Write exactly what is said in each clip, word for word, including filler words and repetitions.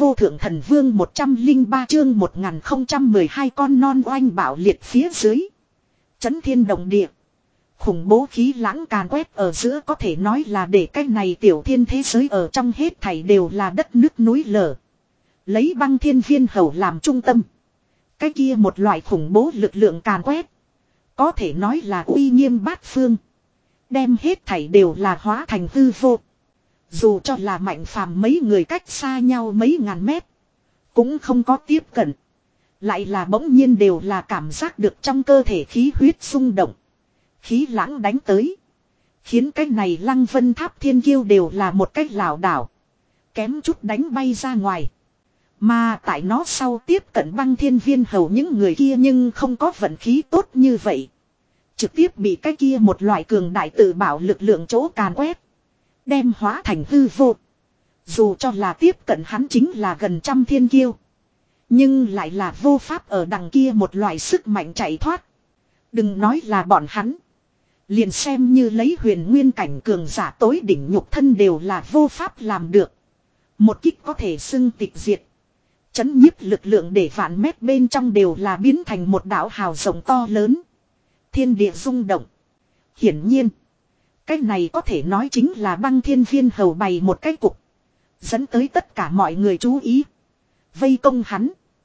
vô thượng thần vương một trăm linh ba chương một nghìn không trăm mười hai con non oanh bạo liệt phía dưới. Chấn thiên động địa. Khủng bố khí lãng càn quét ở giữa có thể nói là để cái này tiểu thiên thế giới ở trong hết thảy đều là đất nước núi lở. Lấy băng thiên viên hầu làm trung tâm. Cái kia một loại khủng bố lực lượng càn quét. Có thể nói là uy nghiêm bát phương. Đem hết thảy đều là hóa thành hư vô. Dù cho là Mạnh Phàm mấy người cách xa nhau mấy ngàn mét. Cũng không có tiếp cận. Lại là bỗng nhiên đều là cảm giác được trong cơ thể khí huyết xung động. Khí lãng đánh tới. Khiến cái này Lăng Vân Tháp Thiên Kiêu đều là một cách lảo đảo. Kém chút đánh bay ra ngoài. Mà tại nó sau tiếp cận băng thiên viên hầu những người kia nhưng không có vận khí tốt như vậy. Trực tiếp bị cái kia một loại cường đại tự bảo lực lượng chỗ càn quét. Đem hóa thành hư vô. Dù cho là tiếp cận hắn chính là gần trăm thiên kiêu. Nhưng lại là vô pháp ở đằng kia một loại sức mạnh chạy thoát. Đừng nói là bọn hắn. Liền xem như lấy huyền nguyên cảnh cường giả tối đỉnh nhục thân đều là vô pháp làm được. Một kích có thể xưng tịch diệt. Chấn nhiếp lực lượng để vạn mét bên trong đều là biến thành một đảo hào rộng to lớn. Thiên địa rung động. Hiển nhiên. Cái này có thể nói chính là băng thiên viên hầu bày một cái cục. Dẫn tới tất cả mọi người chú ý. Vây công hắn.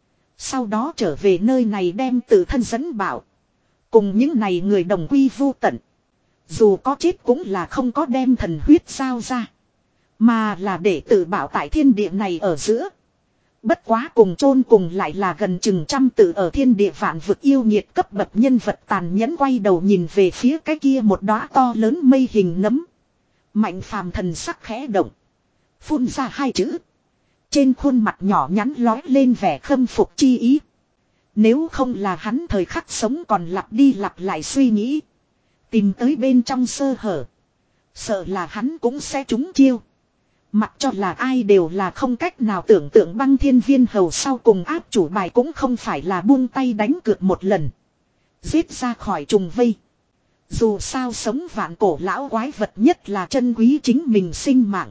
Sau đó trở về nơi này đem tự thân dẫn bảo. Cùng những này người đồng quy vu tận. Dù có chết cũng là không có đem thần huyết giao ra. Mà là để tự bảo tại thiên địa này ở giữa. Bất quá cùng chôn cùng lại là gần chừng trăm tự ở thiên địa vạn vực yêu nhiệt cấp bậc nhân vật tàn nhẫn quay đầu nhìn về phía cái kia một đóa to lớn mây hình nấm. Mạnh Phàm thần sắc khẽ động. Phun ra hai chữ. Trên khuôn mặt nhỏ nhắn lói lên vẻ khâm phục chi ý. Nếu không là hắn thời khắc sống còn lặp đi lặp lại suy nghĩ. Tìm tới bên trong sơ hở. Sợ là hắn cũng sẽ trúng chiêu. Mặc cho là ai đều là không cách nào tưởng tượng băng thiên viên hầu sau cùng áp chủ bài cũng không phải là buông tay đánh cược một lần. Giết ra khỏi trùng vây. Dù sao sống vạn cổ lão quái vật nhất là chân quý chính mình sinh mạng.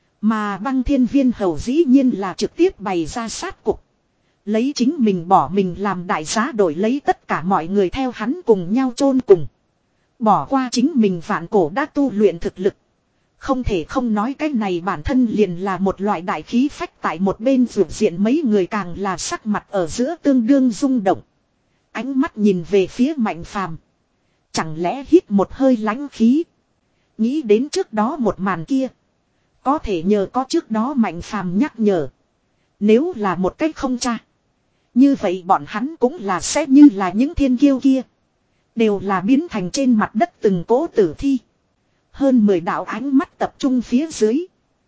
Mà băng thiên viên hầu dĩ nhiên là trực tiếp bày ra sát cục. Lấy chính mình bỏ mình làm đại giá đổi lấy tất cả mọi người theo hắn cùng nhau chôn cùng. Bỏ qua chính mình vạn cổ đã tu luyện thực lực. Không thể không nói cái này bản thân liền là một loại đại khí phách tại một bên vượt diện mấy người càng là sắc mặt ở giữa tương đương rung động. Ánh mắt nhìn về phía Mạnh Phàm. Chẳng lẽ hít một hơi lãnh khí. Nghĩ đến trước đó một màn kia. Có thể nhờ có trước đó Mạnh Phàm nhắc nhở. Nếu là một cách không tra. Như vậy bọn hắn cũng là sẽ như là những thiên kiêu kia. Đều là biến thành trên mặt đất từng cỗ tử thi. Hơn mười đạo ánh mắt tập trung phía dưới.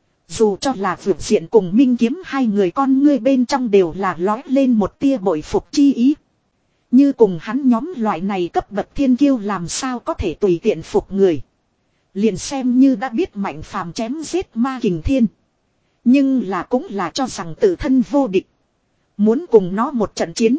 Dù cho là vượt diện cùng Minh Kiếm hai người con ngươi bên trong đều là lói lên một tia bội phục chi ý. Như cùng hắn nhóm loại này cấp bậc thiên kiêu làm sao có thể tùy tiện phục người. Liền xem như đã biết Mạnh Phàm chém giết ma kình thiên. Nhưng là cũng là cho rằng tự thân vô địch. Muốn cùng nó một trận chiến.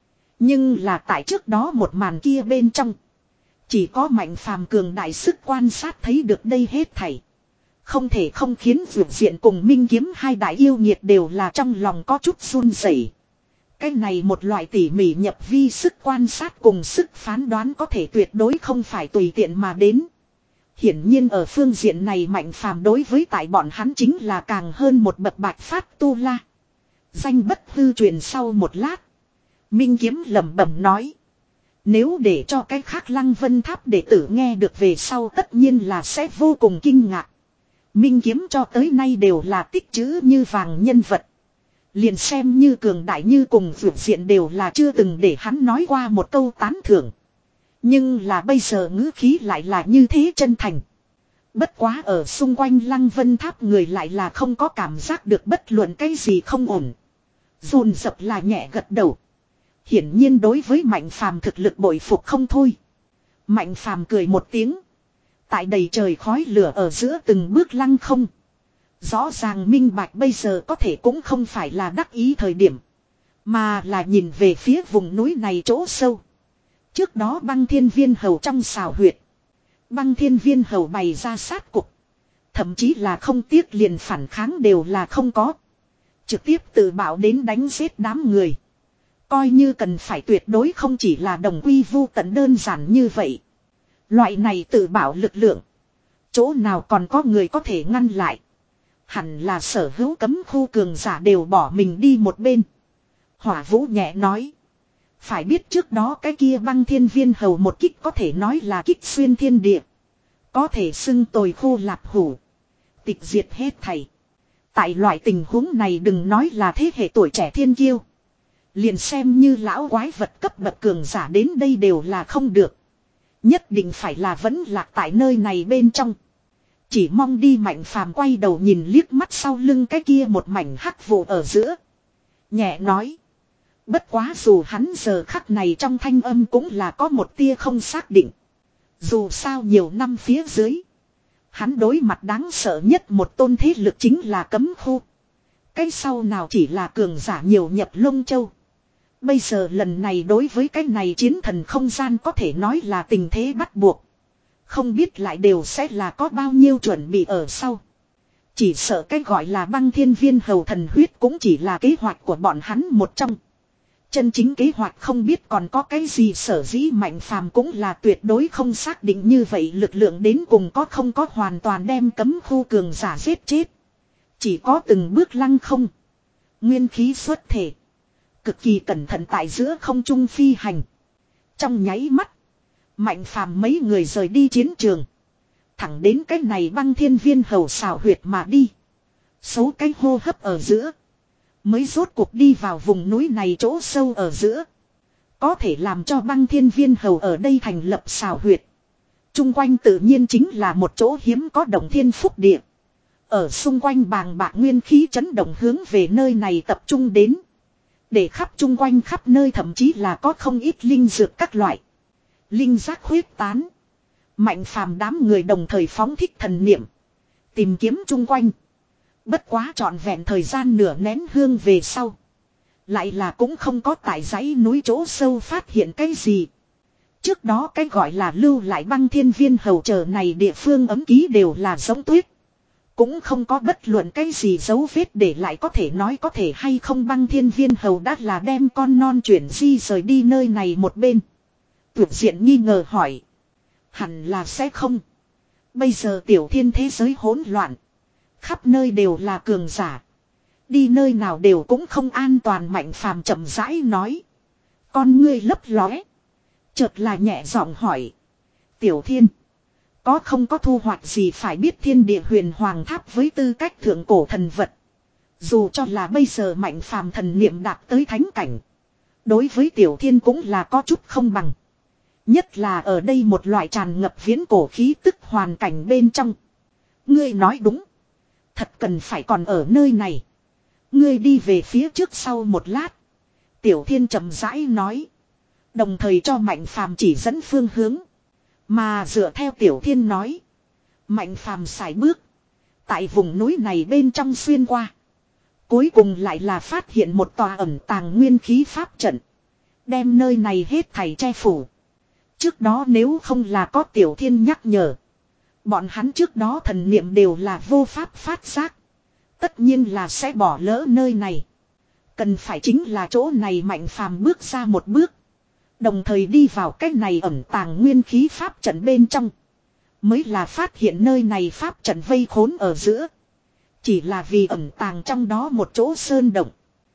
Nhưng là tại trước đó một màn kia bên trong. Chỉ có Mạnh Phàm cường đại sức quan sát thấy được đây hết thảy. Không thể không khiến vượt diện cùng Minh Kiếm hai đại yêu nhiệt đều là trong lòng có chút run rẩy. Cái này một loại tỉ mỉ nhập vi sức quan sát cùng sức phán đoán có thể tuyệt đối không phải tùy tiện mà đến. Hiển nhiên ở phương diện này Mạnh Phàm đối với tại bọn hắn chính là càng hơn một bậc bạch phát tu la. Danh bất hư truyền sau một lát. Minh Kiếm lẩm bẩm nói. Nếu để cho cái khác Lăng Vân Tháp đệ tử nghe được về sau tất nhiên là sẽ vô cùng kinh ngạc. Minh Kiếm cho tới nay đều là tích trữ như vàng nhân vật. Liền xem như cường đại như cùng vượt diện đều là chưa từng để hắn nói qua một câu tán thưởng. Nhưng là bây giờ ngữ khí lại là như thế chân thành. Bất quá ở xung quanh Lăng Vân Tháp người lại là không có cảm giác được bất luận cái gì không ổn. Dồn dập là nhẹ gật đầu. Hiển nhiên đối với Mạnh Phàm thực lực bội phục không thôi. Mạnh Phàm cười một tiếng. Tại đầy trời khói lửa ở giữa từng bước lăng không. Rõ ràng minh bạch bây giờ có thể cũng không phải là đắc ý thời điểm. Mà là nhìn về phía vùng núi này chỗ sâu. Trước đó băng thiên viên hầu trong xào huyệt. Băng thiên viên hầu bày ra sát cục. Thậm chí là không tiếc liền phản kháng đều là không có. Trực tiếp tự bảo đến đánh giết đám người. Coi như cần phải tuyệt đối không chỉ là đồng quy vu tận đơn giản như vậy. Loại này tự bảo lực lượng. Chỗ nào còn có người có thể ngăn lại. Hẳn là sở hữu cấm khu cường giả đều bỏ mình đi một bên. Hỏa Vũ nhẹ nói. Phải biết trước đó cái kia băng thiên viên hầu một kích có thể nói là kích xuyên thiên địa. Có thể xưng tồi khô lạp hủ. Tịch diệt hết thảy. Tại loại tình huống này đừng nói là thế hệ tuổi trẻ thiên kiêu. Liền xem như lão quái vật cấp bậc cường giả đến đây đều là không được. Nhất định phải là vẫn lạc tại nơi này bên trong. Chỉ mong đi Mạnh Phàm quay đầu nhìn liếc mắt sau lưng cái kia một mảnh hắc vụ ở giữa. Nhẹ nói. Bất quá dù hắn giờ khắc này trong thanh âm cũng là có một tia không xác định. Dù sao nhiều năm phía dưới. Hắn đối mặt đáng sợ nhất một tôn thế lực chính là cấm khu. Cái sau nào chỉ là cường giả nhiều nhập Lông Châu. Bây giờ lần này đối với cái này chiến thần không gian có thể nói là tình thế bắt buộc. Không biết lại đều sẽ là có bao nhiêu chuẩn bị ở sau. Chỉ sợ cái gọi là băng thiên viên hầu thần huyết cũng chỉ là kế hoạch của bọn hắn một trong. Chân chính kế hoạch không biết còn có cái gì, sở dĩ Mạnh Phàm cũng là tuyệt đối không xác định như vậy lực lượng đến cùng có không có hoàn toàn đem cấm khu cường giả giết chết. Chỉ có từng bước lăng không. Nguyên khí xuất thể. Cực kỳ cẩn thận tại giữa không trung phi hành. Trong nháy mắt. Mạnh Phàm mấy người rời đi chiến trường. Thẳng đến cái này băng thiên viên hầu xào huyệt mà đi. Số cái hô hấp ở giữa. Mới rốt cuộc đi vào vùng núi này chỗ sâu ở giữa. Có thể làm cho băng thiên viên hầu ở đây thành lập xào huyệt. Trung quanh tự nhiên chính là một chỗ hiếm có động thiên phúc địa. Ở xung quanh bàng bạc nguyên khí chấn động hướng về nơi này tập trung đến. Để khắp chung quanh khắp nơi thậm chí là có không ít linh dược các loại. Linh giác huyết tán. Mạnh Phàm đám người đồng thời phóng thích thần niệm. Tìm kiếm chung quanh. Bất quá trọn vẹn thời gian nửa nén hương về sau. Lại là cũng không có tại dãy núi chỗ sâu phát hiện cái gì. Trước đó cái gọi là lưu lại băng thiên viên hầu chờ này địa phương ấm ký đều là giống tuyết. Cũng không có bất luận cái gì dấu vết để lại, có thể nói có thể hay không băng thiên viên hầu đã là đem con non chuyển di rời đi nơi này một bên. Tuyệt diện nghi ngờ hỏi. Hẳn là sẽ không. Bây giờ tiểu thiên thế giới hỗn loạn. Khắp nơi đều là cường giả. Đi nơi nào đều cũng không an toàn. Mạnh Phàm chậm rãi nói. Con ngươi lấp lóe. Chợt là nhẹ giọng hỏi. Tiểu thiên. Có không có thu hoạch gì, phải biết thiên địa huyền hoàng tháp với tư cách thượng cổ thần vật. Dù cho là bây giờ Mạnh Phàm thần niệm đạt tới thánh cảnh. Đối với tiểu thiên cũng là có chút không bằng. Nhất là ở đây một loại tràn ngập viễn cổ khí tức hoàn cảnh bên trong. Ngươi nói đúng. Thật cần phải còn ở nơi này. Ngươi đi về phía trước sau một lát. Tiểu thiên chậm rãi nói. Đồng thời cho Mạnh Phàm chỉ dẫn phương hướng. Mà dựa theo Tiểu Thiên nói. Mạnh Phàm sải bước. Tại vùng núi này bên trong xuyên qua. Cuối cùng lại là phát hiện một tòa ẩn tàng nguyên khí pháp trận. Đem nơi này hết thảy che phủ. Trước đó nếu không là có Tiểu Thiên nhắc nhở. Bọn hắn trước đó thần niệm đều là vô pháp phát giác. Tất nhiên là sẽ bỏ lỡ nơi này. Cần phải chính là chỗ này Mạnh Phàm bước ra một bước. Đồng thời đi vào cái này ẩn tàng nguyên khí pháp trận bên trong. Mới là phát hiện nơi này pháp trận vây khốn ở giữa. Chỉ là vì ẩn tàng trong đó một chỗ sơn động.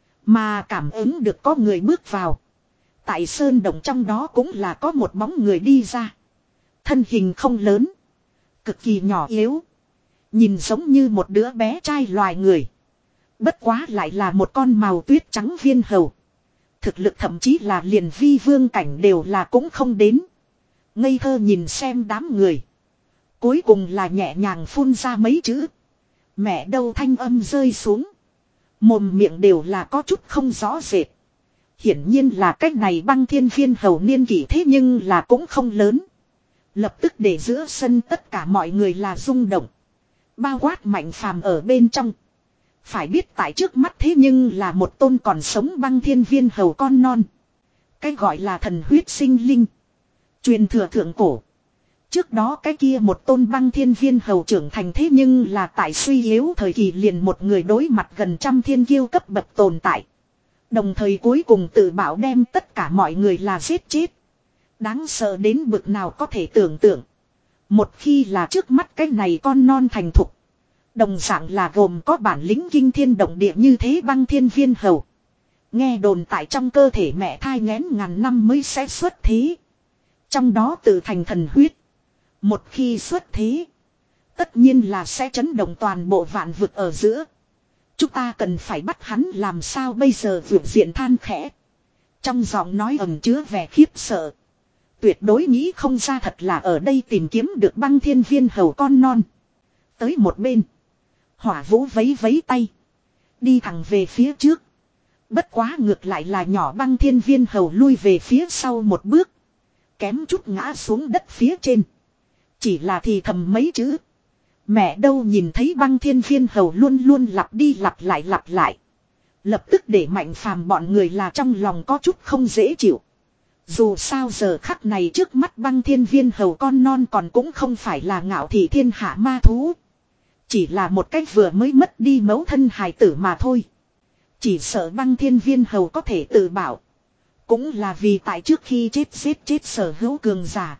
Mà cảm ứng được có người bước vào. Tại sơn động trong đó cũng là có một bóng người đi ra. Thân hình không lớn. Cực kỳ nhỏ yếu. Nhìn giống như một đứa bé trai loài người. Bất quá lại là một con màu tuyết trắng viên hầu. Thực lực thậm chí là liền vi vương cảnh đều là cũng không đến. Ngây thơ nhìn xem đám người. Cuối cùng là nhẹ nhàng phun ra mấy chữ. Mẹ đâu, thanh âm rơi xuống. Mồm miệng đều là có chút không rõ rệt. Hiển nhiên là cách này băng thiên viên hầu niên kỷ thế nhưng là cũng không lớn. Lập tức để giữa sân tất cả mọi người là rung động. Bao quát Mạnh Phàm ở bên trong. Phải biết tại trước mắt thế nhưng là một tôn còn sống băng thiên viên hầu con non. Cái gọi là thần huyết sinh linh. Truyền thừa thượng cổ. Trước đó cái kia một tôn băng thiên viên hầu trưởng thành thế nhưng là tại suy yếu thời kỳ liền một người đối mặt gần trăm thiên kiêu cấp bậc tồn tại. Đồng thời cuối cùng tự bảo đem tất cả mọi người là giết chết. Đáng sợ đến bực nào có thể tưởng tượng. Một khi là trước mắt cái này con non thành thục. Đồng dạng là gồm có bản lĩnh kinh thiên động địa như thế băng thiên viên hầu. Nghe đồn tại trong cơ thể mẹ thai nghén ngàn năm mới sẽ xuất thế. Trong đó tự thành thần huyết. Một khi xuất thế. Tất nhiên là sẽ chấn động toàn bộ vạn vực ở giữa. Chúng ta cần phải bắt hắn làm sao bây giờ vượt diện than khẽ. Trong giọng nói ẩn chứa vẻ khiếp sợ. Tuyệt đối nghĩ không ra thật là ở đây tìm kiếm được băng thiên viên hầu con non. Tới một bên. Hỏa vũ vấy vấy tay. Đi thẳng về phía trước. Bất quá ngược lại là nhỏ băng thiên viên hầu lui về phía sau một bước. Kém chút ngã xuống đất phía trên. Chỉ là thì thầm mấy chữ. Mẹ đâu nhìn thấy băng thiên viên hầu luôn luôn lặp đi lặp lại lặp lại. Lập tức để Mạnh Phàm bọn người là trong lòng có chút không dễ chịu. Dù sao giờ khắc này trước mắt băng thiên viên hầu con non còn cũng không phải là ngạo thị thiên hạ ma thú. Chỉ là một cách vừa mới mất đi mẫu thân hài tử mà thôi. Chỉ sợ băng thiên viên hầu có thể tự bảo. Cũng là vì tại trước khi chết giết chết sở hữu cường giả.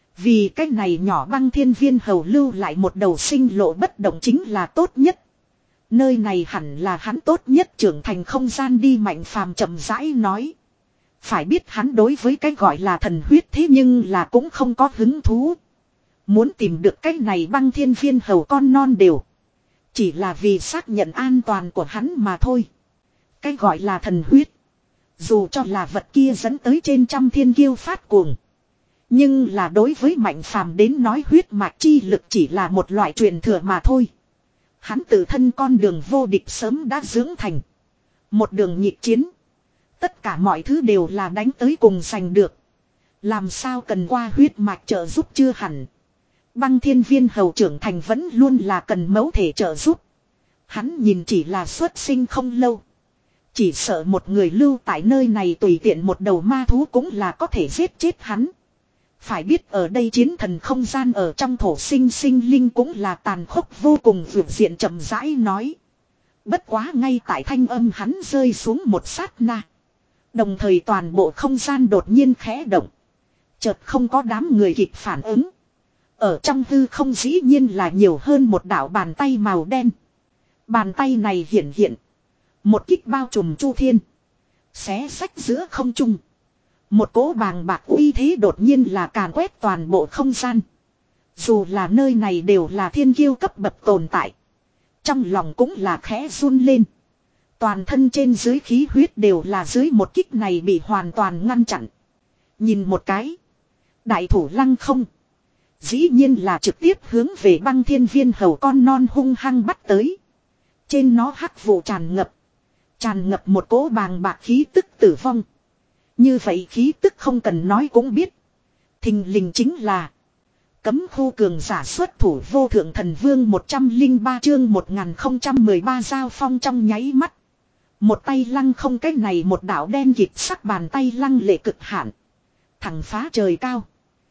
Vì cách này nhỏ băng thiên viên hầu lưu lại một đầu sinh lộ bất động chính là tốt nhất. Nơi này hẳn là hắn tốt nhất trưởng thành không gian đi Mạnh Phàm chậm rãi nói. Phải biết hắn đối với cái gọi là thần huyết thế nhưng là cũng không có hứng thú. Muốn tìm được cái này băng thiên viên hầu con non đều. Chỉ là vì xác nhận an toàn của hắn mà thôi. Cái gọi là thần huyết. Dù cho là vật kia dẫn tới trên trăm thiên kiêu phát cuồng. Nhưng là đối với Mạnh Phàm đến nói huyết mạch chi lực chỉ là một loại truyền thừa mà thôi. Hắn tự thân con đường vô địch sớm đã dưỡng thành. Một đường nhịp chiến. Tất cả mọi thứ đều là đánh tới cùng giành được. Làm sao cần qua huyết mạch trợ giúp chưa hẳn. Băng thiên viên hầu trưởng thành vẫn luôn là cần mẫu thể trợ giúp. Hắn nhìn chỉ là xuất sinh không lâu. Chỉ sợ một người lưu tại nơi này tùy tiện một đầu ma thú cũng là có thể giết chết hắn. Phải biết ở đây chiến thần không gian ở trong thổ sinh sinh linh cũng là tàn khốc vô cùng vượt diện chậm rãi nói. Bất quá ngay tại thanh âm hắn rơi xuống một sát na. Đồng thời toàn bộ không gian đột nhiên khẽ động. Chợt không có đám người kịp phản ứng. Ở trong hư không dĩ nhiên là nhiều hơn một đạo bàn tay màu đen. Bàn tay này hiển hiện. Một kích bao trùm chu thiên. Xé sách giữa không trung. Một cỗ bàng bạc uy thế đột nhiên là càn quét toàn bộ không gian. Dù là nơi này đều là thiên kiêu cấp bậc tồn tại. Trong lòng cũng là khẽ run lên. Toàn thân trên dưới khí huyết đều là dưới một kích này bị hoàn toàn ngăn chặn. Nhìn một cái. Đại thủ lăng không. Dĩ nhiên là trực tiếp hướng về băng thiên viên hầu con non hung hăng bắt tới. Trên nó hắc vụ tràn ngập. Tràn ngập một cỗ bàng bạc khí tức tử vong. Như vậy khí tức không cần nói cũng biết. Thình lình chính là. Cấm khu cường giả xuất thủ vô thượng thần vương một trăm lẻ ba chương một nghìn không trăm mười ba giao phong trong nháy mắt. Một tay lăng không cái này một đạo đen kịt sắc bàn tay lăng lệ cực hạn. Thẳng phá trời cao.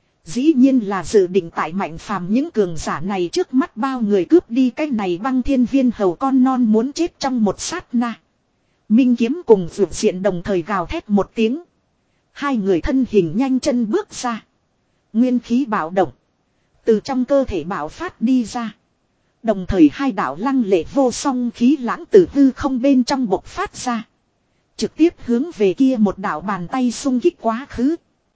Dĩ nhiên là dự định tại Mạnh Phàm những cường giả này trước mắt bao người cướp đi cái này băng thiên viên hầu con non muốn chết trong một sát na. Minh kiếm cùng vượt diện đồng thời gào thét một tiếng. Hai người thân hình nhanh chân bước ra. Nguyên khí bạo động. Từ trong cơ thể bạo phát đi ra. Đồng thời hai đạo lăng lệ vô song khí lãng từ hư không bên trong bộc phát ra. Trực tiếp hướng về kia một đạo bàn tay xung kích quá khứ.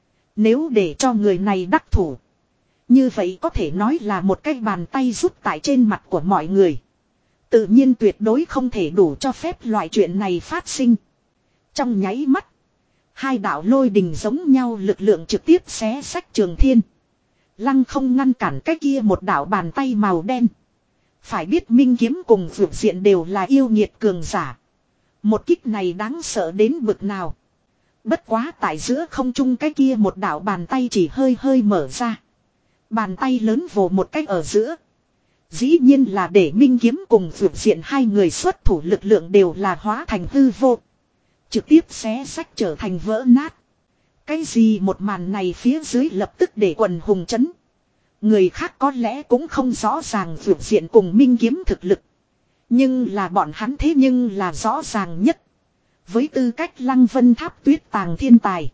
Nếu để cho người này đắc thủ. Như vậy có thể nói là một cái bàn tay rút tại trên mặt của mọi người. Tự nhiên tuyệt đối không thể đủ cho phép loại chuyện này phát sinh. Trong nháy mắt. Hai đạo lôi đình giống nhau lực lượng trực tiếp xé sách trường thiên. Lăng không ngăn cản cái kia một đạo bàn tay màu đen. Phải biết Minh kiếm cùng vượt diện đều là yêu nghiệt cường giả. Một kích này đáng sợ đến bực nào. Bất quá tại giữa không trung cái kia một đạo bàn tay chỉ hơi hơi mở ra. Bàn tay lớn vồ một cách ở giữa. Dĩ nhiên là để Minh kiếm cùng vượt diện hai người xuất thủ lực lượng đều là hóa thành hư vô. Trực tiếp xé sách trở thành vỡ nát. Cái gì một màn này phía dưới lập tức để quần hùng chấn. Người khác có lẽ cũng không rõ ràng vượt diện cùng minh kiếm thực lực. Nhưng là bọn hắn thế nhưng là rõ ràng nhất. Với tư cách Lăng Vân Tháp tuyết tàng thiên tài.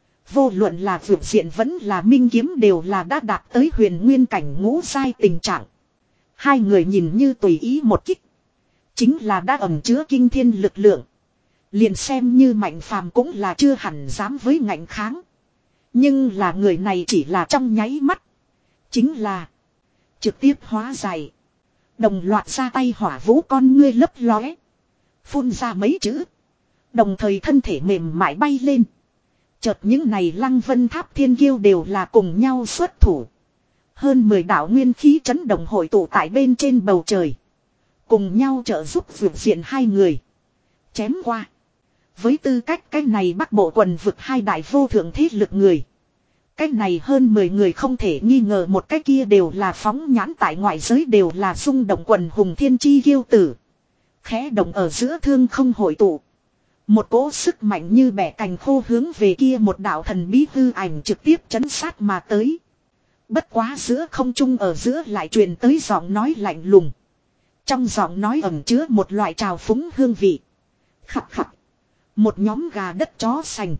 Vô luận là vượt diện vẫn là minh kiếm đều là đã đạt tới huyền nguyên cảnh ngũ giai tình trạng. Hai người nhìn như tùy ý một kích. Chính là đã ẩn chứa kinh thiên lực lượng. Liền xem như Mạnh Phàm cũng là chưa hẳn dám với ngạnh kháng. Nhưng là người này chỉ là trong nháy mắt. Chính là trực tiếp hóa giải. Đồng loạt ra tay hỏa vũ con ngươi lấp lóe. Phun ra mấy chữ. Đồng thời thân thể mềm mại bay lên. Chợt những này Lăng Vân Tháp thiên kiêu đều là cùng nhau xuất thủ. Hơn mười đạo nguyên khí chấn động hội tụ tại bên trên bầu trời. Cùng nhau trợ giúp vượt diện hai người. Chém qua. Với tư cách cái này Bắc Bộ quần vực hai đại vô thượng thế lực người. Cái này hơn mười người không thể nghi ngờ một cái kia đều là phóng nhãn tại ngoại giới đều là rung động quần hùng thiên chi kiêu tử. Khẽ động ở giữa thương không hội tụ. Một cỗ sức mạnh như bẻ cành khô hướng về kia một đạo thần bí hư ảnh trực tiếp chấn sát mà tới. Bất quá giữa không trung ở giữa lại truyền tới giọng nói lạnh lùng. Trong giọng nói ẩn chứa một loại trào phúng hương vị. Khặt khặt. Một nhóm gà đất chó sành.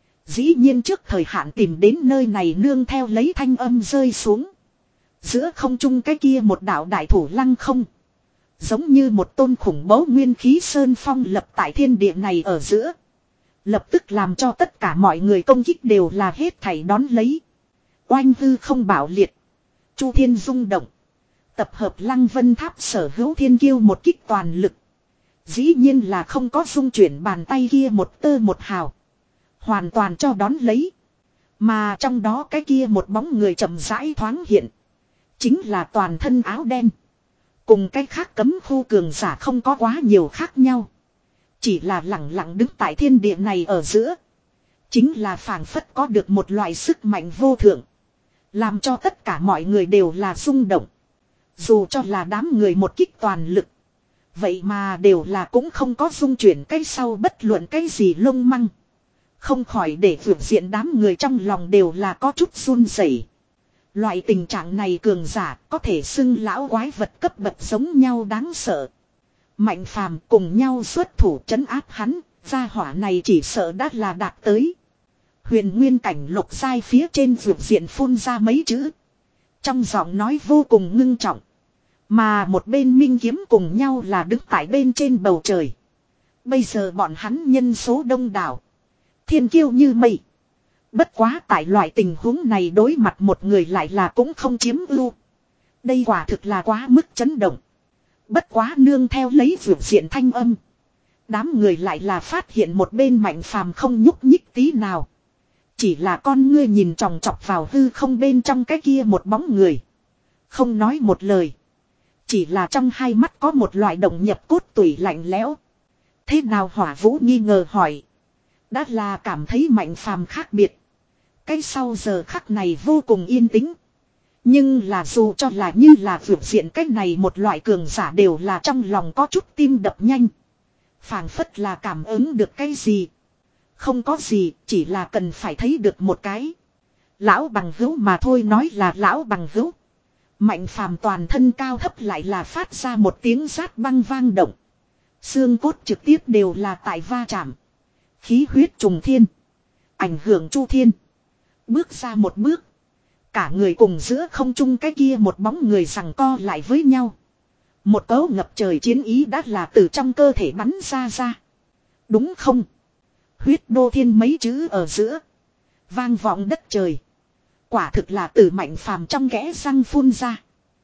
Dĩ nhiên trước thời hạn tìm đến nơi này nương theo lấy thanh âm rơi xuống. Giữa không trung cái kia một đạo đại thủ lăng không. Giống như một tôn khủng bố nguyên khí sơn phong lập tại thiên địa này ở giữa. Lập tức làm cho tất cả mọi người công kích đều là hết thảy đón lấy. Oanh hư không bảo liệt. Chu thiên rung động. Tập hợp Lăng Vân Tháp sở hữu thiên kiêu một kích toàn lực. Dĩ nhiên là không có dung chuyển bàn tay kia một tơ một hào. Hoàn toàn cho đón lấy. Mà trong đó cái kia một bóng người chậm rãi thoáng hiện. Chính là toàn thân áo đen. Cùng cái khác cấm khu cường giả không có quá nhiều khác nhau. Chỉ là lặng lặng đứng tại thiên địa này ở giữa. Chính là phảng phất có được một loại sức mạnh vô thượng. Làm cho tất cả mọi người đều là rung động. Dù cho là đám người một kích toàn lực. Vậy mà đều là cũng không có dung chuyển cái sau bất luận cái gì lông măng. Không khỏi để vượt diện đám người trong lòng đều là có chút run rẩy. Loại tình trạng này cường giả có thể xưng lão quái vật cấp bậc giống nhau đáng sợ. Mạnh Phàm cùng nhau xuất thủ trấn áp hắn, gia hỏa này chỉ sợ đã là đạt tới. Huyền nguyên cảnh lục giai phía trên vượt diện phun ra mấy chữ. Trong giọng nói vô cùng ngưng trọng. Mà một bên minh kiếm cùng nhau là đứng tại bên trên bầu trời. Bây giờ bọn hắn nhân số đông đảo. Thiên kiêu như mây. Bất quá tại loại tình huống này đối mặt một người lại là cũng không chiếm ưu. Đây quả thực là quá mức chấn động. Bất quá nương theo lấy vượt diện thanh âm. Đám người lại là phát hiện một bên Mạnh Phàm không nhúc nhích tí nào. Chỉ là con ngươi nhìn tròng trọc vào hư không bên trong cái kia một bóng người. Không nói một lời. Chỉ là trong hai mắt có một loại động nhập cốt tủy lạnh lẽo. Thế nào Hỏa Vũ nghi ngờ hỏi. Đã là cảm thấy Mạnh Phàm khác biệt. Cái sau giờ khắc này vô cùng yên tĩnh. Nhưng là dù cho là như là vượt diện cái này một loại cường giả đều là trong lòng có chút tim đập nhanh. Phảng phất là cảm ứng được cái gì. Không có gì, chỉ là cần phải thấy được một cái. Lão bằng hữu mà thôi, nói là lão bằng hữu. Mạnh Phàm toàn thân cao thấp lại là phát ra một tiếng rát băng vang động. Xương cốt trực tiếp đều là tại va chạm. Khí huyết trùng thiên. Ảnh hưởng chu thiên. Bước ra một bước. Cả người cùng giữa không trung cái kia một bóng người giằng co lại với nhau. Một cấu ngập trời chiến ý đã là từ trong cơ thể bắn ra ra. Đúng không? Huyết đô thiên mấy chữ ở giữa. Vang vọng đất trời. Quả thực là từ Mạnh Phàm trong kẽ răng phun ra.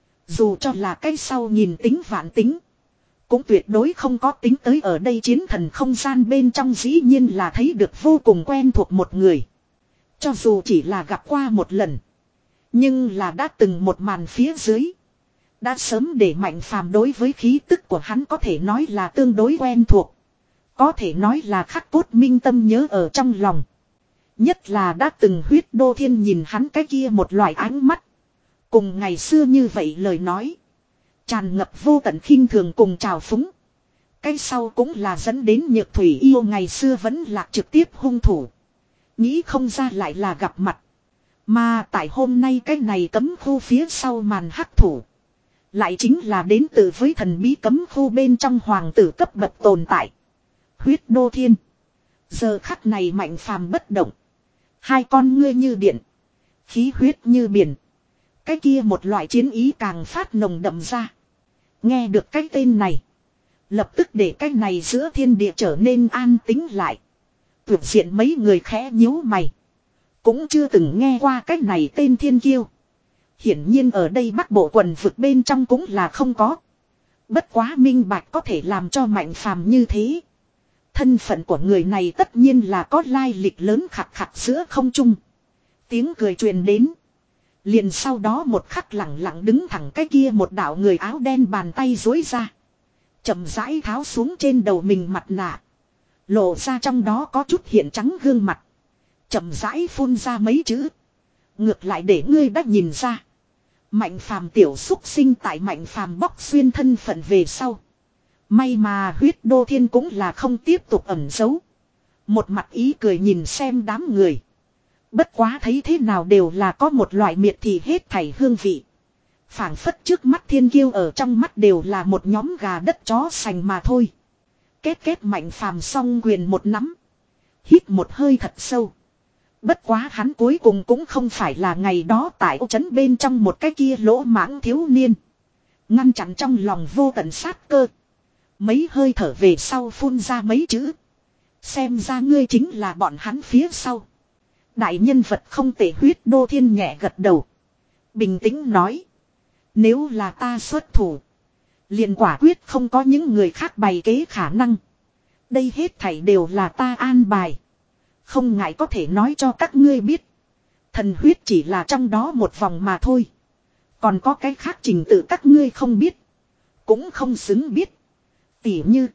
Dù cho là cái sau nhìn tính vạn tính. Cũng tuyệt đối không có tính tới ở đây chiến thần không gian bên trong dĩ nhiên là thấy được vô cùng quen thuộc một người. Cho dù chỉ là gặp qua một lần. Nhưng là đã từng một màn phía dưới. Đã sớm để Mạnh Phàm đối với khí tức của hắn có thể nói là tương đối quen thuộc. Có thể nói là khắc cốt minh tâm nhớ ở trong lòng. Nhất là đã từng huyết đô thiên nhìn hắn cái kia một loại ánh mắt. Cùng ngày xưa như vậy lời nói. Tràn ngập vô tận khinh thường cùng trào phúng. Cái sau cũng là dẫn đến Nhược Thủy yêu ngày xưa vẫn lạc trực tiếp hung thủ. Nghĩ không ra lại là gặp mặt. Mà tại hôm nay cái này cấm khu phía sau màn hắc thủ. Lại chính là đến từ với thần bí cấm khu bên trong hoàng tử cấp bậc tồn tại. Huyết Đô Thiên. Giờ khắc này Mạnh Phàm bất động. Hai con ngươi như điện. Khí huyết như biển. Cái kia một loại chiến ý càng phát nồng đậm ra. Nghe được cái tên này. Lập tức để cái này giữa thiên địa trở nên an tĩnh lại. Tuyệt diện mấy người khẽ nhíu mày. Cũng chưa từng nghe qua cái này tên thiên kiêu. Hiển nhiên ở đây Bắc Bộ quần vực bên trong cũng là không có. Bất quá minh bạch có thể làm cho Mạnh Phàm như thế. Thân phận của người này tất nhiên là có lai lịch lớn khặt khặt giữa không trung. Tiếng cười truyền đến. Liền sau đó một khắc lặng lặng đứng thẳng cái kia một đạo người áo đen bàn tay dối ra. Chậm rãi tháo xuống trên đầu mình mặt nạ. Lộ ra trong đó có chút hiện trắng gương mặt. Chậm rãi phun ra mấy chữ. Ngược lại để ngươi đã nhìn ra. Mạnh Phàm tiểu xúc sinh tại Mạnh Phàm bóc xuyên thân phận về sau. May mà Huyết Đô Thiên cũng là không tiếp tục ẩn giấu. Một mặt ý cười nhìn xem đám người. Bất quá thấy thế nào đều là có một loại miệt thị hết thảy hương vị. Phảng phất trước mắt thiên kiêu ở trong mắt đều là một nhóm gà đất chó sành mà thôi. Kết kết Mạnh Phàm song quyền một nắm. Hít một hơi thật sâu. Bất quá hắn cuối cùng cũng không phải là ngày đó tại ô trấn bên trong một cái kia lỗ mãng thiếu niên. Ngăn chặn trong lòng vô tận sát cơ. Mấy hơi thở về sau phun ra mấy chữ. Xem ra ngươi chính là bọn hắn phía sau. Đại nhân vật không tệ. Huyết Đô Thiên nhẹ gật đầu. Bình tĩnh nói. Nếu là ta xuất thủ. Liền quả quyết không có những người khác bày kế khả năng. Đây hết thảy đều là ta an bài. Không ngại có thể nói cho các ngươi biết. Thần huyết chỉ là trong đó một vòng mà thôi. Còn có cái khác trình tự các ngươi không biết. Cũng không xứng biết. Tỉ như.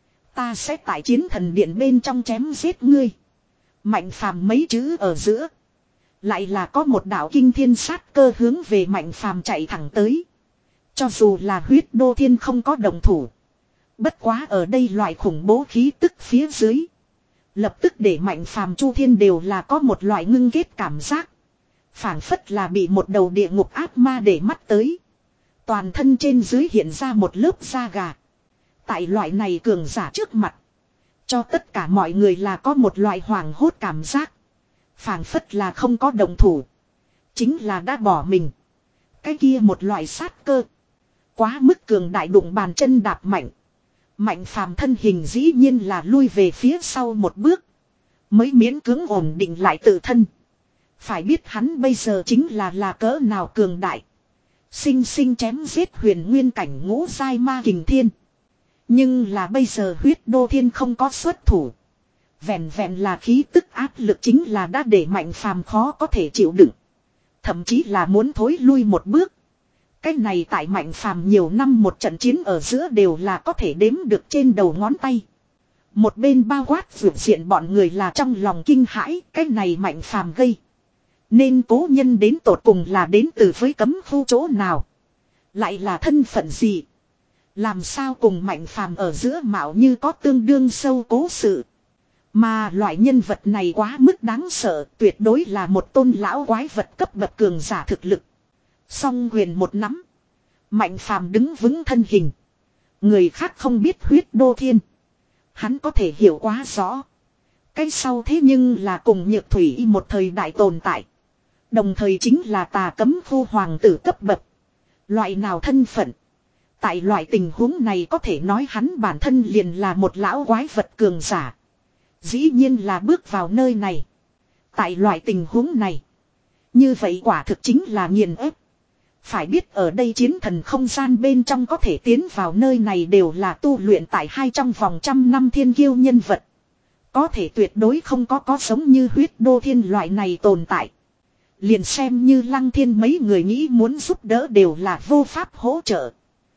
Ta sẽ tại chiến thần điện bên trong chém giết ngươi. Mạnh Phàm mấy chữ ở giữa. Lại là có một đạo kinh thiên sát cơ hướng về Mạnh Phàm chạy thẳng tới. Cho dù là Huyết Đô Thiên không có đồng thủ. Bất quá ở đây loại khủng bố khí tức phía dưới. Lập tức để Mạnh Phàm Chu Thiên đều là có một loại ngưng kết cảm giác. Phảng phất là bị một đầu địa ngục ác ma để mắt tới. Toàn thân trên dưới hiện ra một lớp da gà. Tại loại này cường giả trước mặt. Cho tất cả mọi người là có một loại hoảng hốt cảm giác. Phảng phất là không có đồng thủ. Chính là đã bỏ mình. Cái kia một loại sát cơ. Quá mức cường đại đụng bàn chân đạp mạnh. Mạnh Phàm thân hình dĩ nhiên là lui về phía sau một bước. Mới miễn cưỡng ổn định lại tự thân. Phải biết hắn bây giờ chính là là cỡ nào cường đại. Sinh sinh chém giết huyền nguyên cảnh ngũ giai ma kình thiên. Nhưng là bây giờ Huyết Đô Thiên không có xuất thủ. Vẹn vẹn là khí tức áp lực chính là đã để Mạnh Phàm khó có thể chịu đựng. Thậm chí là muốn thối lui một bước. Cái này tại Mạnh Phàm nhiều năm một trận chiến ở giữa đều là có thể đếm được trên đầu ngón tay. Một bên bao quát vượt diện bọn người là trong lòng kinh hãi. Cái này Mạnh Phàm gây. Nên cố nhân đến tột cùng là đến từ với cấm khu chỗ nào. Lại là thân phận gì. Làm sao cùng Mạnh Phàm ở giữa mạo như có tương đương sâu cố sự. Mà loại nhân vật này quá mức đáng sợ. Tuyệt đối là một tôn lão quái vật cấp bậc cường giả thực lực. Song quyền một nắm. Mạnh Phàm đứng vững thân hình. Người khác không biết Huyết Đô Thiên. Hắn có thể hiểu quá rõ. Cái sau thế nhưng là cùng Nhược Thủy một thời đại tồn tại. Đồng thời chính là tà cấm khu hoàng tử cấp bậc. Loại nào thân phận. Tại loại tình huống này có thể nói hắn bản thân liền là một lão quái vật cường giả. Dĩ nhiên là bước vào nơi này. Tại loại tình huống này. Như vậy quả thực chính là nghiền ép. Phải biết ở đây chiến thần không gian bên trong có thể tiến vào nơi này đều là tu luyện tại hai trong vòng trăm năm thiên kiêu nhân vật. Có thể tuyệt đối không có có giống như Huyết Đô Thiên loại này tồn tại. Liền xem như Lăng Thiên mấy người nghĩ muốn giúp đỡ đều là vô pháp hỗ trợ.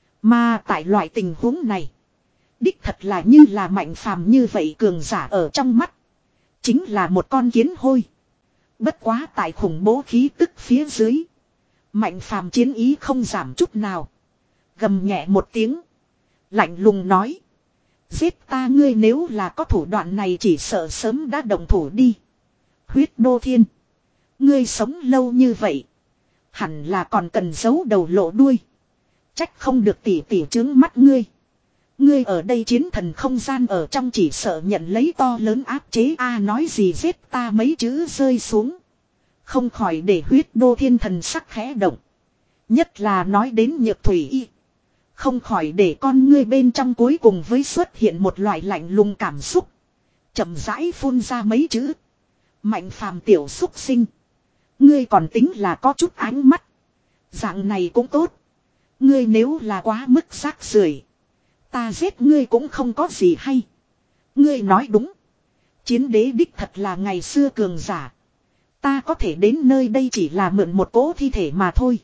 Mà tại loại tình huống này. Đích thật là như là Mạnh Phàm như vậy cường giả ở trong mắt. Chính là một con kiến hôi. Bất quá tại khủng bố khí tức phía dưới. Mạnh Phàm chiến ý không giảm chút nào. Gầm nhẹ một tiếng. Lạnh lùng nói. Giết ta ngươi nếu là có thủ đoạn này chỉ sợ sớm đã động thủ đi. Huyết Đô Thiên. Ngươi sống lâu như vậy. Hẳn là còn cần giấu đầu lộ đuôi. Trách không được tỉ tỉ trướng mắt ngươi. Ngươi ở đây chiến thần không gian ở trong chỉ sợ nhận lấy to lớn áp chế a nói gì giết ta mấy chữ rơi xuống. Không khỏi để huyết đô thiên thần sắc khẽ động. Nhất là nói đến nhược thủy y. Không khỏi để con ngươi bên trong cuối cùng với xuất hiện một loại lạnh lùng cảm xúc. Chậm rãi phun ra mấy chữ. Mạnh phàm tiểu xúc sinh. Ngươi còn tính là có chút ánh mắt. Dạng này cũng tốt. Ngươi nếu là quá mức rác rưởi, ta giết ngươi cũng không có gì hay. Ngươi nói đúng. Chiến đế đích thật là ngày xưa cường giả. Ta có thể đến nơi đây chỉ là mượn một cỗ thi thể mà thôi.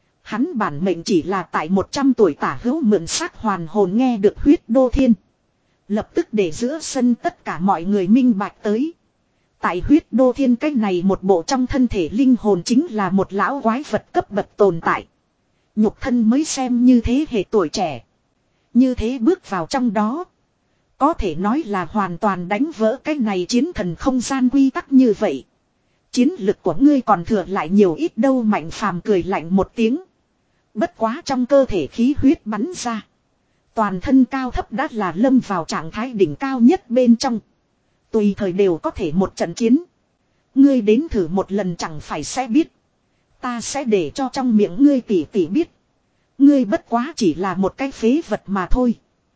Hắn bản mệnh chỉ là tại một trăm tuổi tả hữu mượn xác hoàn hồn nghe được huyết đô thiên. Lập tức để giữa sân tất cả mọi người minh bạch tới. Tại huyết đô thiên cách này một bộ trong thân thể linh hồn chính là một lão quái vật cấp bậc tồn tại. Nhục thân mới xem như thế hệ tuổi trẻ. Như thế bước vào trong đó. Có thể nói là hoàn toàn đánh vỡ cái này chiến thần không gian quy tắc như vậy. Chiến lực của ngươi còn thừa lại nhiều ít đâu Mạnh phàm cười lạnh một tiếng. Bất quá trong cơ thể khí huyết bắn ra. Toàn thân cao thấp đã là lâm vào trạng thái đỉnh cao nhất bên trong. Tùy thời đều có thể một trận chiến. Ngươi đến thử một lần chẳng phải sẽ biết. Ta sẽ để cho trong miệng ngươi tỉ tỉ biết. Ngươi bất quá chỉ là một cái phế vật mà thôi.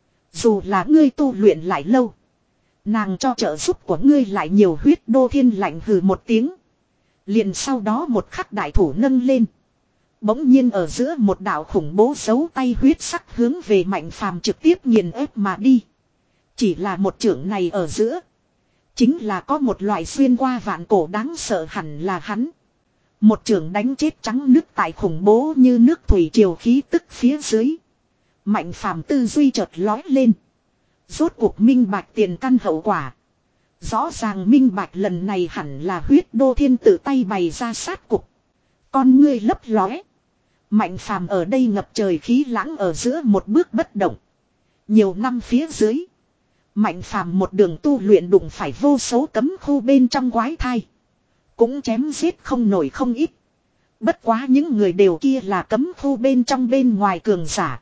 Dù là ngươi tu luyện lại lâu. Nàng cho trợ giúp của ngươi lại nhiều huyết đô thiên lạnh hừ một tiếng. Liền sau đó một khắc đại thủ nâng lên. Bỗng nhiên ở giữa một đạo khủng bố giấu tay huyết sắc hướng về Mạnh phàm trực tiếp nghiền ép mà đi. Chỉ là một trưởng này ở giữa. Chính là có một loại xuyên qua vạn cổ đáng sợ hẳn là hắn. Một trưởng đánh chết trắng nước tại khủng bố như nước thủy triều khí tức phía dưới. Mạnh phàm tư duy chợt lói lên. Rốt cuộc minh bạch tiền căn hậu quả. Rõ ràng minh bạch lần này hẳn là huyết đô thiên tự tay bày ra sát cục. Con ngươi lấp lóe. Mạnh phàm ở đây ngập trời khí lãng ở giữa một bước bất động. Nhiều năm phía dưới. Mạnh phàm một đường tu luyện đụng phải vô số cấm khu bên trong quái thai. Cũng chém giết không nổi không ít. Bất quá những người đều kia là cấm khu bên trong bên ngoài cường giả.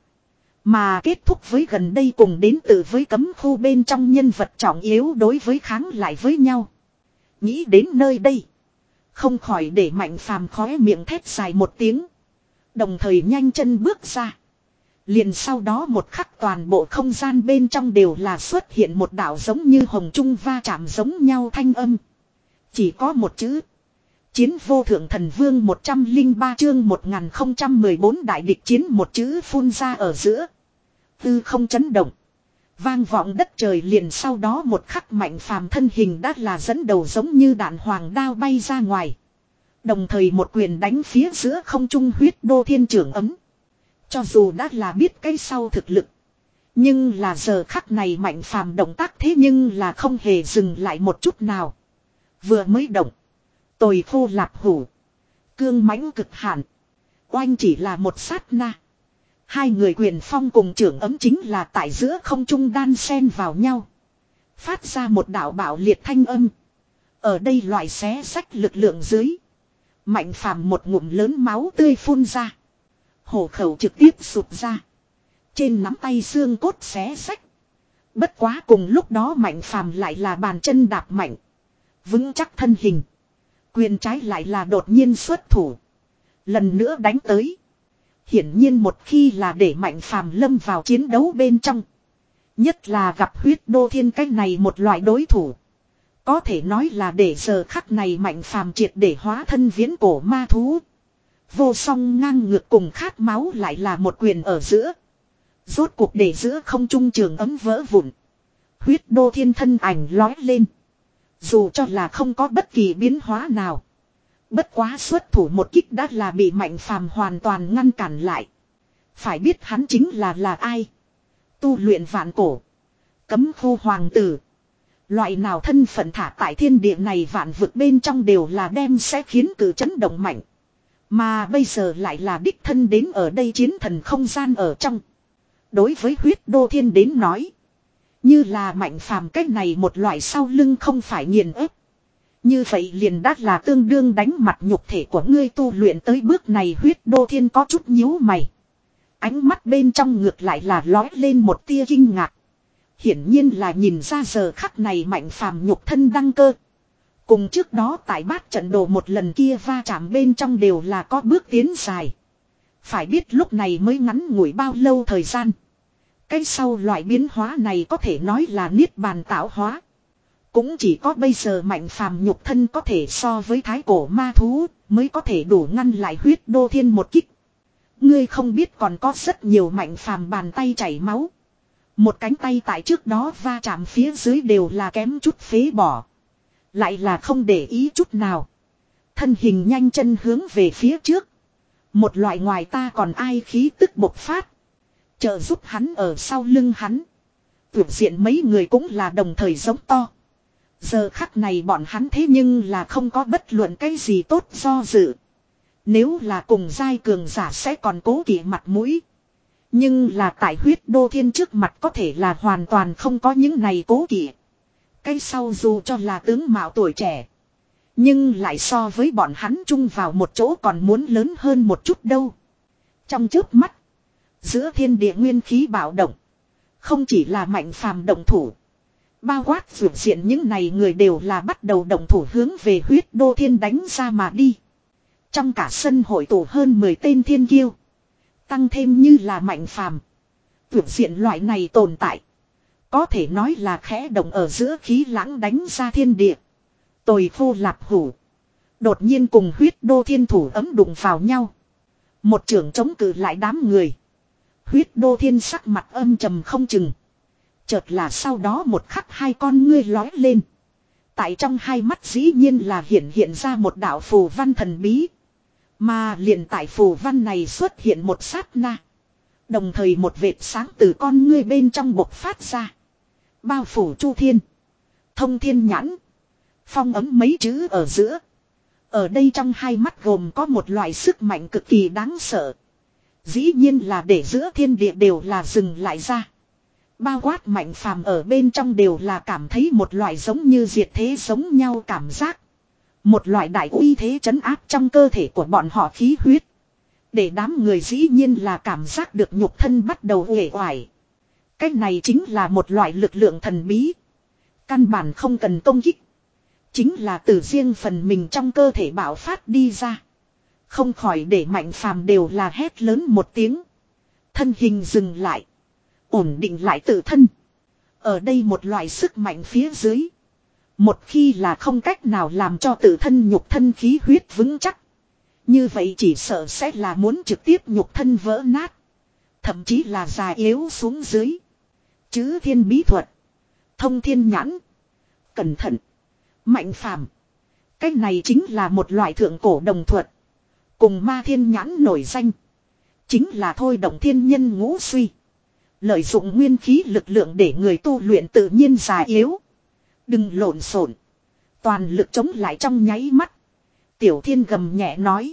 Mà kết thúc với gần đây cùng đến từ với cấm khu bên trong nhân vật trọng yếu đối với kháng lại với nhau. Nghĩ đến nơi đây. Không khỏi để Mạnh phàm khóe miệng thét dài một tiếng. Đồng thời nhanh chân bước ra. Liền sau đó một khắc toàn bộ không gian bên trong đều là xuất hiện một đạo giống như hồng trung va chạm giống nhau thanh âm. Chỉ có một chữ. Chiến vô thượng thần vương một trăm lẻ ba chương một nghìn không trăm mười bốn đại địch chiến một chữ phun ra ở giữa. Tư không chấn động. Vang vọng đất trời liền sau đó một khắc Mạnh phàm thân hình đã là dẫn đầu giống như đạn hoàng đao bay ra ngoài. Đồng thời một quyền đánh phía giữa không trung huyết đô thiên trưởng ấm. Cho dù đã là biết cái sau thực lực. Nhưng là giờ khắc này Mạnh phàm động tác thế nhưng là không hề dừng lại một chút nào. Vừa mới động. Tồi khô lạp hủ. Cương mãnh cực hạn. Oanh chỉ là một sát na. Hai người quyền phong cùng trưởng ấm chính là tại giữa không trung đan xen vào nhau. Phát ra một đạo bạo liệt thanh âm. Ở đây loại xé sách lực lượng dưới. Mạnh phàm một ngụm lớn máu tươi phun ra. Hổ khẩu trực tiếp sụp ra. Trên nắm tay xương cốt xé sách. Bất quá cùng lúc đó Mạnh phàm lại là bàn chân đạp mạnh. Vững chắc thân hình. Quyền trái lại là đột nhiên xuất thủ. Lần nữa đánh tới. Hiển nhiên một khi là để Mạnh phàm lâm vào chiến đấu bên trong. Nhất là gặp huyết đô thiên cách này một loại đối thủ. Có thể nói là để giờ khắc này Mạnh phàm triệt để hóa thân viễn cổ ma thú. Vô song ngang ngược cùng khát máu lại là một quyền ở giữa. Rốt cuộc để giữa không trung trường ấm vỡ vụn. Huyết đô thiên thân ảnh lói lên. Dù cho là không có bất kỳ biến hóa nào. Bất quá xuất thủ một kích đã là bị Mạnh phàm hoàn toàn ngăn cản lại. Phải biết hắn chính là là ai. Tu luyện vạn cổ. Cấm khu hoàng tử. Loại nào thân phận thả tại thiên địa này vạn vực bên trong đều là đem sẽ khiến cử chấn động mạnh. Mà bây giờ lại là đích thân đến ở đây chiến thần không gian ở trong. Đối với huyết đô thiên đến nói. Như là Mạnh phàm cách này một loại sau lưng không phải nghiền ép. Như vậy liền đắt là tương đương đánh mặt nhục thể của ngươi tu luyện tới bước này. Huyết Đô Thiên có chút nhíu mày. Ánh mắt bên trong ngược lại là lói lên một tia kinh ngạc. Hiển nhiên là nhìn ra giờ khắc này Mạnh Phàm nhục thân đăng cơ. Cùng trước đó tại bát trận đồ một lần kia va chạm bên trong đều là có bước tiến dài. Phải biết lúc này mới ngắn ngủi bao lâu thời gian. Cái sau loại biến hóa này có thể nói là niết bàn tạo hóa. Cũng chỉ có bây giờ Mạnh Phàm nhục thân có thể so với thái cổ ma thú mới có thể đủ ngăn lại Huyết Đô Thiên một kích. Ngươi không biết còn có rất nhiều Mạnh Phàm bàn tay chảy máu. Một cánh tay tại trước đó va chạm phía dưới đều là kém chút phế bỏ. Lại là không để ý chút nào. Thân hình nhanh chân hướng về phía trước. Một loại ngoài ta còn ai khí tức bộc phát. Trợ giúp hắn ở sau lưng hắn. Tuyệt diện mấy người cũng là đồng thời giống to. Giờ khắc này bọn hắn thế nhưng là không có bất luận cái gì tốt do dự. Nếu là cùng giai cường giả sẽ còn cố kỵ mặt mũi. Nhưng là tại Huyết Đô Thiên trước mặt có thể là hoàn toàn không có những này cố kỵ. Cái sau dù cho là tướng mạo tuổi trẻ. Nhưng lại so với bọn hắn chung vào một chỗ còn muốn lớn hơn một chút đâu. Trong chớp mắt. Giữa thiên địa nguyên khí bạo động. Không chỉ là Mạnh Phàm động thủ. Bao quát vượt diện những này người đều là bắt đầu động thủ hướng về Huyết Đô Thiên đánh ra mà đi. Trong cả sân hội tụ hơn mười tên thiên kiêu. Tăng thêm như là Mạnh Phàm. Vượt diện loại này tồn tại. Có thể nói là khẽ động ở giữa khí lãng đánh ra thiên địa. Tồi khô lạp hủ. Đột nhiên cùng Huyết Đô Thiên thủ ấm đụng vào nhau. Một trưởng chống cự lại đám người. Huyết Đô Thiên sắc mặt âm trầm không chừng. Chợt là sau đó một khắc hai con ngươi lói lên. Tại trong hai mắt dĩ nhiên là hiện hiện ra một đạo phù văn thần bí. Mà liền tại phù văn này xuất hiện một sát na. Đồng thời một vệt sáng từ con ngươi bên trong bộc phát ra. Bao phủ chu thiên. Thông thiên nhãn. Phong ấm mấy chữ ở giữa. Ở đây trong hai mắt gồm có một loại sức mạnh cực kỳ đáng sợ. Dĩ nhiên là để giữa thiên địa đều là dừng lại ra. Bao quát Mạnh Phàm ở bên trong đều là cảm thấy một loại giống như diệt thế giống nhau cảm giác. Một loại đại uy thế trấn áp trong cơ thể của bọn họ khí huyết. Để đám người dĩ nhiên là cảm giác được nhục thân bắt đầu uể oải. Cái này chính là một loại lực lượng thần bí. Căn bản không cần công kích. Chính là từ riêng phần mình trong cơ thể bạo phát đi ra. Không khỏi để Mạnh Phàm đều là hét lớn một tiếng. Thân hình dừng lại. Ổn định lại tự thân. Ở đây một loại sức mạnh phía dưới. Một khi là không cách nào làm cho tự thân nhục thân khí huyết vững chắc. Như vậy chỉ sợ sẽ là muốn trực tiếp nhục thân vỡ nát. Thậm chí là già yếu xuống dưới. Chứ thiên bí thuật. Thông thiên nhãn. Cẩn thận. Mạnh Phàm. Cái này chính là một loại thượng cổ đồng thuật. Cùng ma thiên nhãn nổi danh. Chính là thôi động thiên nhân ngũ suy. Lợi dụng nguyên khí lực lượng để người tu luyện tự nhiên già yếu. Đừng lộn xộn. Toàn lực chống lại trong nháy mắt. Tiểu Thiên gầm nhẹ nói.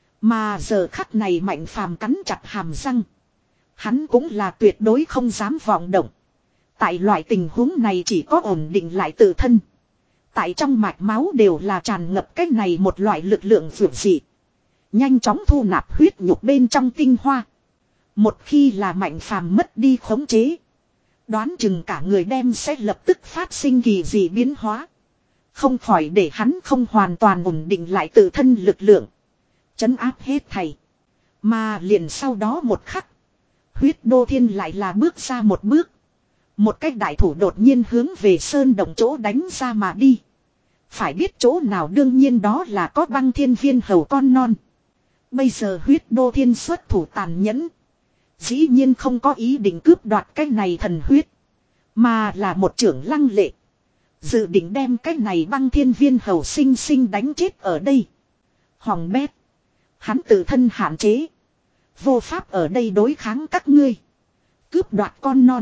Mà giờ khắc này Mạnh Phàm cắn chặt hàm răng. Hắn cũng là tuyệt đối không dám vọng động. Tại loại tình huống này chỉ có ổn định lại tự thân. Tại trong mạch máu đều là tràn ngập cái này một loại lực lượng vượt dị. Nhanh chóng thu nạp huyết nhục bên trong tinh hoa. Một khi là Mạnh Phàm mất đi khống chế. Đoán chừng cả người đem sẽ lập tức phát sinh kỳ dị biến hóa. Không khỏi để hắn không hoàn toàn ổn định lại tự thân lực lượng. Chấn áp hết thầy. Mà liền sau đó một khắc. Huyết Đô Thiên lại là bước ra một bước. Một cách đại thủ đột nhiên hướng về sơn đồng chỗ đánh ra mà đi. Phải biết chỗ nào đương nhiên đó là có Băng Thiên Viên hầu con non. Bây giờ Huyết Đô Thiên xuất thủ tàn nhẫn. Dĩ nhiên không có ý định cướp đoạt cái này thần huyết. Mà là một trưởng lăng lệ. Dự định đem cái này Băng Thiên Viên hầu sinh sinh đánh chết ở đây. Hoàng bét. Hắn tự thân hạn chế. Vô pháp ở đây đối kháng các ngươi. Cướp đoạt con non.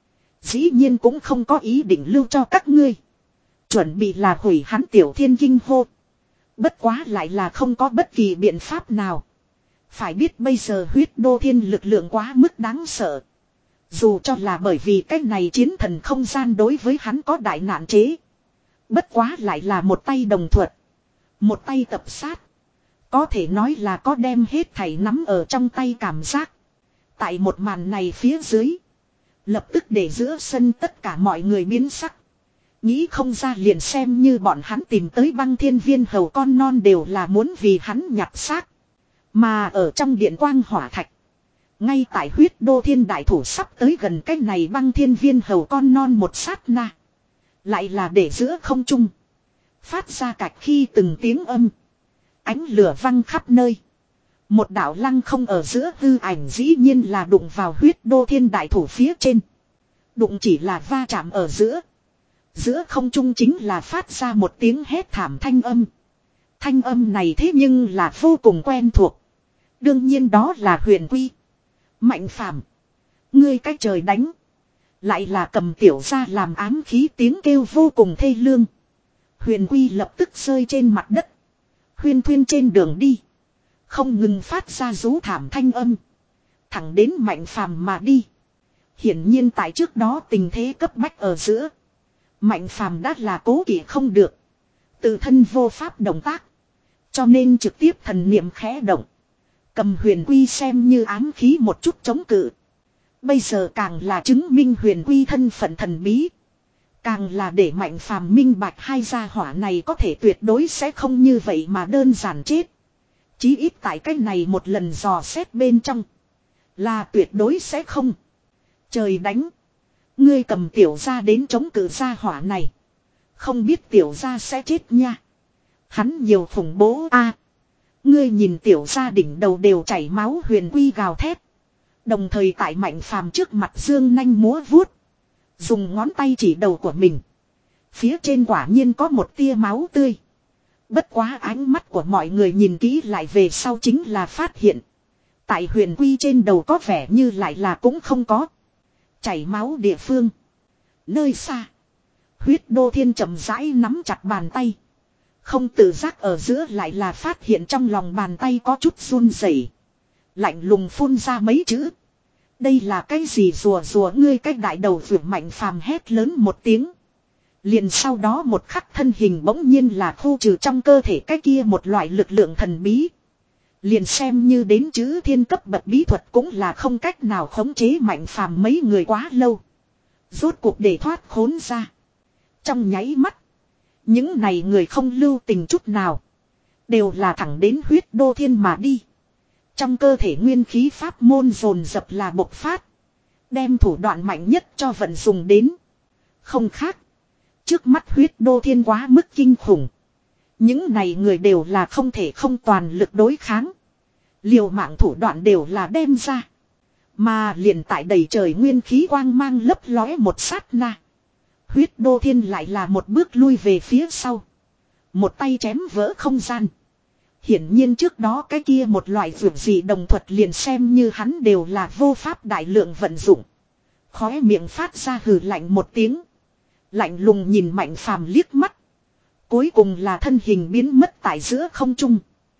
Dĩ nhiên cũng không có ý định lưu cho các ngươi. Chuẩn bị là hủy hắn Tiểu Thiên kinh hô. Bất quá lại là không có bất kỳ biện pháp nào. Phải biết bây giờ Huyết Đô Thiên lực lượng quá mức đáng sợ. Dù cho là bởi vì cái này chiến thần không gian đối với hắn có đại nạn chế. Bất quá lại là một tay đồng thuật. Một tay tập sát. Có thể nói là có đem hết thảy nắm ở trong tay cảm giác. Tại một màn này phía dưới. Lập tức để giữa sân tất cả mọi người biến sắc. Nghĩ không ra liền xem như bọn hắn tìm tới băng thiên viên hầu con non đều là muốn vì hắn nhặt xác. Mà ở trong điện quang hỏa thạch. Ngay tại huyết đô thiên đại thủ sắp tới gần cái này băng thiên viên hầu con non một sát na. Lại là để giữa không trung. Phát ra cạch khi từng tiếng âm. Ánh lửa văng khắp nơi. Một đạo lăng không ở giữa hư ảnh dĩ nhiên là đụng vào huyết đô thiên đại thủ phía trên. Đụng chỉ là va chạm ở giữa. Giữa không trung chính là phát ra một tiếng hét thảm thanh âm. Thanh âm này thế nhưng là vô cùng quen thuộc. Đương nhiên đó là Huyền Quy. Mạnh Phàm, ngươi cái trời đánh. Lại là cầm tiểu ra làm ám khí tiếng kêu vô cùng thê lương. Huyền Quy lập tức rơi trên mặt đất. Huyên thuyên trên đường đi. Không ngừng phát ra rú thảm thanh âm. Thẳng đến Mạnh Phàm mà đi. Hiển nhiên tại trước đó tình thế cấp bách ở giữa. Mạnh Phàm đã là cố kỵ không được. Tự thân vô pháp động tác. Cho nên trực tiếp thần niệm khẽ động. Cầm Huyền Quy xem như ám khí một chút chống cự. Bây giờ càng là chứng minh Huyền Quy thân phận thần bí. Càng là để Mạnh Phàm minh bạch hai gia hỏa này có thể tuyệt đối sẽ không như vậy mà đơn giản chết. Chí ít tại cách này một lần dò xét bên trong. Là tuyệt đối sẽ không. Trời đánh. Ngươi cầm tiểu gia đến chống cự gia hỏa này. Không biết tiểu gia sẽ chết nha. Hắn nhiều khủng bố a. Ngươi nhìn tiểu gia đỉnh đầu đều chảy máu. Huyền Quy gào thét. Đồng thời tại Mạnh Phàm trước mặt dương nanh múa vuốt. Dùng ngón tay chỉ đầu của mình. Phía trên quả nhiên có một tia máu tươi. Bất quá ánh mắt của mọi người nhìn kỹ lại về sau chính là phát hiện. Tại Huyền Quy trên đầu có vẻ như lại là cũng không có. Chảy máu địa phương. Nơi xa. Huyết đô thiên chậm rãi nắm chặt bàn tay. Không tự giác ở giữa lại là phát hiện trong lòng bàn tay có chút run rẩy. Lạnh lùng phun ra mấy chữ. Đây là cái gì rùa rùa ngươi cái đại đầu vượt Mạnh Phàm hét lớn một tiếng. Liền sau đó một khắc thân hình bỗng nhiên là khu trừ trong cơ thể cái kia một loại lực lượng thần bí. Liền xem như đến chữ thiên cấp bậc bí thuật cũng là không cách nào khống chế Mạnh Phàm mấy người quá lâu. Rốt cuộc để thoát khốn ra. Trong nháy mắt. Những này người không lưu tình chút nào. Đều là thẳng đến huyết đô thiên mà đi. Trong cơ thể nguyên khí pháp môn dồn dập là bộc phát. Đem thủ đoạn mạnh nhất cho vận dùng đến. Không khác. Trước mắt huyết đô thiên quá mức kinh khủng. Những này người đều là không thể không toàn lực đối kháng. Liều mạng thủ đoạn đều là đem ra. Mà liền tại đầy trời nguyên khí quang mang lấp lóe một sát na. Huyết đô thiên lại là một bước lui về phía sau. Một tay chém vỡ không gian. Hiển nhiên trước đó cái kia một loại vượt gì đồng thuật liền xem như hắn đều là vô pháp đại lượng vận dụng. Khóe miệng phát ra hừ lạnh một tiếng. Lạnh lùng nhìn Mạnh Phàm liếc mắt. Cuối cùng là thân hình biến mất tại giữa không trung.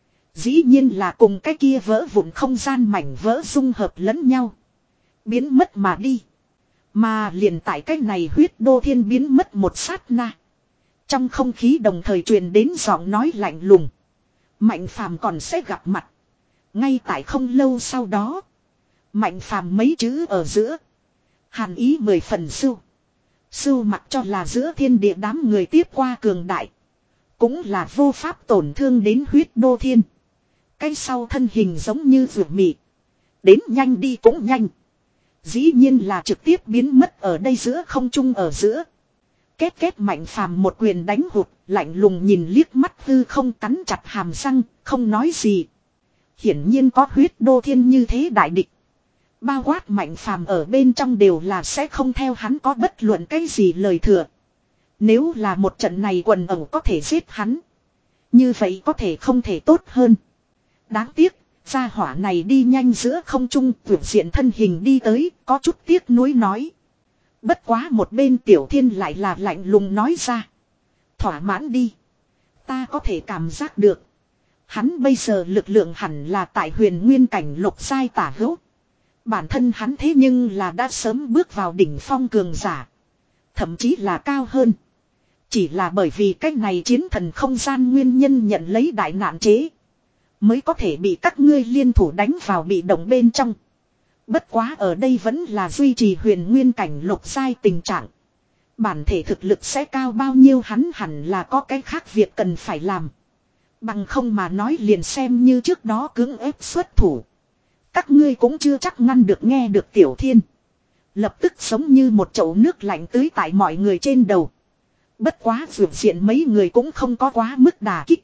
Dĩ nhiên là cùng cái kia vỡ vụn không gian mảnh vỡ dung hợp lẫn nhau. Biến mất mà đi. Mà liền tại cái này huyết đô thiên biến mất một sát na. Trong không khí đồng thời truyền đến giọng nói lạnh lùng. Mạnh Phàm còn sẽ gặp mặt. Ngay tại không lâu sau đó. Mạnh Phàm mấy chữ ở giữa. Hàn ý mười phần sưu. Sưu mặc cho là giữa thiên địa đám người tiếp qua cường đại. Cũng là vô pháp tổn thương đến huyết đô thiên. Cái sau thân hình giống như rượu mị. Đến nhanh đi cũng nhanh. Dĩ nhiên là trực tiếp biến mất ở đây giữa không trung ở giữa. Két két Mạnh Phàm một quyền đánh hụt, lạnh lùng nhìn liếc mắt hư không cắn chặt hàm răng, không nói gì. Hiển nhiên có huyết đô thiên như thế đại địch. Bao quát Mạnh Phàm ở bên trong đều là sẽ không theo hắn có bất luận cái gì lời thừa. Nếu là một trận này quần ẩu có thể giết hắn. Như vậy có thể không thể tốt hơn. Đáng tiếc, gia hỏa này đi nhanh giữa không trung, vượt diện thân hình đi tới, có chút tiếc nuối nói. Bất quá một bên Tiểu Thiên lại là lạnh lùng nói ra. Thỏa mãn đi. Ta có thể cảm giác được. Hắn bây giờ lực lượng hẳn là tại huyền nguyên cảnh lục giai tả hữu. Bản thân hắn thế nhưng là đã sớm bước vào đỉnh phong cường giả. Thậm chí là cao hơn. Chỉ là bởi vì cái này chiến thần không gian nguyên nhân nhận lấy đại nạn chế. Mới có thể bị các ngươi liên thủ đánh vào bị động bên trong. Bất quá ở đây vẫn là duy trì huyền nguyên cảnh lục giai tình trạng. Bản thể thực lực sẽ cao bao nhiêu hắn hẳn là có cái khác việc cần phải làm. Bằng không mà nói liền xem như trước đó cưỡng ép xuất thủ. Các ngươi cũng chưa chắc ngăn được nghe được Tiểu Thiên. Lập tức giống như một chậu nước lạnh tưới tại mọi người trên đầu. Bất quá vượt diện mấy người cũng không có quá mức đả kích.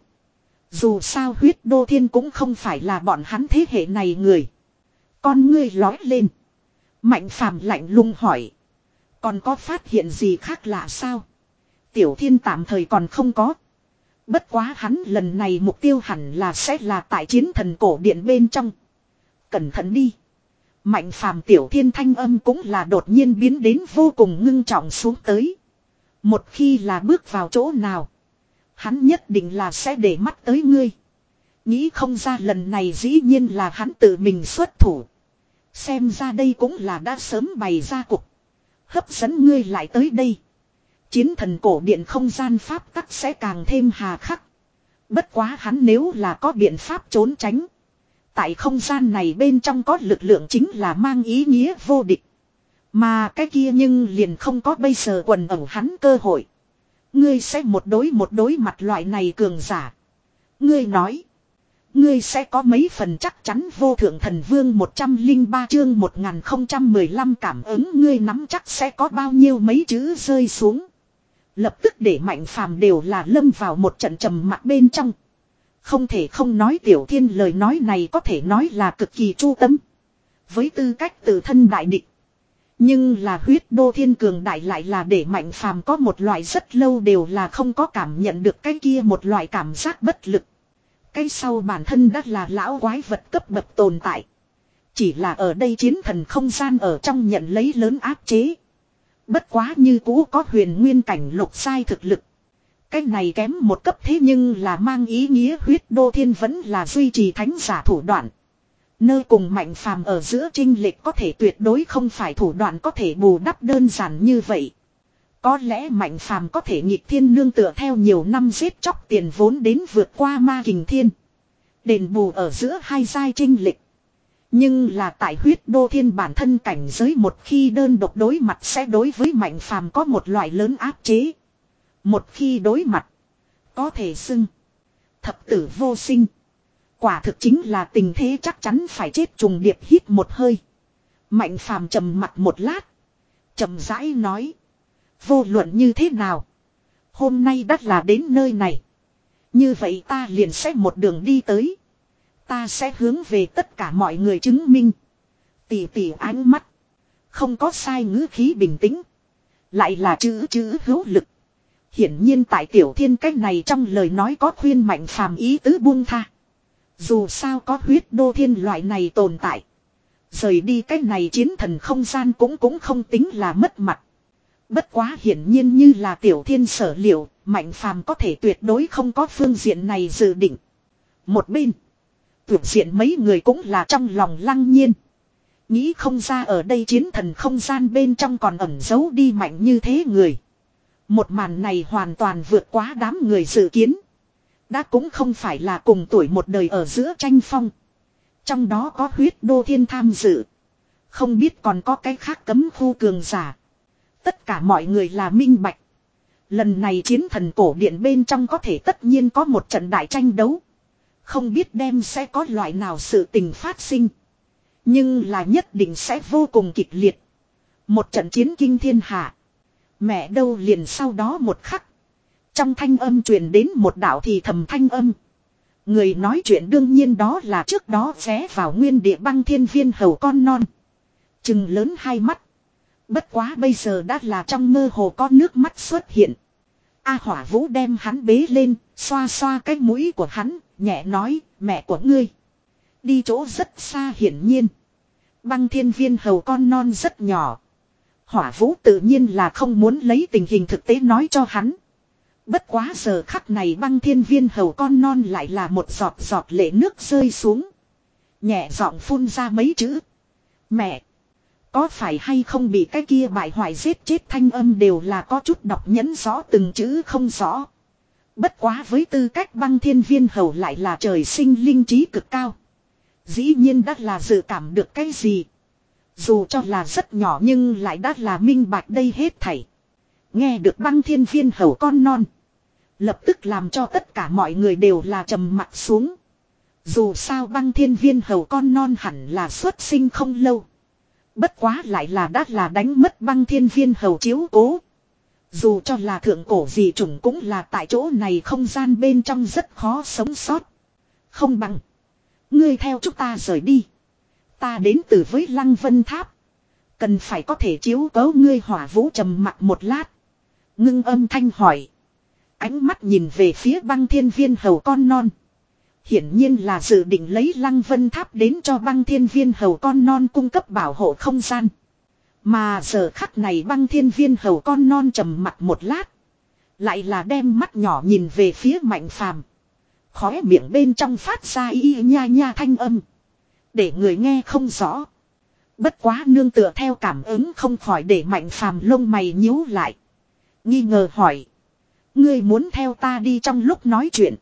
Dù sao huyết đô thiên cũng không phải là bọn hắn thế hệ này người. Con ngươi lói lên. Mạnh phàm lạnh lùng hỏi. Còn có phát hiện gì khác lạ sao? Tiểu Thiên tạm thời còn không có. Bất quá hắn lần này mục tiêu hẳn là sẽ là tại chiến thần cổ điện bên trong. Cẩn thận đi. Mạnh phàm Tiểu Thiên thanh âm cũng là đột nhiên biến đến vô cùng ngưng trọng xuống tới. Một khi là bước vào chỗ nào. Hắn nhất định là sẽ để mắt tới ngươi. Nghĩ không ra lần này dĩ nhiên là hắn tự mình xuất thủ. Xem ra đây cũng là đã sớm bày ra cục. Hấp dẫn ngươi lại tới đây. Chiến thần cổ điện không gian pháp tắc sẽ càng thêm hà khắc. Bất quá hắn nếu là có biện pháp trốn tránh. Tại không gian này bên trong có lực lượng chính là mang ý nghĩa vô địch. Mà cái kia nhưng liền không có bây giờ quần ẩu hắn cơ hội. Ngươi sẽ một đối một đối mặt loại này cường giả. Ngươi nói. Ngươi sẽ có mấy phần chắc chắn vô thượng thần vương một trăm lẻ ba chương một nghìn không trăm mười lăm cảm ứng ngươi nắm chắc sẽ có bao nhiêu mấy chữ rơi xuống. Lập tức để Mạnh Phàm đều là lâm vào một trận trầm mặc bên trong. Không thể không nói Tiểu Thiên lời nói này có thể nói là cực kỳ chu tâm. Với tư cách tự thân đại địch. Nhưng là huyết đô thiên cường đại lại là để Mạnh Phàm có một loại rất lâu đều là không có cảm nhận được cái kia một loại cảm giác bất lực. Cái sau bản thân đã là lão quái vật cấp bậc tồn tại. Chỉ là ở đây chiến thần không gian ở trong nhận lấy lớn áp chế. Bất quá như cũ có huyền nguyên cảnh lục sai thực lực. Cái này kém một cấp thế nhưng là mang ý nghĩa huyết đô thiên vẫn là duy trì thánh giả thủ đoạn. Nơi cùng Mạnh Phàm ở giữa chênh lệch có thể tuyệt đối không phải thủ đoạn có thể bù đắp đơn giản như vậy. Có lẽ Mạnh Phàm có thể nghịch thiên nương tựa theo nhiều năm giết chóc tiền vốn đến vượt qua ma kình thiên. Đền bù ở giữa hai giai chênh lệch. Nhưng là tại huyết đô thiên bản thân cảnh giới một khi đơn độc đối mặt sẽ đối với Mạnh Phàm có một loại lớn áp chế. Một khi đối mặt. Có thể xưng. Thập tử vô sinh. Quả thực chính là tình thế chắc chắn phải chết trùng điệp hít một hơi. Mạnh Phàm trầm mặt một lát. Trầm rãi nói. Vô luận như thế nào. Hôm nay đã là đến nơi này. Như vậy ta liền sẽ một đường đi tới. Ta sẽ hướng về tất cả mọi người chứng minh. Tỉ tỉ ánh mắt. Không có sai ngữ khí bình tĩnh. Lại là chữ chữ hữu lực. Hiển nhiên tại Tiểu Thiên cách này trong lời nói có khuyên Mạnh Phàm ý tứ buông tha. Dù sao có huyết đô thiên loại này tồn tại. Rời đi cách này chiến thần không gian cũng cũng không tính là mất mặt. Bất quá hiển nhiên như là Tiểu Thiên sở liệu, Mạnh Phàm có thể tuyệt đối không có phương diện này dự định. Một bên, tuyệt diện mấy người cũng là trong lòng lăng nhiên. Nghĩ không ra ở đây chiến thần không gian bên trong còn ẩn giấu đi mạnh như thế người. Một màn này hoàn toàn vượt quá đám người dự kiến. Đã cũng không phải là cùng tuổi một đời ở giữa tranh phong. Trong đó có huyết đô thiên tham dự. Không biết còn có cái khác cấm khu cường giả. Tất cả mọi người là minh bạch. Lần này chiến thần cổ điện bên trong có thể tất nhiên có một trận đại tranh đấu. Không biết đem sẽ có loại nào sự tình phát sinh. Nhưng là nhất định sẽ vô cùng kịch liệt. Một trận chiến kinh thiên hạ. Mẹ đâu liền sau đó một khắc. Trong thanh âm truyền đến một đạo thì thầm thanh âm. Người nói chuyện đương nhiên đó là trước đó vé vào nguyên địa băng thiên viên hầu con non. Trừng lớn hai mắt. Bất quá bây giờ đã là trong mơ hồ có nước mắt xuất hiện. A Hỏa Vũ đem hắn bế lên, xoa xoa cái mũi của hắn, nhẹ nói, mẹ của ngươi. Đi chỗ rất xa hiển nhiên. Băng thiên viên hầu con non rất nhỏ. Hỏa Vũ tự nhiên là không muốn lấy tình hình thực tế nói cho hắn. Bất quá giờ khắc này băng thiên viên hầu con non lại là một giọt giọt lệ nước rơi xuống. Nhẹ giọng phun ra mấy chữ. Mẹ. Có phải hay không bị cái kia bại hoại giết chết thanh âm đều là có chút đọc nhẫn rõ từng chữ không rõ. Bất quá với tư cách băng thiên viên hầu lại là trời sinh linh trí cực cao. Dĩ nhiên đã là dự cảm được cái gì. Dù cho là rất nhỏ nhưng lại đã là minh bạch đây hết thảy. Nghe được băng thiên viên hầu con non. Lập tức làm cho tất cả mọi người đều là trầm mặt xuống. Dù sao băng thiên viên hầu con non hẳn là xuất sinh không lâu. Bất quá lại là đã là đánh mất băng thiên viên hầu chiếu cố. Dù cho là thượng cổ dị chủng cũng là tại chỗ này không gian bên trong rất khó sống sót. Không bằng. Ngươi theo chúng ta rời đi. Ta đến từ với Lăng Vân Tháp. Cần phải có thể chiếu cố ngươi. Hỏa Vũ trầm mặc một lát. Ngưng âm thanh hỏi. Ánh mắt nhìn về phía băng thiên viên hầu con non. Hiển nhiên là dự định lấy Lăng Vân Tháp đến cho băng thiên viên hầu con non cung cấp bảo hộ không gian. Mà giờ khắc này băng thiên viên hầu con non trầm mặt một lát. Lại là đem mắt nhỏ nhìn về phía Mạnh Phàm. Khóe miệng bên trong phát ra y nha nha thanh âm. Để người nghe không rõ. Bất quá nương tựa theo cảm ứng không khỏi để Mạnh Phàm lông mày nhíu lại. Nghi ngờ hỏi. Ngươi muốn theo ta đi trong lúc nói chuyện.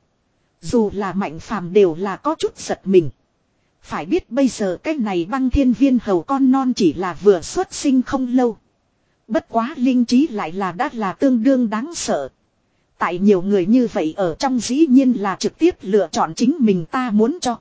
Dù là Mạnh Phàm đều là có chút giật mình. Phải biết bây giờ cái này băng thiên viên hầu con non chỉ là vừa xuất sinh không lâu. Bất quá linh trí lại là đã là tương đương đáng sợ. Tại nhiều người như vậy ở trong dĩ nhiên là trực tiếp lựa chọn chính mình ta muốn cho.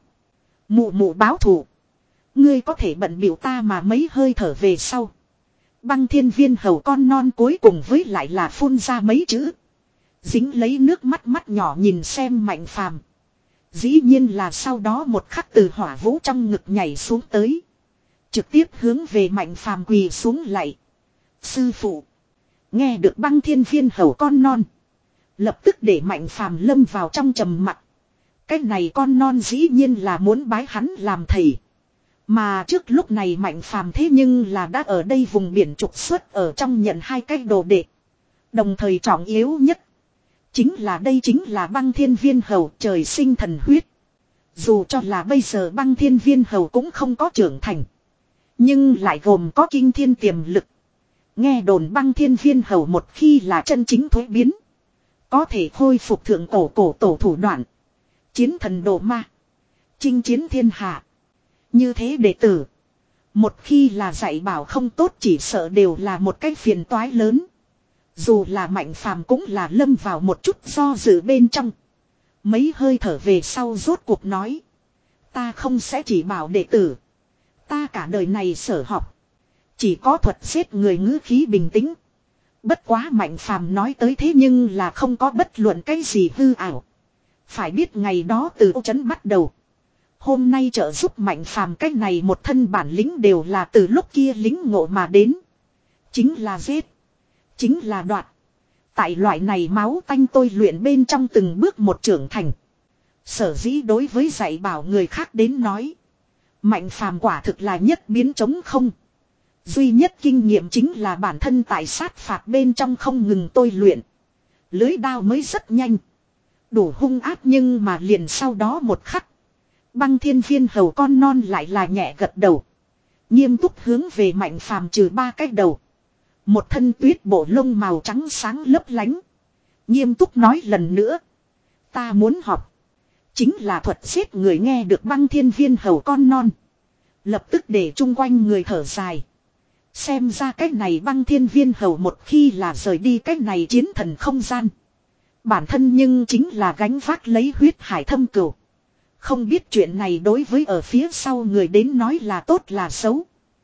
Mụ mụ báo thù. Ngươi có thể bận biểu ta mà mấy hơi thở về sau. Băng thiên viên hầu con non cuối cùng với lại là phun ra mấy chữ. Dính lấy nước mắt mắt nhỏ nhìn xem Mạnh Phàm. Dĩ nhiên là sau đó một khắc từ Hỏa Vũ trong ngực nhảy xuống tới. Trực tiếp hướng về Mạnh Phàm quỳ xuống lạy. Sư phụ. Nghe được băng thiên viên hầu con non. Lập tức để Mạnh Phàm lâm vào trong trầm mặc. Cái này con non dĩ nhiên là muốn bái hắn làm thầy. Mà trước lúc này Mạnh Phàm thế nhưng là đã ở đây vùng biển trục xuất ở trong nhận hai cái đồ đệ. Đồng thời trọng yếu nhất. Chính là đây chính là băng thiên viên hầu trời sinh thần huyết. Dù cho là bây giờ băng thiên viên hầu cũng không có trưởng thành. Nhưng lại gồm có kinh thiên tiềm lực. Nghe đồn băng thiên viên hầu một khi là chân chính thuế biến. Có thể khôi phục thượng cổ cổ tổ thủ đoạn. Chiến thần đồ ma. Chinh chiến thiên hạ. Như thế đệ tử. Một khi là dạy bảo không tốt chỉ sợ đều là một cái phiền toái lớn. Dù là Mạnh Phàm cũng là lâm vào một chút do dự bên trong. Mấy hơi thở về sau rốt cuộc nói. Ta không sẽ chỉ bảo đệ tử. Ta cả đời này sở học. Chỉ có thuật giết người ngữ khí bình tĩnh. Bất quá Mạnh Phàm nói tới thế nhưng là không có bất luận cái gì hư ảo. Phải biết ngày đó từ Âu Trấn bắt đầu. Hôm nay trợ giúp Mạnh Phàm cách này một thân bản lĩnh đều là từ lúc kia lính ngộ mà đến. Chính là giết. Chính là đoạt. Tại loại này máu tanh tôi luyện bên trong từng bước một trưởng thành. Sở dĩ đối với dạy bảo người khác đến nói. Mạnh Phàm quả thực là nhất biến chống không. Duy nhất kinh nghiệm chính là bản thân tại sát phạt bên trong không ngừng tôi luyện. Lưới đao mới rất nhanh. Đủ hung ác nhưng mà liền sau đó một khắc. Băng thiên viên hầu con non lại là nhẹ gật đầu. Nghiêm túc hướng về Mạnh Phàm trừ ba cái đầu. Một thân tuyết bộ lông màu trắng sáng lấp lánh. Nghiêm túc nói lần nữa. Ta muốn học. Chính là thuật giết người nghe được băng thiên viên hầu con non. Lập tức để chung quanh người thở dài. Xem ra cách này băng thiên viên hầu một khi là rời đi cách này chiến thần không gian. Bản thân nhưng chính là gánh vác lấy huyết hải thâm cửu. Không biết chuyện này đối với ở phía sau người đến nói là tốt là xấu.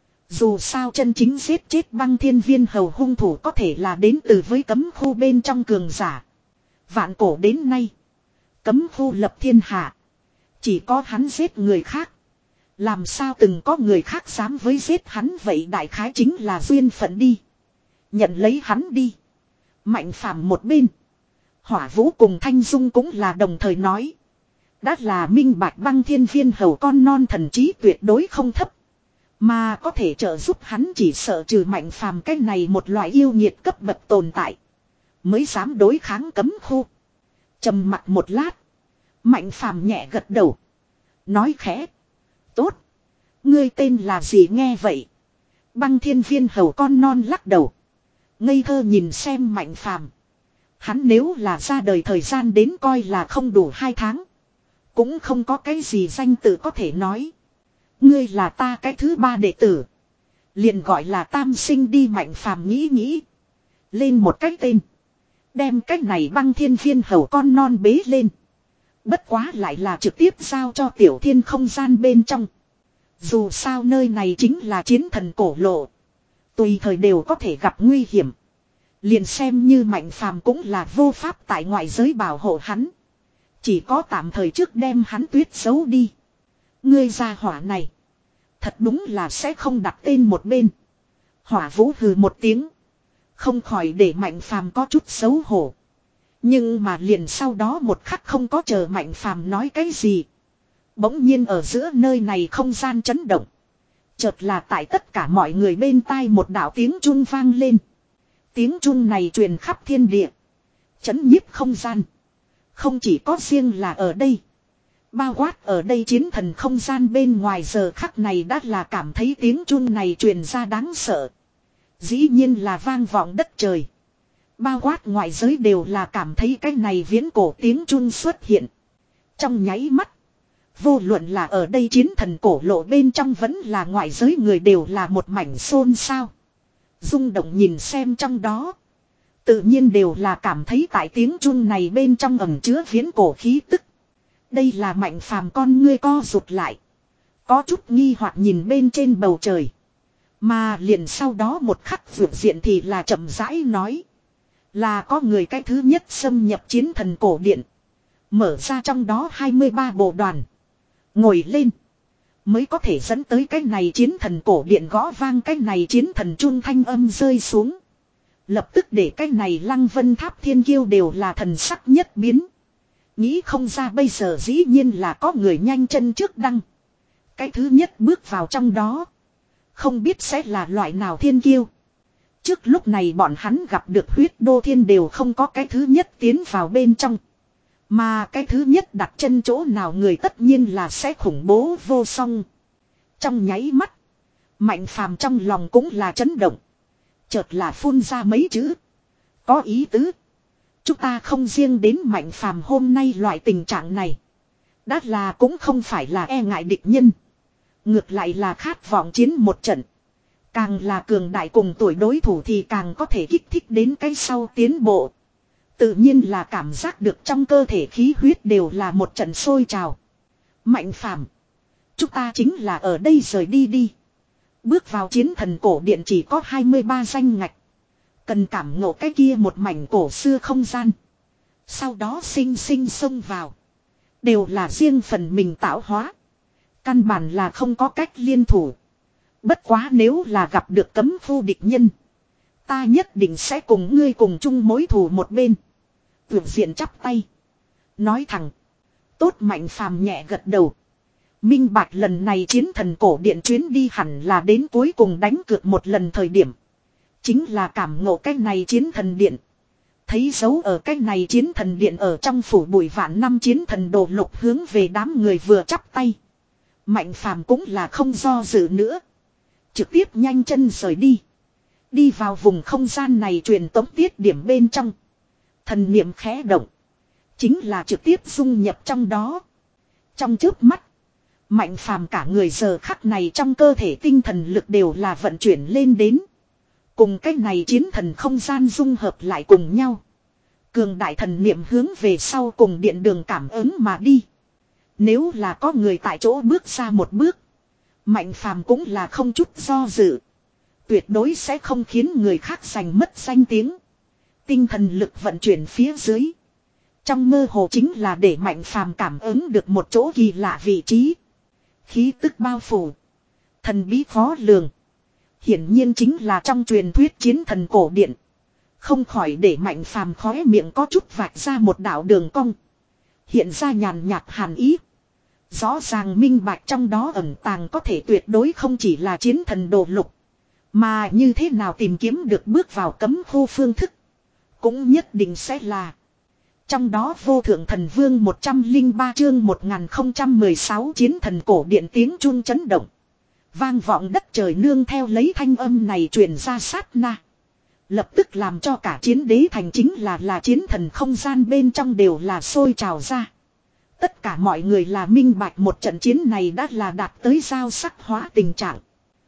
Dù sao chân chính giết chết băng thiên viên hầu hung thủ có thể là đến từ với cấm khu bên trong cường giả. Vạn cổ đến nay. Cấm khu lập thiên hạ. Chỉ có hắn giết người khác. Làm sao từng có người khác dám với giết hắn vậy đại khái chính là duyên phận đi. Nhận lấy hắn đi. Mạnh Phàm một bên. Hỏa Vũ cùng Thanh Dung cũng là đồng thời nói. Đã là minh bạch băng thiên viên hầu con non thần trí tuyệt đối không thấp. Mà có thể trợ giúp hắn chỉ sợ trừ Mạnh Phàm cái này một loại yêu nhiệt cấp bậc tồn tại. Mới dám đối kháng cấm khu. Trầm mặt một lát. Mạnh Phàm nhẹ gật đầu. Nói khẽ. Tốt. Ngươi tên là gì nghe vậy? Băng thiên viên hầu con non lắc đầu. Ngây thơ nhìn xem Mạnh Phàm. Hắn nếu là ra đời thời gian đến coi là không đủ hai tháng. Cũng không có cái gì danh tự có thể nói. Ngươi là ta cái thứ ba đệ tử. Liền gọi là tam sinh đi. Mạnh Phàm nghĩ nghĩ. Lên một cái tên. Đem cái này băng thiên viên hầu con non bế lên. Bất quá lại là trực tiếp giao cho tiểu thiên không gian bên trong. Dù sao nơi này chính là chiến thần cổ lộ. Tùy thời đều có thể gặp nguy hiểm. Liền xem như Mạnh Phàm cũng là vô pháp tại ngoại giới bảo hộ hắn. Chỉ có tạm thời trước đem hắn tuyết giấu đi. Ngươi gia hỏa này. Thật đúng là sẽ không đặt tên một bên. Hỏa Vũ hừ một tiếng. Không khỏi để Mạnh Phàm có chút xấu hổ. Nhưng mà liền sau đó một khắc không có chờ Mạnh Phàm nói cái gì. Bỗng nhiên ở giữa nơi này không gian chấn động. Chợt là tại tất cả mọi người bên tai một đạo tiếng chuông vang lên. Tiếng chuông này truyền khắp thiên địa. Chấn nhiếp không gian. Không chỉ có riêng là ở đây. Bao quát ở đây chiến thần không gian bên ngoài giờ khắc này đã là cảm thấy tiếng chuông này truyền ra đáng sợ. Dĩ nhiên là vang vọng đất trời. Bao quát ngoại giới đều là cảm thấy cái này viễn cổ tiếng chuông xuất hiện. Trong nháy mắt. Vô luận là ở đây chiến thần cổ lộ bên trong vẫn là ngoại giới người đều là một mảnh xôn xao. Rung động nhìn xem trong đó. Tự nhiên đều là cảm thấy tại tiếng chuông này bên trong ẩn chứa viễn cổ khí tức. Đây là Mạnh Phàm con ngươi co rụt lại. Có chút nghi hoặc nhìn bên trên bầu trời. Mà liền sau đó một khắc vượt diện thì là chậm rãi nói. Là có người cái thứ nhất xâm nhập chiến thần cổ điện. Mở ra trong đó hai mươi ba bộ đoàn. Ngồi lên. Mới có thể dẫn tới cái này chiến thần cổ điện gõ vang cái này chiến thần chuông thanh âm rơi xuống. Lập tức để cái này Lăng Vân Tháp Thiên Kiêu đều là thần sắc nhất biến. Nghĩ không ra bây giờ dĩ nhiên là có người nhanh chân trước đăng. Cái thứ nhất bước vào trong đó. Không biết sẽ là loại nào thiên kiêu. Trước lúc này bọn hắn gặp được huyết đô thiên đều không có cái thứ nhất tiến vào bên trong. Mà cái thứ nhất đặt chân chỗ nào người tất nhiên là sẽ khủng bố vô song. Trong nháy mắt. Mạnh Phàm trong lòng cũng là chấn động. Chợt là phun ra mấy chữ. Có ý tứ. Chúng ta không riêng đến Mạnh Phàm hôm nay loại tình trạng này. Đã là cũng không phải là e ngại địch nhân. Ngược lại là khát vọng chiến một trận. Càng là cường đại cùng tuổi đối thủ thì càng có thể kích thích đến cái sau tiến bộ. Tự nhiên là cảm giác được trong cơ thể khí huyết đều là một trận sôi trào. Mạnh Phàm, chúng ta chính là ở đây rời đi đi. Bước vào chiến thần cổ điện chỉ có hai mươi ba danh ngạch. Cần cảm ngộ cái kia một mảnh cổ xưa không gian. Sau đó sinh sinh xông vào. Đều là riêng phần mình tạo hóa. Căn bản là không có cách liên thủ. Bất quá nếu là gặp được cấm phu địch nhân. Ta nhất định sẽ cùng ngươi cùng chung mối thù một bên. Vượt diện chắp tay. Nói thẳng. Tốt. Mạnh Phàm nhẹ gật đầu. Minh bạch lần này chiến thần cổ điện chuyến đi hẳn là đến cuối cùng đánh cược một lần thời điểm. Chính là cảm ngộ cái này chiến thần điện. Thấy dấu ở cái này chiến thần điện ở trong phủ bụi vạn năm chiến thần đồ lục hướng về đám người vừa chắp tay. Mạnh Phàm cũng là không do dự nữa. Trực tiếp nhanh chân rời đi. Đi vào vùng không gian này truyền tống tiết điểm bên trong. Thần niệm khẽ động. Chính là trực tiếp dung nhập trong đó. Trong chớp mắt. Mạnh Phàm cả người giờ khắc này trong cơ thể tinh thần lực đều là vận chuyển lên đến. Cùng cái này chiến thần không gian dung hợp lại cùng nhau. Cường đại thần niệm hướng về sau cùng điện đường cảm ứng mà đi. Nếu là có người tại chỗ bước ra một bước. Mạnh Phàm cũng là không chút do dự. Tuyệt đối sẽ không khiến người khác giành mất danh tiếng. Tinh thần lực vận chuyển phía dưới. Trong mơ hồ chính là để Mạnh Phàm cảm ứng được một chỗ kỳ lạ vị trí. Khí tức bao phủ. Thần bí khó lường. Hiển nhiên chính là trong truyền thuyết chiến thần cổ điện. Không khỏi để Mạnh Phàm khóe miệng có chút vạch ra một đạo đường cong. Hiện ra nhàn nhạt hàn ý. Rõ ràng minh bạch trong đó ẩn tàng có thể tuyệt đối không chỉ là chiến thần đồ lục. Mà như thế nào tìm kiếm được bước vào cấm khu phương thức. Cũng nhất định sẽ là. Trong đó vô thượng thần vương một trăm lẻ ba chương một nghìn không trăm mười sáu chiến thần cổ điện tiếng chuông chấn động. Vang vọng đất trời nương theo lấy thanh âm này truyền ra sát na. Lập tức làm cho cả chiến đế thành chính là là chiến thần không gian bên trong đều là sôi trào ra. Tất cả mọi người là minh bạch một trận chiến này đã là đạt tới giao sắc hóa tình trạng.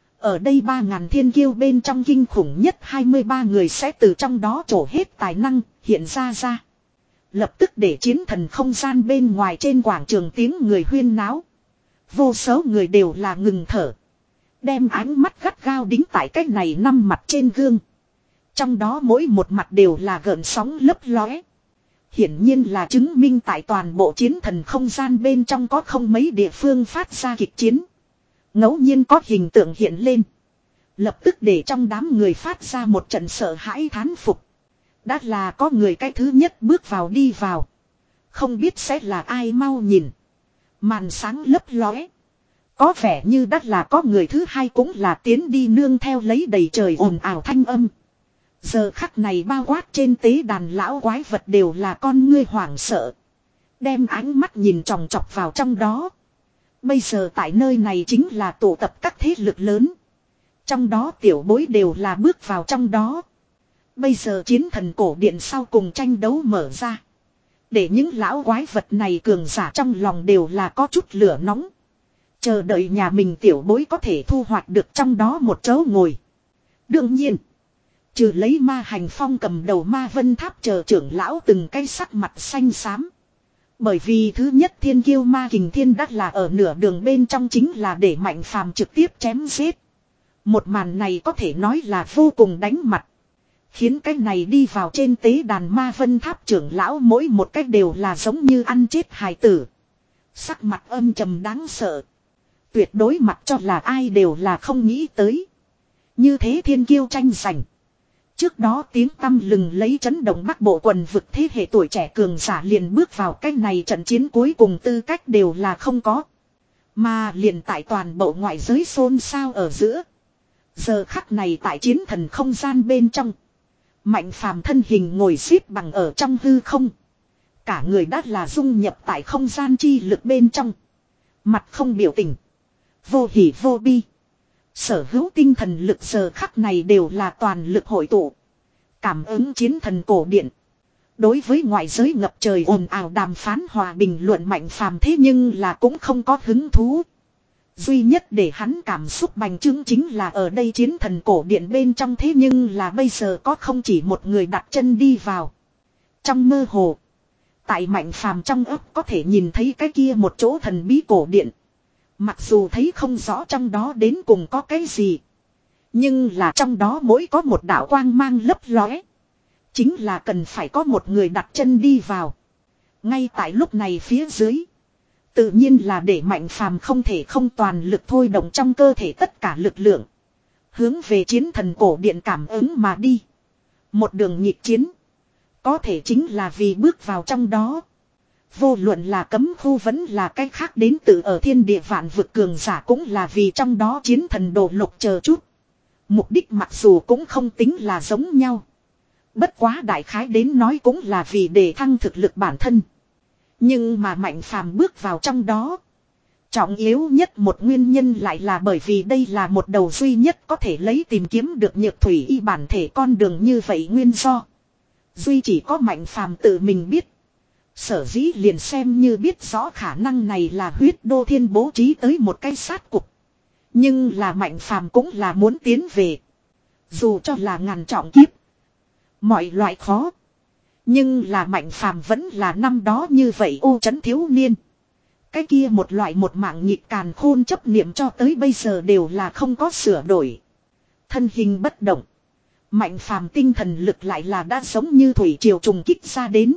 Ở đây ba ngàn thiên kiêu bên trong kinh khủng nhất hai mươi ba người sẽ từ trong đó trổ hết tài năng hiện ra ra. Lập tức để chiến thần không gian bên ngoài trên quảng trường tiếng người huyên náo. Vô số người đều là ngừng thở. Đem ánh mắt gắt gao đính tại cái này năm mặt trên gương. Trong đó mỗi một mặt đều là gợn sóng lấp lóe. Hiển nhiên là chứng minh tại toàn bộ chiến thần không gian bên trong có không mấy địa phương phát ra kịch chiến. Ngẫu nhiên có hình tượng hiện lên. Lập tức để trong đám người phát ra một trận sợ hãi thán phục. Đã là có người cái thứ nhất bước vào đi vào. Không biết sẽ là ai mau nhìn. Màn sáng lấp lóe. Có vẻ như đắt là có người thứ hai cũng là tiến đi nương theo lấy đầy trời ồn ào thanh âm. Giờ khắc này bao quát trên tế đàn lão quái vật đều là con ngươi hoảng sợ. Đem ánh mắt nhìn tròng trọc vào trong đó. Bây giờ tại nơi này chính là tụ tập các thế lực lớn. Trong đó tiểu bối đều là bước vào trong đó. Bây giờ chiến thần cổ điện sau cùng tranh đấu mở ra. Để những lão quái vật này cường giả trong lòng đều là có chút lửa nóng. Chờ đợi nhà mình tiểu bối có thể thu hoạch được trong đó một chỗ ngồi. Đương nhiên. Trừ lấy ma hành phong cầm đầu ma vân tháp chờ trưởng lão từng cái sắc mặt xanh xám. Bởi vì thứ nhất thiên kiêu ma kình thiên đắt là ở nửa đường bên trong chính là để mạnh phàm trực tiếp chém giết. Một màn này có thể nói là vô cùng đánh mặt. Khiến cái này đi vào trên tế đàn ma vân tháp trưởng lão mỗi một cách đều là giống như ăn chết hài tử. Sắc mặt âm trầm đáng sợ. Tuyệt đối mặt cho là ai đều là không nghĩ tới. Như thế thiên kiêu tranh giành. Trước đó tiếng tăm lừng lấy chấn động bắc bộ quần vực thế hệ tuổi trẻ cường giả liền bước vào cái này trận chiến cuối cùng tư cách đều là không có. Mà liền tại toàn bộ ngoại giới xôn xao ở giữa. Giờ khắc này tại chiến thần không gian bên trong. Mạnh phàm thân hình ngồi xếp bằng ở trong hư không. Cả người đã là dung nhập tại không gian chi lực bên trong. Mặt không biểu tình. Vô hỉ vô bi. Sở hữu tinh thần lực giờ khắc này đều là toàn lực hội tụ. Cảm ứng chiến thần cổ điện. Đối với ngoại giới ngập trời ồn ào đàm phán hòa bình luận mạnh phàm thế nhưng là cũng không có hứng thú. Duy nhất để hắn cảm xúc bành trướng chính là ở đây chiến thần cổ điện bên trong thế nhưng là bây giờ có không chỉ một người đặt chân đi vào. Trong mơ hồ. Tại mạnh phàm trong ấp có thể nhìn thấy cái kia một chỗ thần bí cổ điện. Mặc dù thấy không rõ trong đó đến cùng có cái gì. Nhưng là trong đó mỗi có một đạo quang mang lấp lóe. Chính là cần phải có một người đặt chân đi vào. Ngay tại lúc này phía dưới. Tự nhiên là để mạnh phàm không thể không toàn lực thôi động trong cơ thể tất cả lực lượng. Hướng về chiến thần cổ điện cảm ứng mà đi. Một đường nhịp chiến. Có thể chính là vì bước vào trong đó. Vô luận là cấm khu vẫn là cách khác đến từ ở thiên địa vạn vực cường giả cũng là vì trong đó chiến thần đồ lục chờ chút. Mục đích mặc dù cũng không tính là giống nhau. Bất quá đại khái đến nói cũng là vì để thăng thực lực bản thân. Nhưng mà mạnh phàm bước vào trong đó. Trọng yếu nhất một nguyên nhân lại là bởi vì đây là một đầu duy nhất có thể lấy tìm kiếm được nhược thủy y bản thể con đường như vậy nguyên do. Duy chỉ có mạnh phàm tự mình biết. Sở dĩ liền xem như biết rõ khả năng này là huyết đô thiên bố trí tới một cái sát cục. Nhưng là mạnh phàm cũng là muốn tiến về. Dù cho là ngàn trọng kiếp. Mọi loại khó. Nhưng là mạnh phàm vẫn là năm đó như vậy ô trấn thiếu niên. Cái kia một loại một mạng nhịp càn khôn chấp niệm cho tới bây giờ đều là không có sửa đổi. Thân hình bất động. Mạnh phàm tinh thần lực lại là đã giống như thủy triều trùng kích ra đến.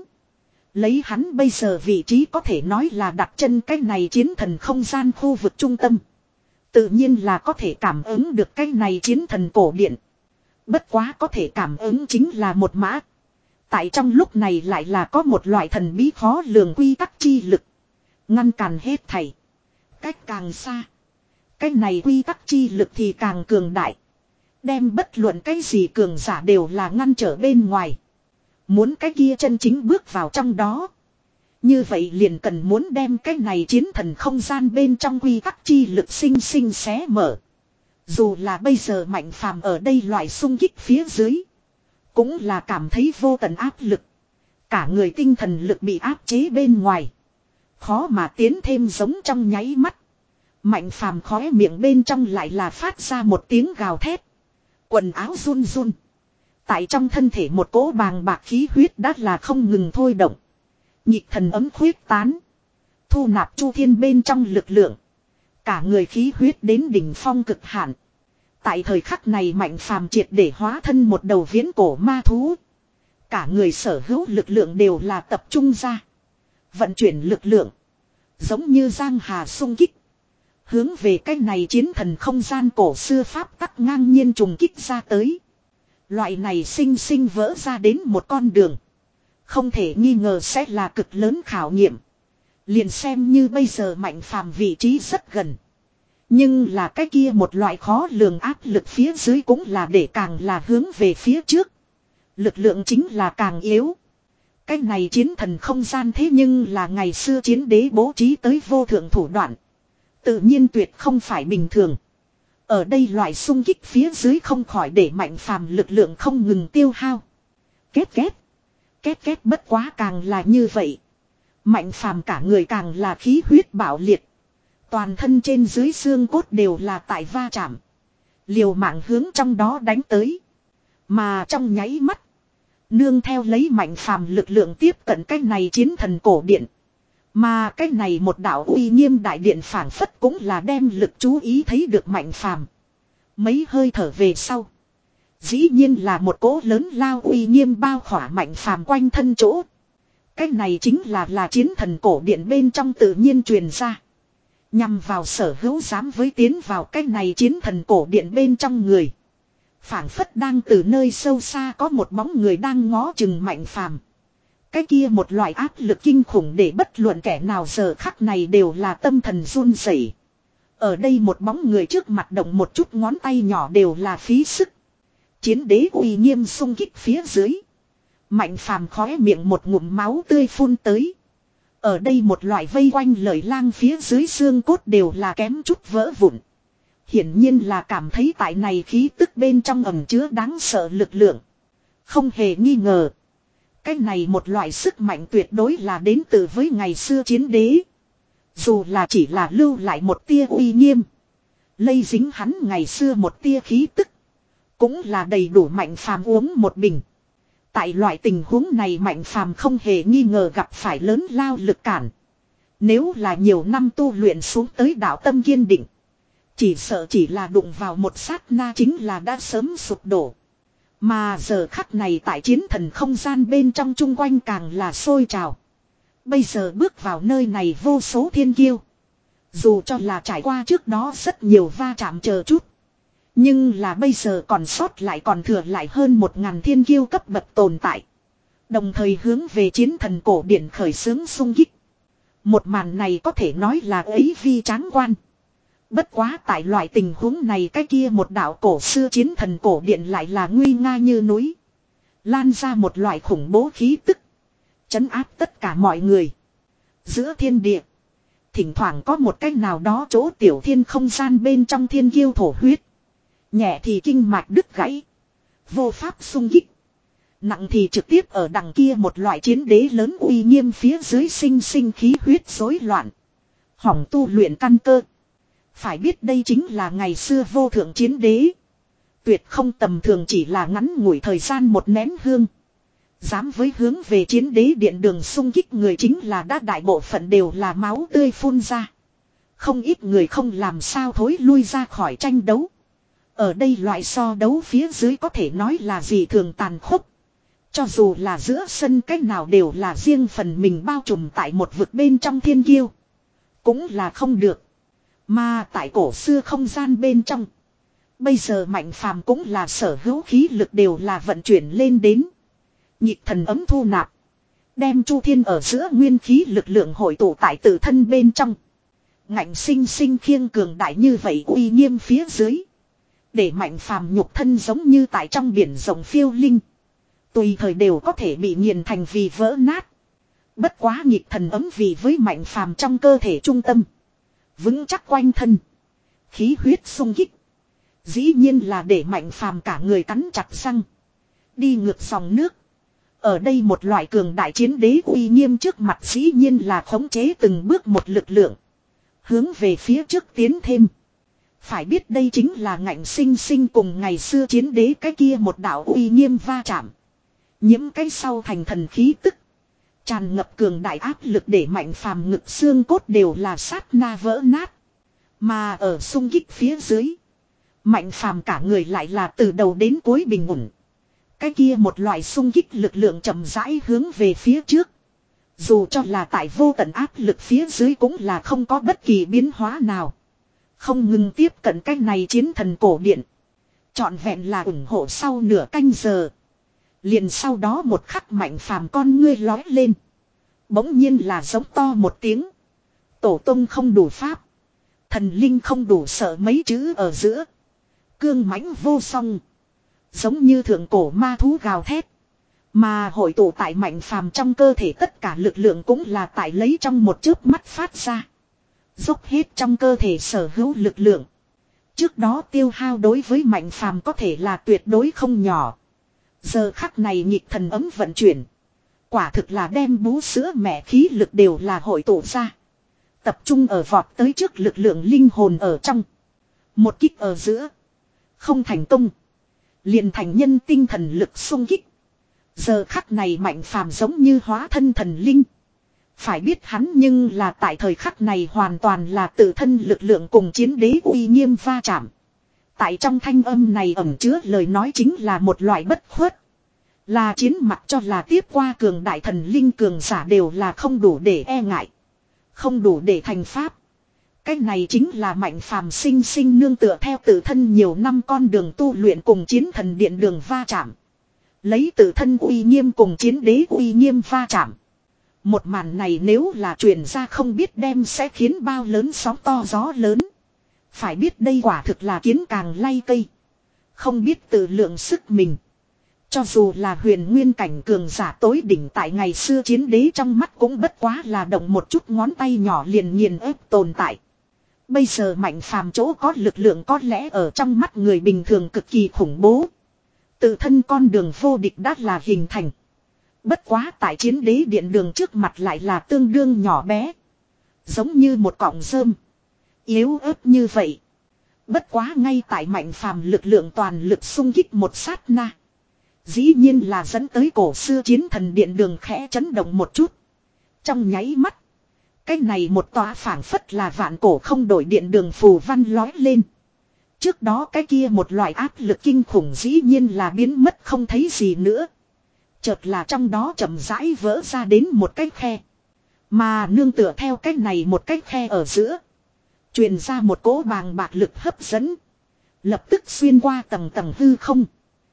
Lấy hắn bây giờ vị trí có thể nói là đặt chân cái này chiến thần không gian khu vực trung tâm. Tự nhiên là có thể cảm ứng được cái này chiến thần cổ điện. Bất quá có thể cảm ứng chính là một mã. Tại trong lúc này lại là có một loại thần bí khó lường quy tắc chi lực. Ngăn cản hết thảy. Cách càng xa. Cái này quy tắc chi lực thì càng cường đại. Đem bất luận cái gì cường giả đều là ngăn trở bên ngoài. Muốn cái kia chân chính bước vào trong đó. Như vậy liền cần muốn đem cái này chiến thần không gian bên trong quy tắc chi lực sinh sinh xé mở. Dù là bây giờ Mạnh Phàm ở đây loại xung kích phía dưới. Cũng là cảm thấy vô tận áp lực. Cả người tinh thần lực bị áp chế bên ngoài. Khó mà tiến thêm giống trong nháy mắt. Mạnh Phàm khóe miệng bên trong lại là phát ra một tiếng gào thét. Quần áo run run. Tại trong thân thể một cỗ bàng bạc khí huyết đã là không ngừng thôi động. Nhịp thần ấm khuyết tán. Thu nạp chu thiên bên trong lực lượng. Cả người khí huyết đến đỉnh phong cực hạn. Tại thời khắc này Mạnh Phàm triệt để hóa thân một đầu viễn cổ ma thú. Cả người sở hữu lực lượng đều là tập trung ra. Vận chuyển lực lượng. Giống như giang hà sung kích. Hướng về cái này chiến thần không gian cổ xưa pháp tắc ngang nhiên trùng kích ra tới. Loại này sinh sinh vỡ ra đến một con đường. Không thể nghi ngờ sẽ là cực lớn khảo nghiệm. Liền xem như bây giờ Mạnh Phàm vị trí rất gần. Nhưng là cái kia một loại khó lường áp lực phía dưới cũng là để càng là hướng về phía trước. Lực lượng chính là càng yếu. Cái này chiến thần không gian thế nhưng là ngày xưa chiến đế bố trí tới vô thượng thủ đoạn. Tự nhiên tuyệt không phải bình thường. Ở đây loại xung kích phía dưới không khỏi để Mạnh Phàm lực lượng không ngừng tiêu hao. Két két. Két két bất quá càng là như vậy. Mạnh Phàm cả người càng là khí huyết bạo liệt. Toàn thân trên dưới xương cốt đều là tại va chạm. Liều mạng hướng trong đó đánh tới. Mà trong nháy mắt. Nương theo lấy Mạnh Phàm lực lượng tiếp cận cái này chiến thần cổ điện. Mà cái này một đạo uy nghiêm đại điện phảng phất cũng là đem lực chú ý thấy được Mạnh Phàm. Mấy hơi thở về sau. Dĩ nhiên là một cỗ lớn lao uy nghiêm bao khỏa Mạnh Phàm quanh thân chỗ. Cái này chính là là chiến thần cổ điện bên trong tự nhiên truyền ra. Nhằm vào sở hữu dám với tiến vào cái này chiến thần cổ điện bên trong người. Phảng phất đang từ nơi sâu xa có một bóng người đang ngó chừng Mạnh Phàm. Cái kia một loại áp lực kinh khủng để bất luận kẻ nào giờ khắc này đều là tâm thần run rẩy. Ở đây một bóng người trước mặt động một chút ngón tay nhỏ đều là phí sức. Chiến đế uy nghiêm xung kích phía dưới. Mạnh Phàm khóe miệng một ngụm máu tươi phun tới. Ở đây một loại vây quanh lời lang phía dưới xương cốt đều là kém chút vỡ vụn. Hiển nhiên là cảm thấy tại này khí tức bên trong ẩn chứa đáng sợ lực lượng. Không hề nghi ngờ. Cái này một loại sức mạnh tuyệt đối là đến từ với ngày xưa chiến đế. Dù là chỉ là lưu lại một tia uy nghiêm. Lây dính hắn ngày xưa một tia khí tức. Cũng là đầy đủ Mạnh Phàm uống một bình. Tại loại tình huống này Mạnh Phàm không hề nghi ngờ gặp phải lớn lao lực cản. Nếu là nhiều năm tu luyện xuống tới đạo tâm kiên định. Chỉ sợ chỉ là đụng vào một sát na chính là đã sớm sụp đổ. Mà giờ khắc này tại chiến thần không gian bên trong chung quanh càng là sôi trào. Bây giờ bước vào nơi này vô số thiên kiêu. Dù cho là trải qua trước đó rất nhiều va chạm chờ chút. Nhưng là bây giờ còn sót lại còn thừa lại hơn một ngàn thiên kiêu cấp bậc tồn tại. Đồng thời hướng về chiến thần cổ điển khởi xướng xung kích. Một màn này có thể nói là ấy vi tráng quan. Bất quá tại loại tình huống này cái kia một đạo cổ xưa chiến thần cổ điện lại là nguy nga như núi. Lan ra một loại khủng bố khí tức. Trấn áp tất cả mọi người. Giữa thiên địa. Thỉnh thoảng có một cách nào đó chỗ tiểu thiên không gian bên trong thiên kiêu thổ huyết. Nhẹ thì kinh mạch đứt gãy. Vô pháp xung kích. Nặng thì trực tiếp ở đằng kia một loại chiến đế lớn uy nghiêm phía dưới sinh sinh khí huyết rối loạn. Hỏng tu luyện căn cơ. Phải biết đây chính là ngày xưa vô thượng chiến đế. Tuyệt không tầm thường chỉ là ngắn ngủi thời gian một nén hương. Dám với hướng về chiến đế điện đường xung kích người chính là đã đại bộ phận đều là máu tươi phun ra. Không ít người không làm sao thối lui ra khỏi tranh đấu. Ở đây loại so đấu phía dưới có thể nói là gì thường tàn khốc. Cho dù là giữa sân cách nào đều là riêng phần mình bao trùm tại một vực bên trong thiên kiêu. Cũng là không được. Mà tại cổ xưa không gian bên trong. Bây giờ Mạnh Phàm cũng là sở hữu khí lực đều là vận chuyển lên đến. Nhịp thần ấm thu nạp. Đem chu thiên ở giữa nguyên khí lực lượng hội tụ tại tự thân bên trong. Ngạnh sinh sinh khiêng cường đại như vậy uy nghiêm phía dưới. Để Mạnh Phàm nhục thân giống như tại trong biển rộng phiêu linh. Tùy thời đều có thể bị nghiền thành vì vỡ nát. Bất quá nhịp thần ấm vì với Mạnh Phàm trong cơ thể trung tâm. Vững chắc quanh thân. Khí huyết sung kích. Dĩ nhiên là để Mạnh Phàm cả người cắn chặt răng. Đi ngược dòng nước. Ở đây một loại cường đại chiến đế uy nghiêm trước mặt dĩ nhiên là khống chế từng bước một lực lượng. Hướng về phía trước tiến thêm. Phải biết đây chính là ngạnh sinh sinh cùng ngày xưa chiến đế cái kia một đạo uy nghiêm va chạm. Nhiễm cái sau thành thần khí tức. Tràn ngập cường đại áp lực để Mạnh Phàm ngực xương cốt đều là sát na vỡ nát. Mà ở xung kích phía dưới. Mạnh Phàm cả người lại là từ đầu đến cuối bình ổn. Cái kia một loại xung kích lực lượng chậm rãi hướng về phía trước. Dù cho là tại vô tận áp lực phía dưới cũng là không có bất kỳ biến hóa nào. Không ngừng tiếp cận cái này chiến thần cổ điện. Trọn vẹn là ủng hộ sau nửa canh giờ. Liền sau đó một khắc Mạnh Phàm con ngươi lói lên. Bỗng nhiên là giống to một tiếng. Tổ tông không đủ pháp. Thần linh không đủ sợ mấy chữ ở giữa. Cương mãnh vô song. Giống như thượng cổ ma thú gào thét. Mà hội tụ tại Mạnh Phàm trong cơ thể tất cả lực lượng cũng là tại lấy trong một chớp mắt phát ra. Dốc hết trong cơ thể sở hữu lực lượng. Trước đó tiêu hao đối với Mạnh Phàm có thể là tuyệt đối không nhỏ. Giờ khắc này nhịp thần ấm vận chuyển. Quả thực là đem bú sữa mẹ khí lực đều là hội tụ ra. Tập trung ở vọt tới trước lực lượng linh hồn ở trong. Một kích ở giữa. Không thành công. Liền thành nhân tinh thần lực xung kích. Giờ khắc này Mạnh Phàm giống như hóa thân thần linh. Phải biết hắn nhưng là tại thời khắc này hoàn toàn là tự thân lực lượng cùng chiến đế uy nghiêm va chạm. Tại trong thanh âm này ẩn chứa lời nói chính là một loại bất khuất. Là chiến mặt cho là tiếp qua cường đại thần linh cường giả đều là không đủ để e ngại. Không đủ để thành pháp. Cái này chính là Mạnh Phàm sinh sinh nương tựa theo tự thân nhiều năm con đường tu luyện cùng chiến thần điện đường va chạm. Lấy tự thân uy nghiêm cùng chiến đế uy nghiêm va chạm. Một màn này nếu là truyền ra không biết đem sẽ khiến bao lớn sóng to gió lớn. Phải biết đây quả thực là kiến càng lay cây. Không biết tự lượng sức mình. Cho dù là huyền nguyên cảnh cường giả tối đỉnh tại ngày xưa chiến đế trong mắt cũng bất quá là động một chút ngón tay nhỏ liền nghiền ép tồn tại. Bây giờ Mạnh Phàm chỗ có lực lượng có lẽ ở trong mắt người bình thường cực kỳ khủng bố. Tự thân con đường vô địch đã là hình thành. Bất quá tại chiến đế điện đường trước mặt lại là tương đương nhỏ bé. Giống như một cọng rơm. Yếu ớt như vậy. Bất quá ngay tại Mạnh Phàm lực lượng toàn lực xung kích một sát na. Dĩ nhiên là dẫn tới cổ xưa chiến thần điện đường khẽ chấn động một chút. Trong nháy mắt. Cái này một tòa phảng phất là vạn cổ không đổi điện đường phù văn lói lên. Trước đó cái kia một loại áp lực kinh khủng dĩ nhiên là biến mất không thấy gì nữa. Chợt là trong đó chậm rãi vỡ ra đến một cái khe. Mà nương tựa theo cái này một cái khe ở giữa. Truyền ra một cỗ bàng bạc lực hấp dẫn. Lập tức xuyên qua tầng tầng hư không.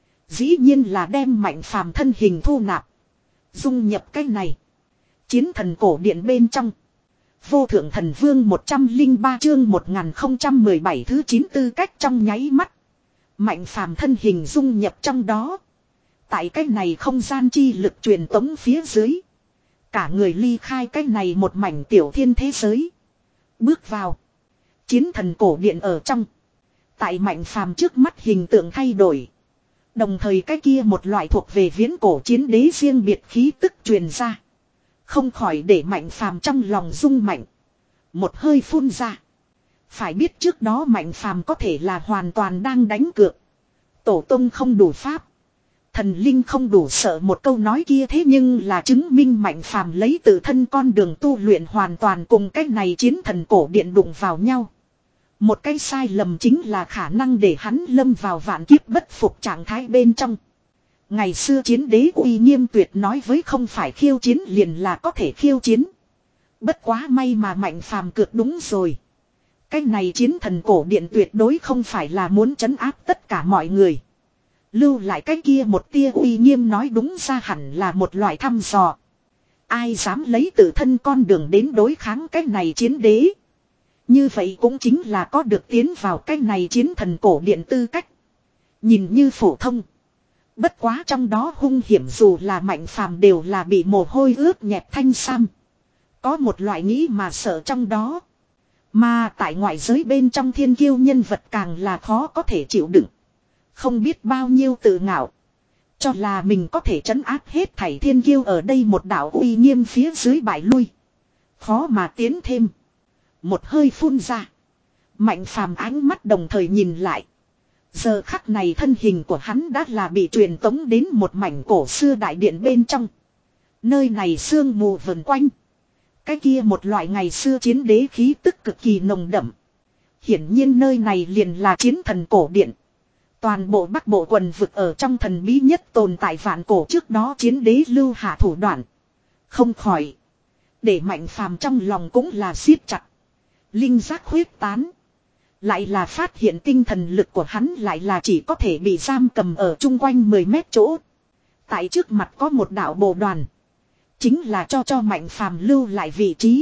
Dĩ nhiên là đem Mạnh Phàm thân hình thu nạp. Dung nhập cái này. Chiến thần cổ điện bên trong. Vô thượng thần vương một trăm lẻ ba chương một nghìn không trăm mười bảy thứ chín tư cách trong nháy mắt. Mạnh Phàm thân hình dung nhập trong đó. Tại cái này không gian chi lực truyền tống phía dưới. Cả người ly khai cái này một mảnh tiểu thiên thế giới. Bước vào. Chiến thần cổ điện ở trong. Tại Mạnh Phàm trước mắt hình tượng thay đổi. Đồng thời cái kia một loại thuộc về viễn cổ chiến đế riêng biệt khí tức truyền ra. Không khỏi để Mạnh Phàm trong lòng rung mạnh. Một hơi phun ra. Phải biết trước đó Mạnh Phàm có thể là hoàn toàn đang đánh cược. Tổ tông không đủ pháp. Thần linh không đủ sợ một câu nói kia thế nhưng là chứng minh Mạnh Phàm lấy tự thân con đường tu luyện hoàn toàn cùng cái này chiến thần cổ điện đụng vào nhau. Một cái sai lầm chính là khả năng để hắn lâm vào vạn kiếp bất phục trạng thái bên trong. Ngày xưa chiến đế uy nghiêm tuyệt nói với không phải khiêu chiến liền là có thể khiêu chiến. Bất quá may mà Mạnh Phàm cược đúng rồi. Cái này chiến thần cổ điện tuyệt đối không phải là muốn trấn áp tất cả mọi người. Lưu lại cái kia một tia uy nghiêm nói đúng ra hẳn là một loại thăm dò. Ai dám lấy tự thân con đường đến đối kháng cái này chiến đế. Như vậy cũng chính là có được tiến vào cái này chiến thần cổ điện tư cách. Nhìn như phổ thông. Bất quá trong đó hung hiểm dù là Mạnh Phàm đều là bị mồ hôi ướt nhẹp thanh sam. Có một loại nghĩ mà sợ trong đó. Mà tại ngoại giới bên trong thiên kiêu nhân vật càng là khó có thể chịu đựng. Không biết bao nhiêu tự ngạo. Cho là mình có thể trấn áp hết thảy thiên kiêu ở đây một đạo uy nghiêm phía dưới bại lui. Khó mà tiến thêm. Một hơi phun ra. Mạnh phàm ánh mắt đồng thời nhìn lại. Giờ khắc này thân hình của hắn đã là bị truyền tống đến một mảnh cổ xưa đại điện bên trong. Nơi này sương mù vần quanh. Cái kia một loại ngày xưa chiến đế khí tức cực kỳ nồng đậm. Hiển nhiên nơi này liền là chiến thần cổ điện. Toàn bộ Bắc Bộ quần vực ở trong thần bí nhất tồn tại vạn cổ trước đó chiến đế lưu hạ thủ đoạn. Không khỏi. Để mạnh phàm trong lòng cũng là siết chặt. Linh giác huyết tán. Lại là phát hiện tinh thần lực của hắn lại là chỉ có thể bị giam cầm ở chung quanh mười mét chỗ. Tại trước mặt có một đạo bồ đoàn. Chính là cho cho mạnh phàm lưu lại vị trí.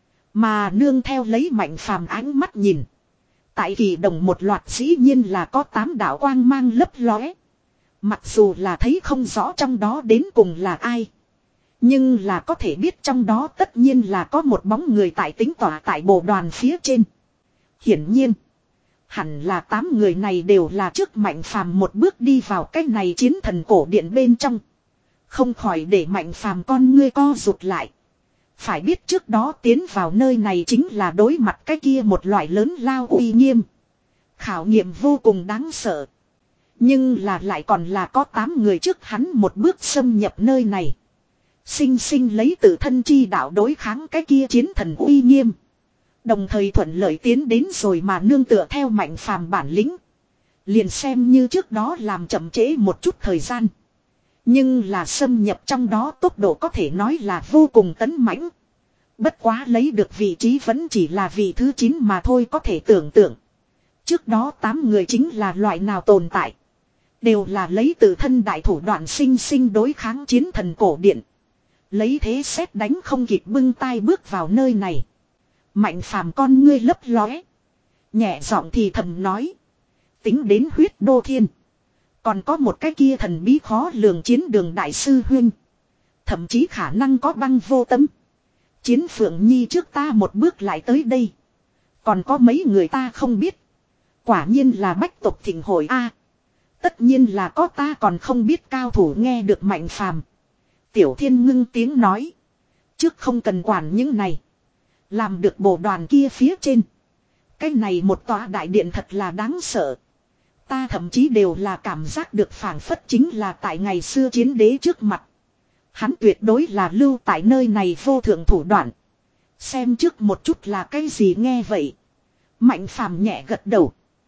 Mà nương theo lấy mạnh phàm ánh mắt nhìn. Tại kỳ đồng một loạt dĩ nhiên là có tám đạo quang mang lấp lóe. Mặc dù là thấy không rõ trong đó đến cùng là ai. Nhưng là có thể biết trong đó tất nhiên là có một bóng người tại tính tỏa tại bồ đoàn phía trên. Hiển nhiên. Hẳn là tám người này đều là trước mạnh phàm một bước đi vào cái này chiến thần cổ điện bên trong. Không khỏi để mạnh phàm con ngươi co rụt lại. Phải biết trước đó tiến vào nơi này chính là đối mặt cái kia một loại lớn lao uy nghiêm. Khảo nghiệm vô cùng đáng sợ. Nhưng là lại còn là có tám người trước hắn một bước xâm nhập nơi này. Sinh sinh lấy tự thân chi đạo đối kháng cái kia chiến thần uy nghiêm. Đồng thời thuận lợi tiến đến rồi mà nương tựa theo mạnh phàm bản lĩnh. Liền xem như trước đó làm chậm trễ một chút thời gian. Nhưng là xâm nhập trong đó tốc độ có thể nói là vô cùng tấn mãnh. Bất quá lấy được vị trí vẫn chỉ là vị thứ chín mà thôi có thể tưởng tượng. Trước đó tám người chính là loại nào tồn tại. Đều là lấy tự thân đại thủ đoạn sinh sinh đối kháng chiến thần cổ điện. Lấy thế xét đánh không kịp bưng tay bước vào nơi này. Mạnh phàm con ngươi lấp lóe. Nhẹ giọng thì thầm nói. Tính đến huyết đô thiên. Còn có một cái kia thần bí khó lường chiến đường đại sư huynh. Thậm chí khả năng có băng vô tâm. Chiến Phượng Nhi trước ta một bước lại tới đây. Còn có mấy người ta không biết. Quả nhiên là bách tộc thịnh hội A. Tất nhiên là có ta còn không biết cao thủ nghe được mạnh phàm. Tiểu Thiên ngưng tiếng nói. Trước không cần quản những này. Làm được bộ đoàn kia phía trên. Cái này một tòa đại điện thật là đáng sợ. Ta thậm chí đều là cảm giác được phảng phất chính là tại ngày xưa chiến đế trước mặt. Hắn tuyệt đối là lưu tại nơi này vô thượng thủ đoạn. Xem trước một chút là cái gì nghe vậy. Mạnh phàm nhẹ gật đầu.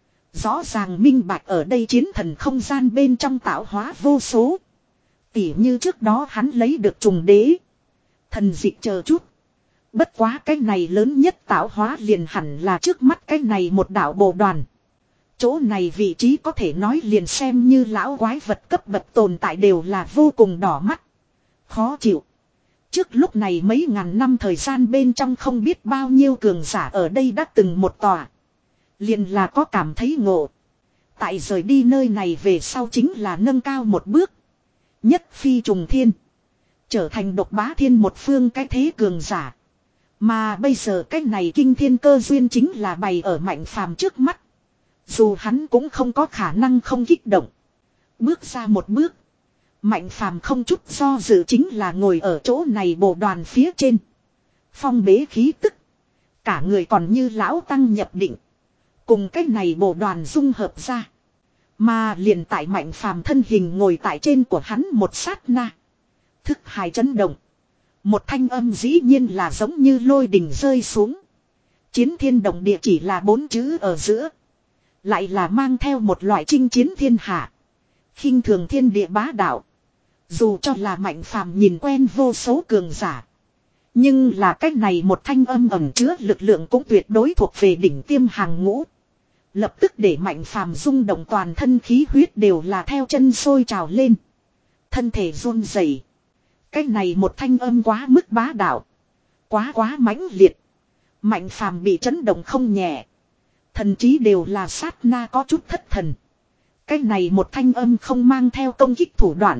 Rõ ràng minh bạch ở đây chiến thần không gian bên trong tạo hóa vô số. Tỉ như trước đó hắn lấy được trùng đế. Thần dịch chờ chút. Bất quá cái này lớn nhất tạo hóa liền hẳn là trước mắt cái này một đạo bồ đoàn. Chỗ này vị trí có thể nói liền xem như lão quái vật cấp bậc tồn tại đều là vô cùng đỏ mắt. Khó chịu. Trước lúc này mấy ngàn năm thời gian bên trong không biết bao nhiêu cường giả ở đây đã từng một tòa. Liền là có cảm thấy ngộ. Tại rời đi nơi này về sau chính là nâng cao một bước. Nhất phi trùng thiên. Trở thành độc bá thiên một phương cái thế cường giả. Mà bây giờ cái này kinh thiên cơ duyên chính là bày ở mạnh phàm trước mắt. Dù hắn cũng không có khả năng không kích động. Bước ra một bước. Mạnh phàm không chút do dự chính là ngồi ở chỗ này bồ đoàn phía trên. Phong bế khí tức. Cả người còn như lão tăng nhập định. Cùng cái này bồ đoàn dung hợp ra. Mà liền tại mạnh phàm thân hình ngồi tại trên của hắn một sát na. Thức hài chấn động. Một thanh âm dĩ nhiên là giống như lôi đình rơi xuống. Chiến thiên động địa chỉ là bốn chữ ở giữa. Lại là mang theo một loại chinh chiến thiên hạ. Khinh thường thiên địa bá đạo. Dù cho là mạnh phàm nhìn quen vô số cường giả. Nhưng là cách này một thanh âm ẩm chứa lực lượng cũng tuyệt đối thuộc về đỉnh tiêm hàng ngũ. Lập tức để mạnh phàm rung động toàn thân khí huyết đều là theo chân sôi trào lên. Thân thể run rẩy. Cách này một thanh âm quá mức bá đạo. Quá quá mãnh liệt. Mạnh phàm bị chấn động không nhẹ. Thần trí đều là sát na có chút thất thần. Cách này một thanh âm không mang theo công kích thủ đoạn.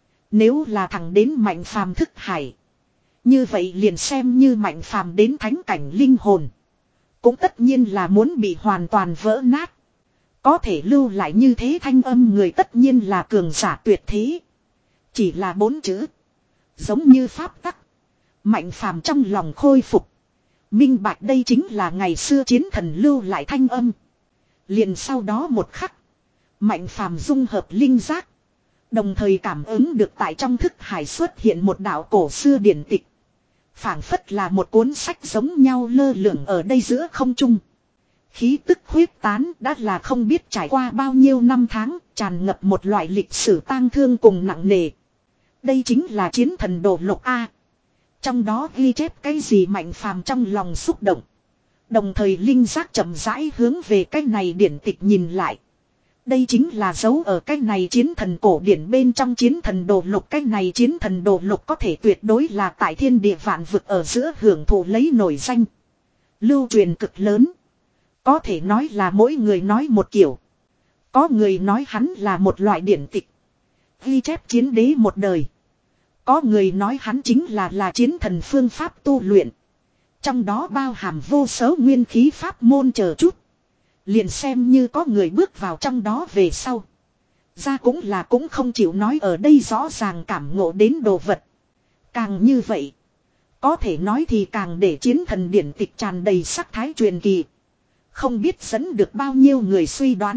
Nếu là thẳng đến mạnh phàm thức hải. Như vậy liền xem như mạnh phàm đến thánh cảnh linh hồn. cũng tất nhiên là muốn bị hoàn toàn vỡ nát. Có thể lưu lại như thế thanh âm người tất nhiên là cường giả tuyệt thế. Chỉ là bốn chữ. Giống như pháp tắc. Mạnh phàm trong lòng khôi phục. Minh bạch đây chính là ngày xưa chiến thần lưu lại thanh âm. Liền sau đó một khắc. Mạnh phàm dung hợp linh giác. Đồng thời cảm ứng được tại trong thức hải xuất hiện một đạo cổ xưa điển tịch. Phảng phất là một cuốn sách giống nhau lơ lửng ở đây giữa không trung. Khí tức huyết tán đã là không biết trải qua bao nhiêu năm tháng, tràn ngập một loại lịch sử tang thương cùng nặng nề. Đây chính là chiến thần đồ lục A. Trong đó ghi chép cái gì Mạnh phàm trong lòng xúc động. Đồng thời linh giác chậm rãi hướng về cái này điển tịch nhìn lại. Đây chính là dấu ở cái này chiến thần cổ điển bên trong chiến thần đồ lục. Cái này chiến thần đồ lục có thể tuyệt đối là tại thiên địa vạn vực ở giữa hưởng thụ lấy nổi danh. Lưu truyền cực lớn. Có thể nói là mỗi người nói một kiểu. Có người nói hắn là một loại điển tịch. Ghi chép chiến đế một đời. Có người nói hắn chính là là chiến thần phương pháp tu luyện. Trong đó bao hàm vô số nguyên khí pháp môn chờ chút. Liền xem như có người bước vào trong đó về sau. Ra cũng là cũng không chịu nói ở đây rõ ràng cảm ngộ đến đồ vật. Càng như vậy. Có thể nói thì càng để chiến thần điển tịch tràn đầy sắc thái truyền kỳ. Không biết dẫn được bao nhiêu người suy đoán.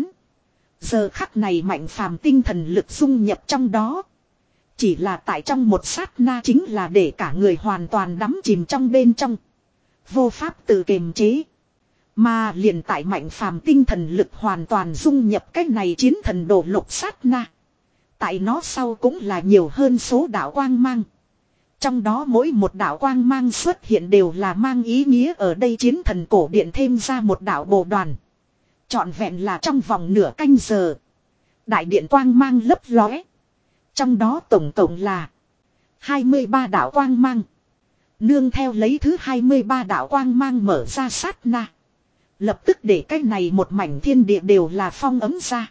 Giờ khắc này Mạnh phàm tinh thần lực dung nhập trong đó. Chỉ là tại trong một sát na chính là để cả người hoàn toàn đắm chìm trong bên trong. Vô pháp tự kiềm chế. Mà liền tại Mạnh phàm tinh thần lực hoàn toàn dung nhập cái này chiến thần đồ lục sát na. Tại nó sau cũng là nhiều hơn số đạo quang mang. Trong đó mỗi một đạo quang mang xuất hiện đều là mang ý nghĩa ở đây chiến thần cổ điện thêm ra một đạo bồ đoàn. Trọn vẹn là trong vòng nửa canh giờ. Đại điện quang mang lấp lóe. Trong đó tổng cộng là hai mươi ba đạo quang mang. Nương theo lấy thứ hai mươi ba đạo quang mang mở ra sát na. Lập tức để cái này một mảnh thiên địa đều là phong ấm ra.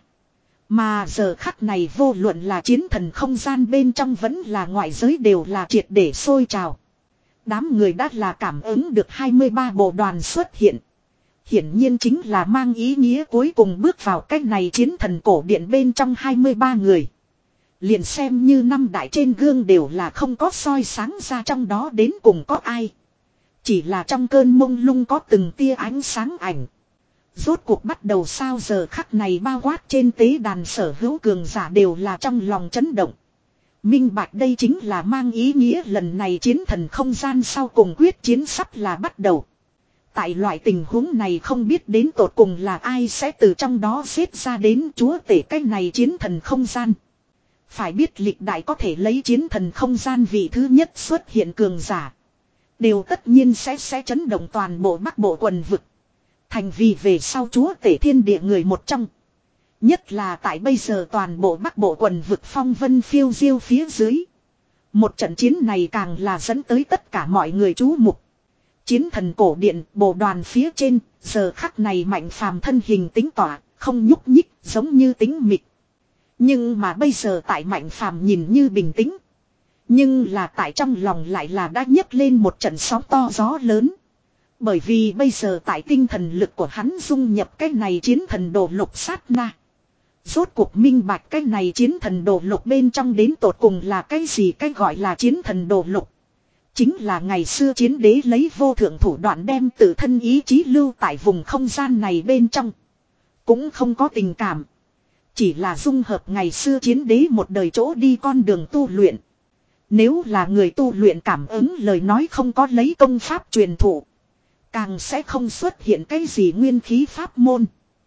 Mà giờ khắc này vô luận là chiến thần không gian bên trong vẫn là ngoại giới đều là triệt để sôi trào. Đám người đã là cảm ứng được hai mươi ba bộ đoàn xuất hiện. Hiển nhiên chính là mang ý nghĩa cuối cùng bước vào cái này chiến thần cổ điện bên trong hai mươi ba người. Liền xem như năm đại trên gương đều là không có soi sáng ra trong đó đến cùng có ai. Chỉ là trong cơn mông lung có từng tia ánh sáng ảnh. Rốt cuộc bắt đầu sao giờ khắc này bao quát trên tế đàn sở hữu cường giả đều là trong lòng chấn động. Minh bạch đây chính là mang ý nghĩa lần này chiến thần không gian sau cùng quyết chiến sắp là bắt đầu. Tại loại tình huống này không biết đến tột cùng là ai sẽ từ trong đó xếp ra đến chúa tể cái này chiến thần không gian. Phải biết lịch đại có thể lấy chiến thần không gian vị thứ nhất xuất hiện cường giả. Đều tất nhiên sẽ sẽ chấn động toàn bộ bắc bộ quần vực. Thành vì về sau chúa tể thiên địa người một trong. Nhất là tại bây giờ toàn bộ bắc bộ quần vực phong vân phiêu diêu phía dưới. Một trận chiến này càng là dẫn tới tất cả mọi người chú mục. Chiến thần cổ điện bồ đoàn phía trên, giờ khắc này Mạnh phàm thân hình tính tỏa, không nhúc nhích giống như tính mịch. Nhưng mà bây giờ tại Mạnh phàm nhìn như bình tĩnh. Nhưng là tại trong lòng lại là đã nhấc lên một trận sóng to gió lớn. Bởi vì bây giờ tại tinh thần lực của hắn dung nhập cái này chiến thần đồ lục sát na. Rốt cuộc minh bạch cái này chiến thần đồ lục bên trong đến tột cùng là cái gì cái gọi là chiến thần đồ lục. Chính là ngày xưa chiến đế lấy vô thượng thủ đoạn đem tự thân ý chí lưu tại vùng không gian này bên trong. Cũng không có tình cảm. Chỉ là dung hợp ngày xưa chiến đế một đời chỗ đi con đường tu luyện. Nếu là người tu luyện cảm ứng lời nói không có lấy công pháp truyền thụ. Càng sẽ không xuất hiện cái gì nguyên khí pháp môn.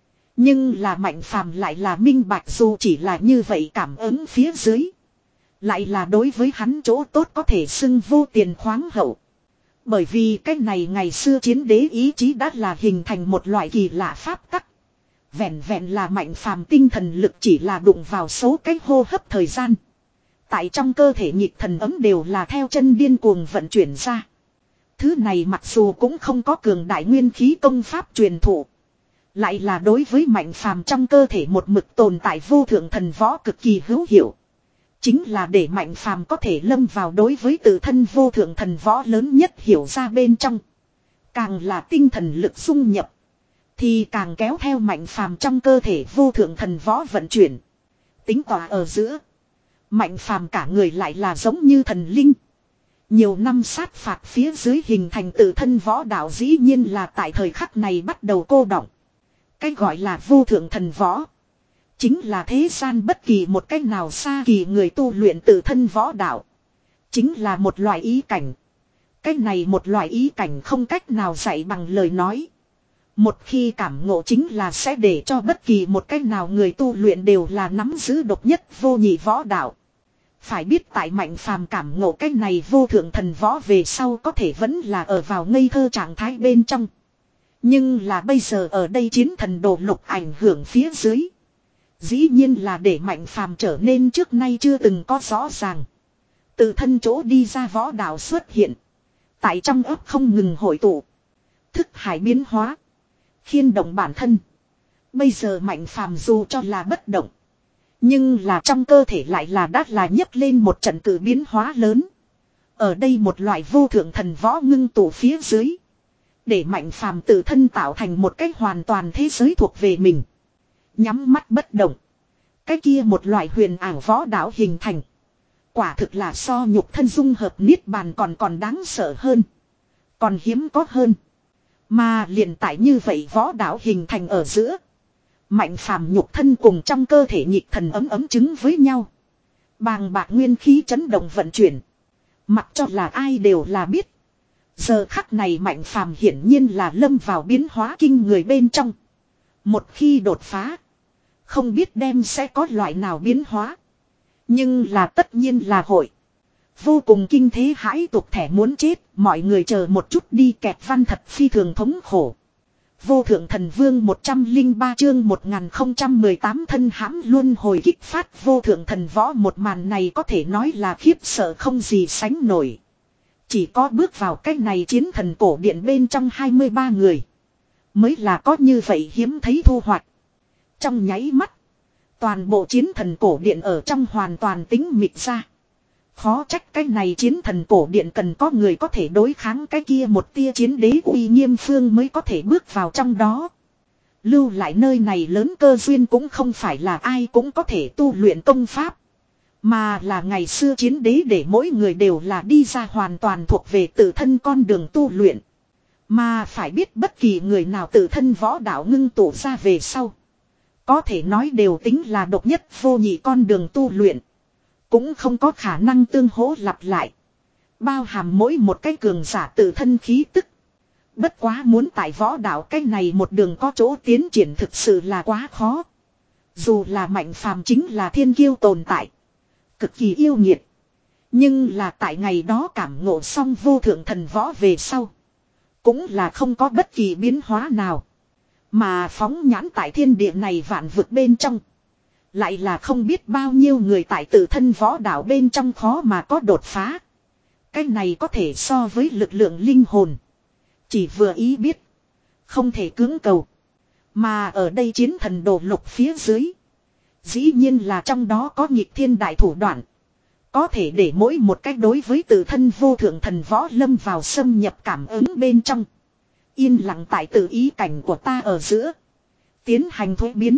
Nhưng là Mạnh phàm lại là minh bạch dù chỉ là như vậy cảm ứng phía dưới. Lại là đối với hắn chỗ tốt có thể xưng vô tiền khoáng hậu. Bởi vì cái này ngày xưa chiến đế ý chí đã là hình thành một loại kỳ lạ pháp tắc. Vẹn vẹn là Mạnh phàm tinh thần lực chỉ là đụng vào số cái hô hấp thời gian. Tại trong cơ thể nhịp thần ấm đều là theo chân điên cuồng vận chuyển ra. Thứ này mặc dù cũng không có cường đại nguyên khí công pháp truyền thụ. Lại là đối với Mạnh phàm trong cơ thể một mực tồn tại vô thượng thần võ cực kỳ hữu hiệu. Chính là để Mạnh phàm có thể lâm vào đối với tự thân vô thượng thần võ lớn nhất hiểu ra bên trong. Càng là tinh thần lực dung nhập. Thì càng kéo theo Mạnh Phàm trong cơ thể vô thượng thần võ vận chuyển. Tính tỏa ở giữa. Mạnh Phàm cả người lại là giống như thần linh. Nhiều năm sát phạt phía dưới hình thành tự thân võ đạo dĩ nhiên là tại thời khắc này bắt đầu cô đọng. Cái gọi là vô thượng thần võ. Chính là thế gian bất kỳ một cách nào xa kỳ người tu luyện tự thân võ đạo. Chính là một loại ý cảnh. Cái này một loại ý cảnh không cách nào dạy bằng lời nói. Một khi cảm ngộ chính là sẽ để cho bất kỳ một cách nào người tu luyện đều là nắm giữ độc nhất vô nhị võ đạo. Phải biết tại Mạnh Phàm cảm ngộ cái này vô thượng thần võ về sau có thể vẫn là ở vào ngây thơ trạng thái bên trong. Nhưng là bây giờ ở đây chiến thần đồ lục ảnh hưởng phía dưới. Dĩ nhiên là để Mạnh Phàm trở nên trước nay chưa từng có rõ ràng. Từ thân chỗ đi ra võ đạo xuất hiện. Tại trong ấp không ngừng hội tụ. Thức hải biến hóa. Khiên động bản thân. Bây giờ Mạnh Phàm dù cho là bất động. Nhưng là trong cơ thể lại là đắt là nhấc lên một trận cử biến hóa lớn. Ở đây một loại vô thượng thần võ ngưng tụ phía dưới. Để Mạnh Phàm tự thân tạo thành một cách hoàn toàn thế giới thuộc về mình. Nhắm mắt bất động. Cái kia một loại huyền ảo võ đạo hình thành. Quả thực là so nhục thân dung hợp niết bàn còn còn đáng sợ hơn. Còn hiếm có hơn. Mà liền tại như vậy võ đạo hình thành ở giữa. Mạnh Phàm nhục thân cùng trong cơ thể nhịp thần ấm ấm chứng với nhau. Bàng bạc nguyên khí chấn động vận chuyển. Mặc cho là ai đều là biết. Giờ khắc này Mạnh Phàm hiển nhiên là lâm vào biến hóa kinh người bên trong. Một khi đột phá. Không biết đem sẽ có loại nào biến hóa. Nhưng là tất nhiên là hội. Vô cùng kinh thế hãi tục thẻ muốn chết. Mọi người chờ một chút đi kẹt văn thật phi thường thống khổ. Vô thượng thần vương một trăm lẻ ba chương một nghìn không trăm mười tám thân hãm luân hồi kích phát vô thượng thần võ một màn này có thể nói là khiếp sợ không gì sánh nổi. Chỉ có bước vào cách này chiến thần cổ điện bên trong hai mươi ba người. Mới là có như vậy hiếm thấy thu hoạch. Trong nháy mắt. Toàn bộ chiến thần cổ điện ở trong hoàn toàn tính mịt ra. Khó trách cái này chiến thần cổ điện cần có người có thể đối kháng cái kia một tia chiến đế uy nghiêm phương mới có thể bước vào trong đó. Lưu lại nơi này lớn cơ duyên cũng không phải là ai cũng có thể tu luyện công pháp. Mà là ngày xưa chiến đế để mỗi người đều là đi ra hoàn toàn thuộc về tự thân con đường tu luyện. Mà phải biết bất kỳ người nào tự thân võ đạo ngưng tụ ra về sau. Có thể nói đều tính là độc nhất vô nhị con đường tu luyện. Cũng không có khả năng tương hỗ lặp lại. Bao hàm mỗi một cái cường giả tự thân khí tức. Bất quá muốn tại võ đạo cái này một đường có chỗ tiến triển thực sự là quá khó. Dù là Mạnh Phàm chính là thiên kiêu tồn tại. Cực kỳ yêu nghiệt. Nhưng là tại ngày đó cảm ngộ xong vô thượng thần võ về sau. Cũng là không có bất kỳ biến hóa nào. Mà phóng nhãn tại thiên địa này vạn vực bên trong. Lại là không biết bao nhiêu người tại tự thân võ đạo bên trong khó mà có đột phá. Cái này có thể so với lực lượng linh hồn. Chỉ vừa ý biết. Không thể cưỡng cầu. Mà ở đây chiến thần đồ lục phía dưới. Dĩ nhiên là trong đó có nghịch thiên đại thủ đoạn. Có thể để mỗi một cách đối với tự thân vô thượng thần võ lâm vào xâm nhập cảm ứng bên trong. Yên lặng tại tự ý cảnh của ta ở giữa. Tiến hành thuế biến.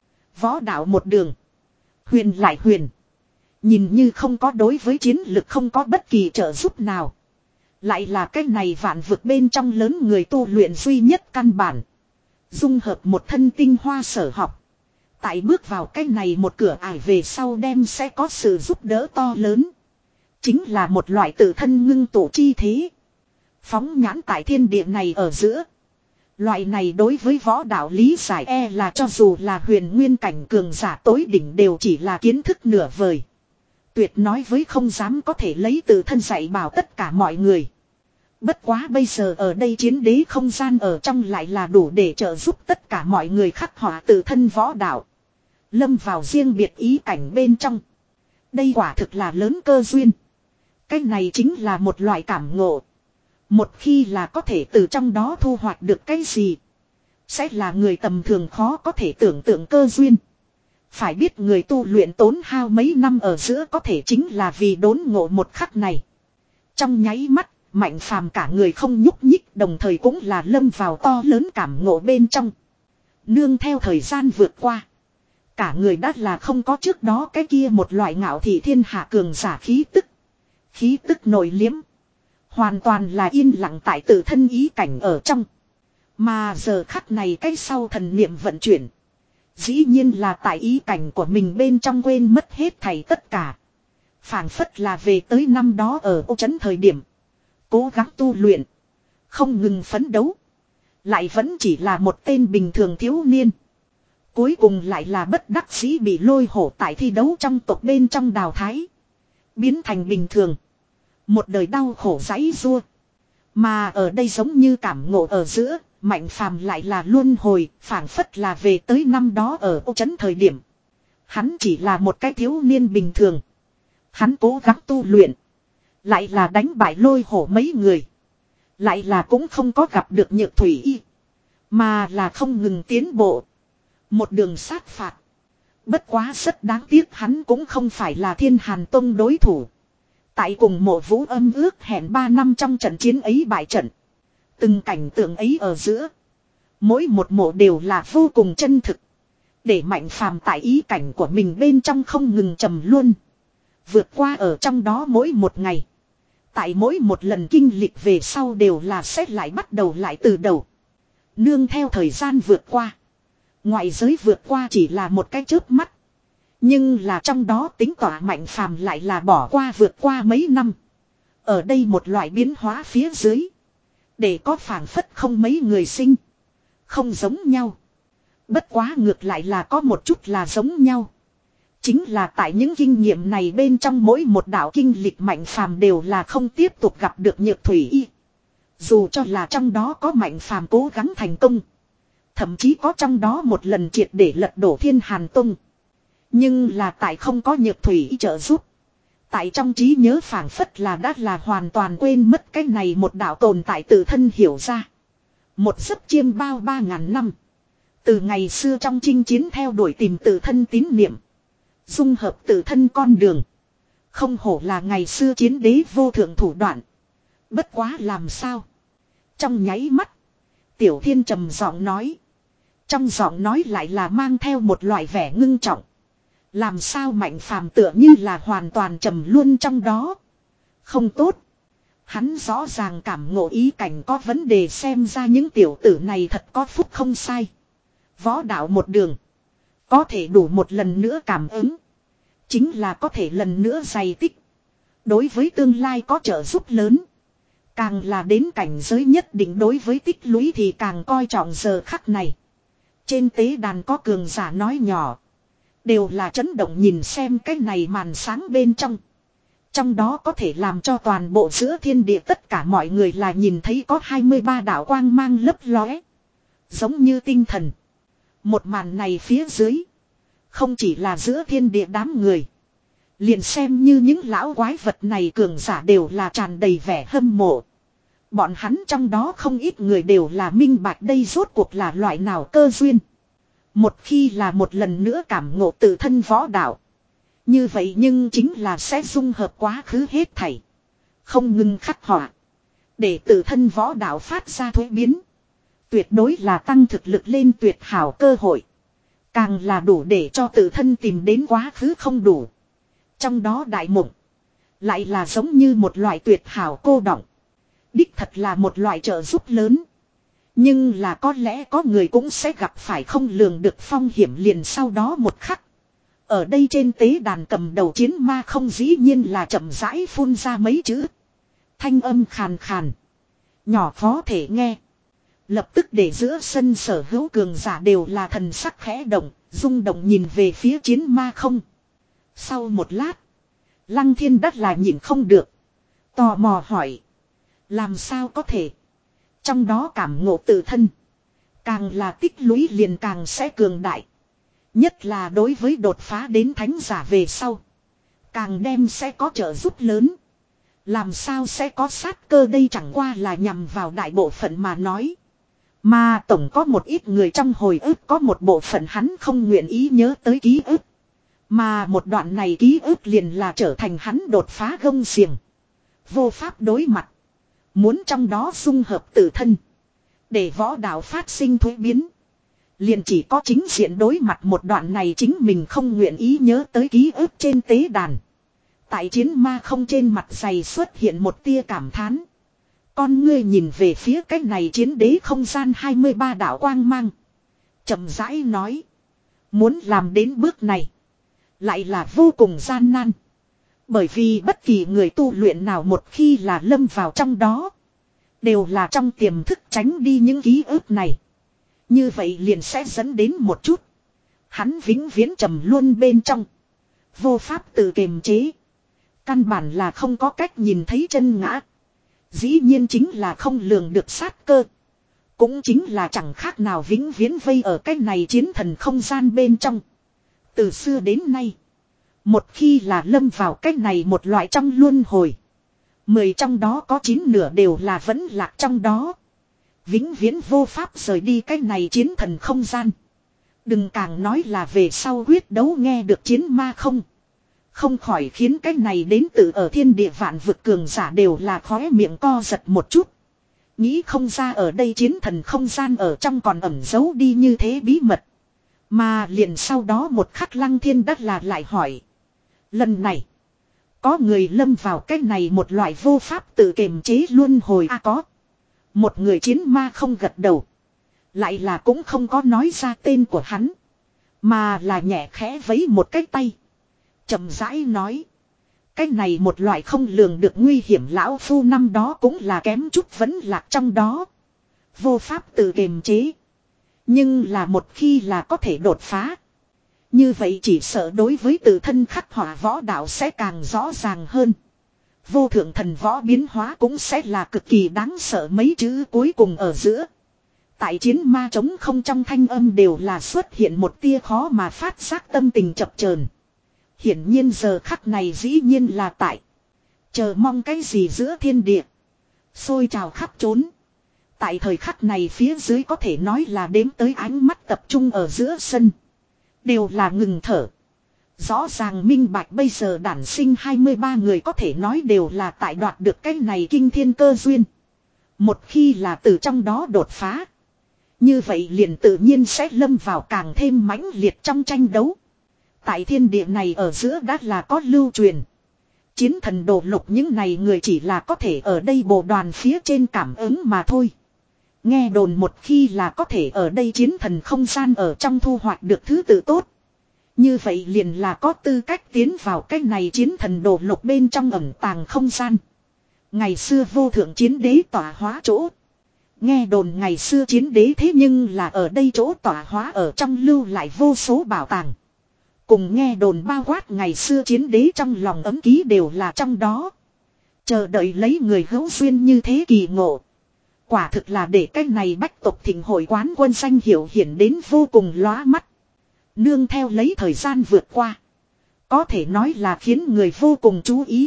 Võ đạo một đường. Huyền lại huyền. Nhìn như không có đối với chiến lực không có bất kỳ trợ giúp nào. Lại là cái này vạn vực bên trong lớn người tu luyện duy nhất căn bản. Dung hợp một thân tinh hoa sở học. Tại bước vào cái này một cửa ải về sau đem sẽ có sự giúp đỡ to lớn. Chính là một loại tự thân ngưng tụ chi thế. Phóng nhãn tại thiên địa này ở giữa. Loại này đối với võ đạo lý giải e là cho dù là huyền nguyên cảnh cường giả tối đỉnh đều chỉ là kiến thức nửa vời. Tuyệt nói với không dám có thể lấy từ thân dạy bảo tất cả mọi người. Bất quá bây giờ ở đây chiến đế không gian ở trong lại là đủ để trợ giúp tất cả mọi người khắc họa từ thân võ đạo. Lâm vào riêng biệt ý cảnh bên trong. Đây quả thực là lớn cơ duyên. Cái này chính là một loại cảm ngộ. Một khi là có thể từ trong đó thu hoạch được cái gì. Sẽ là người tầm thường khó có thể tưởng tượng cơ duyên. Phải biết người tu luyện tốn hao mấy năm ở giữa có thể chính là vì đốn ngộ một khắc này. Trong nháy mắt, Mạnh Phàm cả người không nhúc nhích đồng thời cũng là lâm vào to lớn cảm ngộ bên trong. Nương theo thời gian vượt qua. Cả người đã là không có trước đó cái kia một loại ngạo thị thiên hạ cường giả khí tức. Khí tức nội liếm. Hoàn toàn là yên lặng tại tự thân ý cảnh ở trong. Mà giờ khắc này cái sau thần niệm vận chuyển. Dĩ nhiên là tại ý cảnh của mình bên trong quên mất hết thảy tất cả. Phảng phất là về tới năm đó ở ô trấn thời điểm. Cố gắng tu luyện. Không ngừng phấn đấu. Lại vẫn chỉ là một tên bình thường thiếu niên. Cuối cùng lại là bất đắc dĩ bị lôi hổ tại thi đấu trong tộc bên trong đào thái. Biến thành bình thường. Một đời đau khổ giãy giụa. Mà ở đây giống như cảm ngộ ở giữa. Mạnh phàm lại là luân hồi. Phảng phất là về tới năm đó ở ô trấn thời điểm. Hắn chỉ là một cái thiếu niên bình thường. Hắn cố gắng tu luyện. Lại là đánh bại lôi hổ mấy người. Lại là cũng không có gặp được nhược thủy y. Mà là không ngừng tiến bộ. Một đường sát phạt. Bất quá rất đáng tiếc hắn cũng không phải là Thiên Hàn Tông đối thủ. Tại cùng mộ vũ âm ước hẹn ba năm trong trận chiến ấy bại trận. Từng cảnh tượng ấy ở giữa. Mỗi một mộ đều là vô cùng chân thực. Để Mạnh Phàm tại ý cảnh của mình bên trong không ngừng trầm luôn. Vượt qua ở trong đó mỗi một ngày. Tại mỗi một lần kinh lịch về sau đều là xét lại bắt đầu lại từ đầu. Nương theo thời gian vượt qua. Ngoại giới vượt qua chỉ là một cái chớp mắt. Nhưng là trong đó tính tỏa Mạnh Phàm lại là bỏ qua vượt qua mấy năm. Ở đây một loại biến hóa phía dưới. Để có phảng phất không mấy người sinh. Không giống nhau. Bất quá ngược lại là có một chút là giống nhau. Chính là tại những kinh nghiệm này bên trong mỗi một đạo kinh lịch Mạnh Phàm đều là không tiếp tục gặp được nhược thủy y. Dù cho là trong đó có Mạnh Phàm cố gắng thành công. Thậm chí có trong đó một lần triệt để lật đổ Thiên Hàn Tông. Nhưng là tại không có nhược thủy y trợ giúp. Tại trong trí nhớ phảng phất là đã là hoàn toàn quên mất cái này một đạo tồn tại tự thân hiểu ra. Một giấc chiêm bao ba ngàn năm. Từ ngày xưa trong chinh chiến theo đuổi tìm tự thân tín niệm. Dung hợp tự thân con đường. Không hổ là ngày xưa chiến đế vô thượng thủ đoạn. Bất quá làm sao. Trong nháy mắt. Tiểu Thiên trầm giọng nói. Trong giọng nói lại là mang theo một loại vẻ ngưng trọng. Làm sao Mạnh Phàm tựa như là hoàn toàn trầm luôn trong đó. Không tốt. Hắn rõ ràng cảm ngộ ý cảnh có vấn đề, xem ra những tiểu tử này thật có phúc không sai. Võ đạo một đường. Có thể đủ một lần nữa cảm ứng. Chính là có thể lần nữa dày tích. Đối với tương lai có trợ giúp lớn. Càng là đến cảnh giới nhất định đối với tích lũy thì càng coi trọng giờ khắc này. Trên tế đàn có cường giả nói nhỏ. Đều là chấn động nhìn xem cái này màn sáng bên trong. Trong đó có thể làm cho toàn bộ giữa thiên địa tất cả mọi người là nhìn thấy có hai mươi ba đạo quang mang lấp lóe. Giống như tinh thần. Một màn này phía dưới. Không chỉ là giữa thiên địa đám người. Liền xem như những lão quái vật này cường giả đều là tràn đầy vẻ hâm mộ. Bọn hắn trong đó không ít người đều là minh bạch đây rốt cuộc là loại nào cơ duyên. Một khi là một lần nữa cảm ngộ tự thân võ đạo. Như vậy nhưng chính là sẽ dung hợp quá khứ hết thảy. Không ngừng khắc họa. Để tự thân võ đạo phát ra thuế biến. Tuyệt đối là tăng thực lực lên tuyệt hảo cơ hội. Càng là đủ để cho tự thân tìm đến quá khứ không đủ. Trong đó đại mộng. Lại là giống như một loại tuyệt hảo cô đọng. Đích thật là một loại trợ giúp lớn. Nhưng là có lẽ có người cũng sẽ gặp phải không lường được phong hiểm liền sau đó một khắc. Ở đây trên tế đàn cầm đầu chiến ma không dĩ nhiên là chậm rãi phun ra mấy chữ. Thanh âm khàn khàn. Nhỏ khó thể nghe. Lập tức để giữa sân sở hữu cường giả đều là thần sắc khẽ động, rung động nhìn về phía chiến ma không. Sau một lát. Lăng Thiên đắt là nhìn không được. Tò mò hỏi. Làm sao có thể. Trong đó cảm ngộ tự thân. Càng là tích lũy liền càng sẽ cường đại. Nhất là đối với đột phá đến thánh giả về sau. Càng đem sẽ có trợ giúp lớn. Làm sao sẽ có sát cơ đây chẳng qua là nhằm vào đại bộ phận mà nói. Mà tổng có một ít người trong hồi ức có một bộ phận hắn không nguyện ý nhớ tới ký ức. Mà một đoạn này ký ức liền là trở thành hắn đột phá gông xiềng. Vô pháp đối mặt. Muốn trong đó dung hợp tự thân. Để võ đạo phát sinh thuế biến. Liền chỉ có chính diện đối mặt một đoạn này chính mình không nguyện ý nhớ tới ký ức trên tế đàn. Tại chiến ma không trên mặt dày xuất hiện một tia cảm thán. Con ngươi nhìn về phía cái này chiến đế không gian hai mươi ba đạo quang mang. Chậm rãi nói. Muốn làm đến bước này. Lại là vô cùng gian nan. Bởi vì bất kỳ người tu luyện nào một khi là lâm vào trong đó. Đều là trong tiềm thức tránh đi những ký ức này. Như vậy liền sẽ dẫn đến một chút. Hắn vĩnh viễn trầm luôn bên trong. Vô pháp tự kiềm chế. Căn bản là không có cách nhìn thấy chân ngã. Dĩ nhiên chính là không lường được sát cơ. Cũng chính là chẳng khác nào vĩnh viễn vây ở cái này chiến thần không gian bên trong. Từ xưa đến nay. Một khi là lâm vào cái này một loại trong luân hồi. Mười trong đó có chín nửa đều là vẫn lạc trong đó. Vĩnh viễn vô pháp rời đi cái này chiến thần không gian. Đừng càng nói là về sau quyết đấu nghe được chiến ma không. Không khỏi khiến cái này đến từ ở thiên địa vạn vực cường giả đều là khóe miệng co giật một chút. Nghĩ không ra ở đây chiến thần không gian ở trong còn ẩn giấu đi như thế bí mật. Mà liền sau đó một khắc Lăng Thiên đắc là lại hỏi. Lần này. Có người lâm vào cái này một loại vô pháp tự kiềm chế luân hồi a à, có. Một người chiến ma không gật đầu. Lại là cũng không có nói ra tên của hắn. Mà là nhẹ khẽ vấy một cái tay. Chậm rãi nói. Cái này một loại không lường được nguy hiểm lão phu năm đó cũng là kém chút vẫn lạc trong đó. Vô pháp tự kiềm chế. Nhưng là một khi là có thể đột phá. Như vậy chỉ sợ đối với tự thân khắc họa võ đạo sẽ càng rõ ràng hơn. Vô thượng thần võ biến hóa cũng sẽ là cực kỳ đáng sợ mấy chữ cuối cùng ở giữa. Tại chiến ma trống không trong thanh âm đều là xuất hiện một tia khó mà phát giác tâm tình chập chờn. Hiển nhiên giờ khắc này dĩ nhiên là tại. Chờ mong cái gì giữa thiên địa. Xôi trào khắp trốn. Tại thời khắc này phía dưới có thể nói là đếm tới ánh mắt tập trung ở giữa sân. Đều là ngừng thở. Rõ ràng minh bạch bây giờ đản sinh hai mươi ba người có thể nói đều là tại đoạt được cái này kinh thiên cơ duyên. Một khi là từ trong đó đột phá. Như vậy liền tự nhiên sẽ lâm vào càng thêm mãnh liệt trong tranh đấu. Tại thiên địa này ở giữa đã là có lưu truyền. Chiến thần đồ lục những này người chỉ là có thể ở đây bộ đoàn phía trên cảm ứng mà thôi. Nghe đồn một khi là có thể ở đây chiến thần không gian ở trong thu hoạch được thứ tự tốt. Như vậy liền là có tư cách tiến vào cái này chiến thần đồ lục bên trong ẩn tàng không gian. Ngày xưa vô thượng chiến đế tỏa hóa chỗ. Nghe đồn ngày xưa chiến đế thế nhưng là ở đây chỗ tỏa hóa ở trong lưu lại vô số bảo tàng. Cùng nghe đồn bao quát ngày xưa chiến đế trong lòng ấm ký đều là trong đó. Chờ đợi lấy người hữu duyên như thế kỳ ngộ. Quả thực là để cái này bách tộc thịnh hội quán quân danh hiệu hiển đến vô cùng lóa mắt. Nương theo lấy thời gian vượt qua. Có thể nói là khiến người vô cùng chú ý.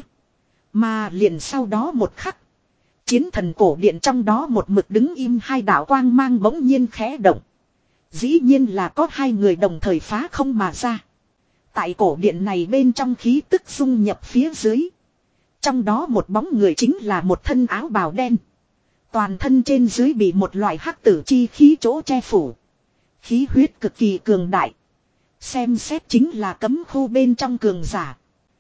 Mà liền sau đó một khắc. Chiến thần cổ điện trong đó một mực đứng im hai đạo quang mang bỗng nhiên khẽ động. Dĩ nhiên là có hai người đồng thời phá không mà ra. Tại cổ điện này bên trong khí tức dung nhập phía dưới. Trong đó một bóng người chính là một thân áo bào đen. Toàn thân trên dưới bị một loại hắc tử chi khí chỗ che phủ. Khí huyết cực kỳ cường đại. Xem xét chính là cấm khu bên trong cường giả.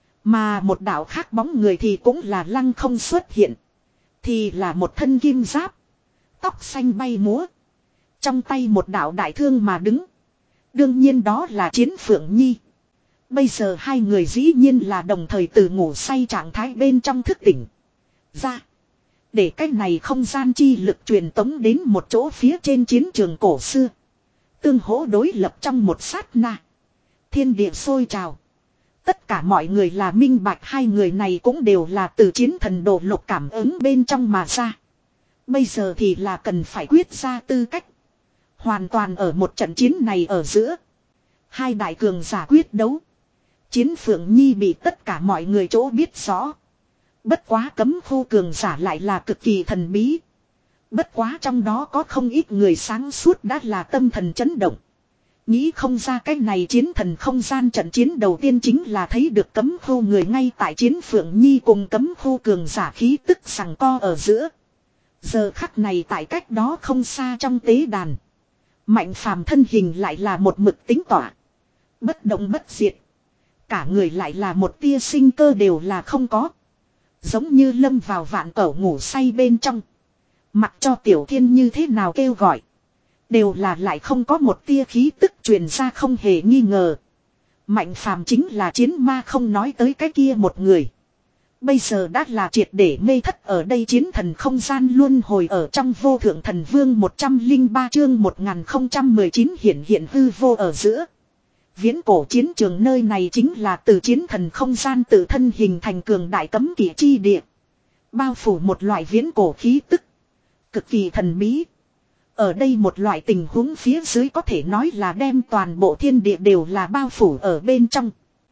Mà một đạo khác bóng người thì cũng là lăng không xuất hiện. Thì là một thân kim giáp. Tóc xanh bay múa. Trong tay một đạo đại thương mà đứng. Đương nhiên đó là Chiến Phượng Nhi. Bây giờ hai người dĩ nhiên là đồng thời từ ngủ say trạng thái bên trong thức tỉnh. Ra. Để cái này không gian chi lực truyền tống đến một chỗ phía trên chiến trường cổ xưa. Tương hỗ đối lập trong một sát na. Thiên địa sôi trào. Tất cả mọi người là minh bạch hai người này cũng đều là từ chiến thần đồ lục cảm ứng bên trong mà ra. Bây giờ thì là cần phải quyết ra tư cách. Hoàn toàn ở một trận chiến này ở giữa. Hai đại cường giả quyết đấu. Chiến Phượng Nhi bị tất cả mọi người chỗ biết rõ. Bất quá cấm khu cường giả lại là cực kỳ thần bí. Bất quá trong đó có không ít người sáng suốt đã là tâm thần chấn động. Nghĩ không ra cái này chiến thần không gian trận chiến đầu tiên chính là thấy được cấm khu người ngay tại Chiến Phượng Nhi cùng cấm khu cường giả khí tức sằng co ở giữa. Giờ khắc này tại cách đó không xa trong tế đàn. Mạnh phàm thân hình lại là một mực tính tỏa. Bất động bất diệt. Cả người lại là một tia sinh cơ đều là không có. Giống như lâm vào vạn cẩu ngủ say bên trong. Mặc cho tiểu thiên như thế nào kêu gọi. Đều là lại không có một tia khí tức truyền ra không hề nghi ngờ. Mạnh phàm chính là chiến ma không nói tới cái kia một người. Bây giờ đã là triệt để mê thất ở đây chiến thần không gian luôn hồi ở trong vô thượng thần vương một trăm lẻ ba chương một nghìn không trăm mười chín hiện hiện hư vô ở giữa. Viễn cổ chiến trường nơi này chính là từ chiến thần không gian tự thân hình thành cường đại cấm kỵ chi địa. Bao phủ một loại viễn cổ khí tức. Cực kỳ thần bí. Ở đây một loại tình huống phía dưới có thể nói là đem toàn bộ thiên địa đều là bao phủ ở bên trong.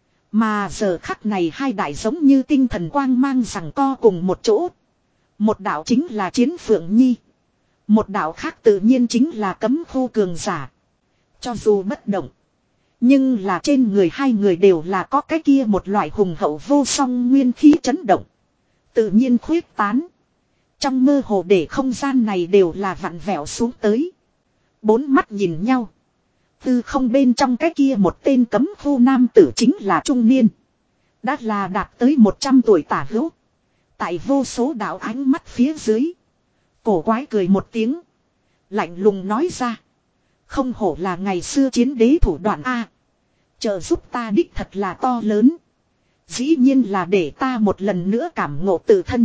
Mà giờ khắc này hai đại giống như tinh thần quang mang rằng co cùng một chỗ. Một đạo chính là Chiến Phượng Nhi. Một đạo khác tự nhiên chính là Cấm Khu cường giả. Cho dù bất động. Nhưng là trên người hai người đều là có cái kia một loại hùng hậu vô song nguyên khí chấn động. Tự nhiên khuyết tán. Trong mơ hồ để không gian này đều là vặn vẹo xuống tới. Bốn mắt nhìn nhau. Từ không bên trong cái kia một tên Cấm Khu nam tử chính là trung niên. Đã là đạt tới một trăm tuổi tả hữu. Tại vô số đạo ánh mắt phía dưới. Cổ quái cười một tiếng. Lạnh lùng nói ra. Không hổ là ngày xưa chiến đế thủ đoạn A. Trợ giúp ta đích thật là to lớn. Dĩ nhiên là để ta một lần nữa cảm ngộ tự thân.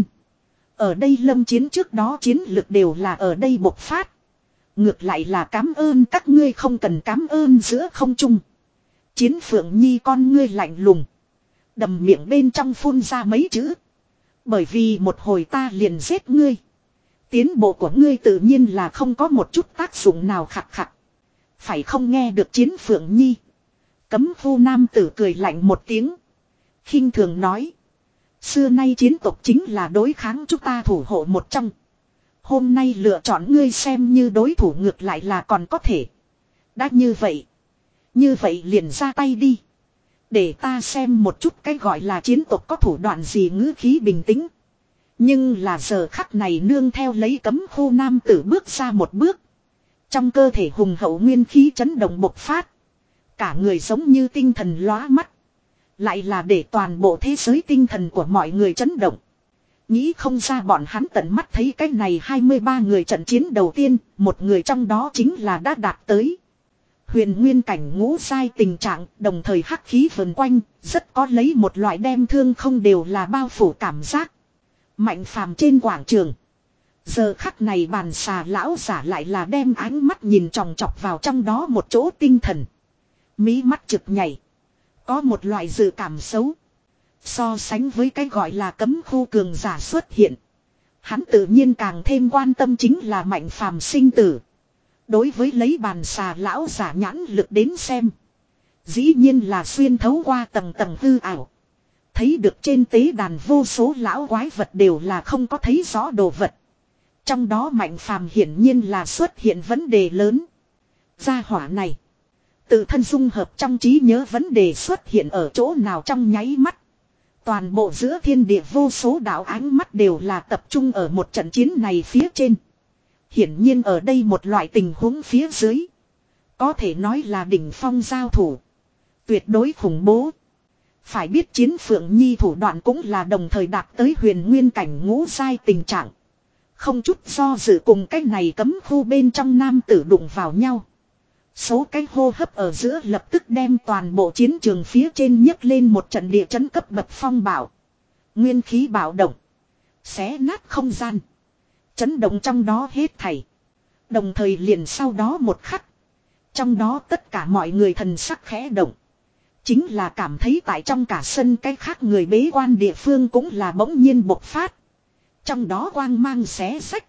Ở đây lâm chiến trước đó chiến lực đều là ở đây bộc phát. Ngược lại là cảm ơn các ngươi không cần cảm ơn giữa không trung. Chiến Phượng Nhi con ngươi lạnh lùng. Đầm miệng bên trong phun ra mấy chữ. Bởi vì một hồi ta liền giết ngươi. Tiến bộ của ngươi tự nhiên là không có một chút tác dụng nào khặt khặt. Phải không nghe được Chiến Phượng Nhi. Cấm Khu nam tử cười lạnh một tiếng. Khinh thường nói. Xưa nay chiến tộc chính là đối kháng chúng ta thủ hộ một trong. Hôm nay lựa chọn ngươi xem như đối thủ ngược lại là còn có thể. Đã như vậy. Như vậy liền ra tay đi. Để ta xem một chút cái gọi là chiến tộc có thủ đoạn gì ngữ khí bình tĩnh. Nhưng là giờ khắc này nương theo lấy Cấm Khu nam tử bước ra một bước. Trong cơ thể hùng hậu nguyên khí chấn động bộc phát. Cả người giống như tinh thần lóa mắt. Lại là để toàn bộ thế giới tinh thần của mọi người chấn động. Nghĩ không ra bọn hắn tận mắt thấy cái này hai mươi ba người trận chiến đầu tiên. Một người trong đó chính là đã đạt tới huyền nguyên cảnh ngũ giai tình trạng. Đồng thời hắc khí vần quanh. Rất có lấy một loại đem thương không đều là bao phủ cảm giác. Mạnh phàm trên quảng trường. Giờ khắc này bàn xà lão giả lại là đem ánh mắt nhìn tròng trọc vào trong đó một chỗ tinh thần. Mí mắt trực nhảy. Có một loại dự cảm xấu. So sánh với cái gọi là Cấm Khu cường giả xuất hiện. Hắn tự nhiên càng thêm quan tâm chính là mạnh phàm sinh tử. Đối với lấy bàn xà lão giả nhãn lực đến xem. Dĩ nhiên là xuyên thấu qua tầng tầng hư ảo. Thấy được trên tế đàn vô số lão quái vật đều là không có thấy rõ đồ vật. Trong đó mạnh phàm hiển nhiên là xuất hiện vấn đề lớn. Gia hỏa này. Tự thân dung hợp trong trí nhớ vấn đề xuất hiện ở chỗ nào trong nháy mắt. Toàn bộ giữa thiên địa vô số đạo ánh mắt đều là tập trung ở một trận chiến này phía trên. Hiển nhiên ở đây một loại tình huống phía dưới. Có thể nói là đỉnh phong giao thủ. Tuyệt đối khủng bố. Phải biết Chiến Phượng Nhi thủ đoạn cũng là đồng thời đạt tới huyền nguyên cảnh ngũ giai tình trạng. Không chút do dự cùng cái này Cấm Khu bên trong nam tử đụng vào nhau. Số cái hô hấp ở giữa lập tức đem toàn bộ chiến trường phía trên nhấc lên một trận địa chấn cấp bậc phong bạo. Nguyên khí bạo động. Xé nát không gian. Chấn động trong đó hết thảy. Đồng thời liền sau đó một khắc. Trong đó tất cả mọi người thần sắc khẽ động. Chính là cảm thấy tại trong cả sân cái khác người bế quan địa phương cũng là bỗng nhiên bộc phát. Trong đó quang mang xé sách.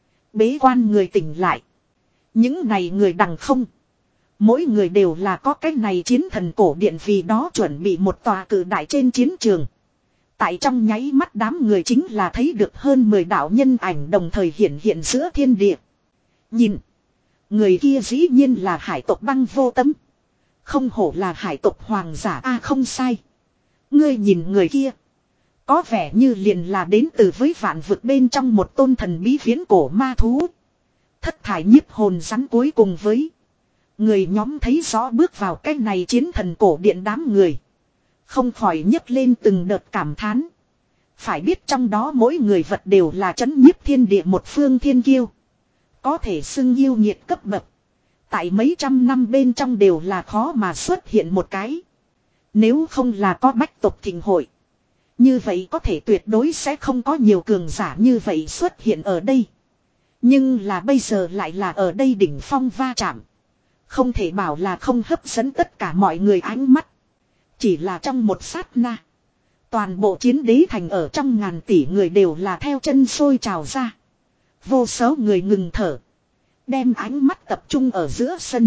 Bế quan người tỉnh lại. Những này người đằng không. Mỗi người đều là có cái này chiến thần cổ điện vì đó chuẩn bị một tòa cử đại trên chiến trường. Tại trong nháy mắt đám người chính là thấy được hơn mười đạo nhân ảnh đồng thời hiện hiện giữa thiên địa. Nhìn. Người kia dĩ nhiên là hải tộc Băng Vô Tâm. Không hổ là hải tộc hoàng giả a à, không sai. Ngươi nhìn người kia. Có vẻ như liền là đến từ với vạn vực bên trong một tôn thần bí viễn cổ ma thú. Thất thải nhiếp hồn rắn cuối cùng với. Người nhóm thấy rõ bước vào cái này chiến thần cổ điện đám người. Không khỏi nhấc lên từng đợt cảm thán. Phải biết trong đó mỗi người vật đều là chấn nhiếp thiên địa một phương thiên kiêu. Có thể xưng yêu nhiệt cấp bậc. Tại mấy trăm năm bên trong đều là khó mà xuất hiện một cái. Nếu không là có bách tộc thịnh hội. Như vậy có thể tuyệt đối sẽ không có nhiều cường giả như vậy xuất hiện ở đây. Nhưng là bây giờ lại là ở đây đỉnh phong va chạm. Không thể bảo là không hấp dẫn tất cả mọi người ánh mắt. Chỉ là trong một sát na. Toàn bộ chiến đế thành ở trong ngàn tỷ người đều là theo chân sôi trào ra. Vô số người ngừng thở. Đem ánh mắt tập trung ở giữa sân.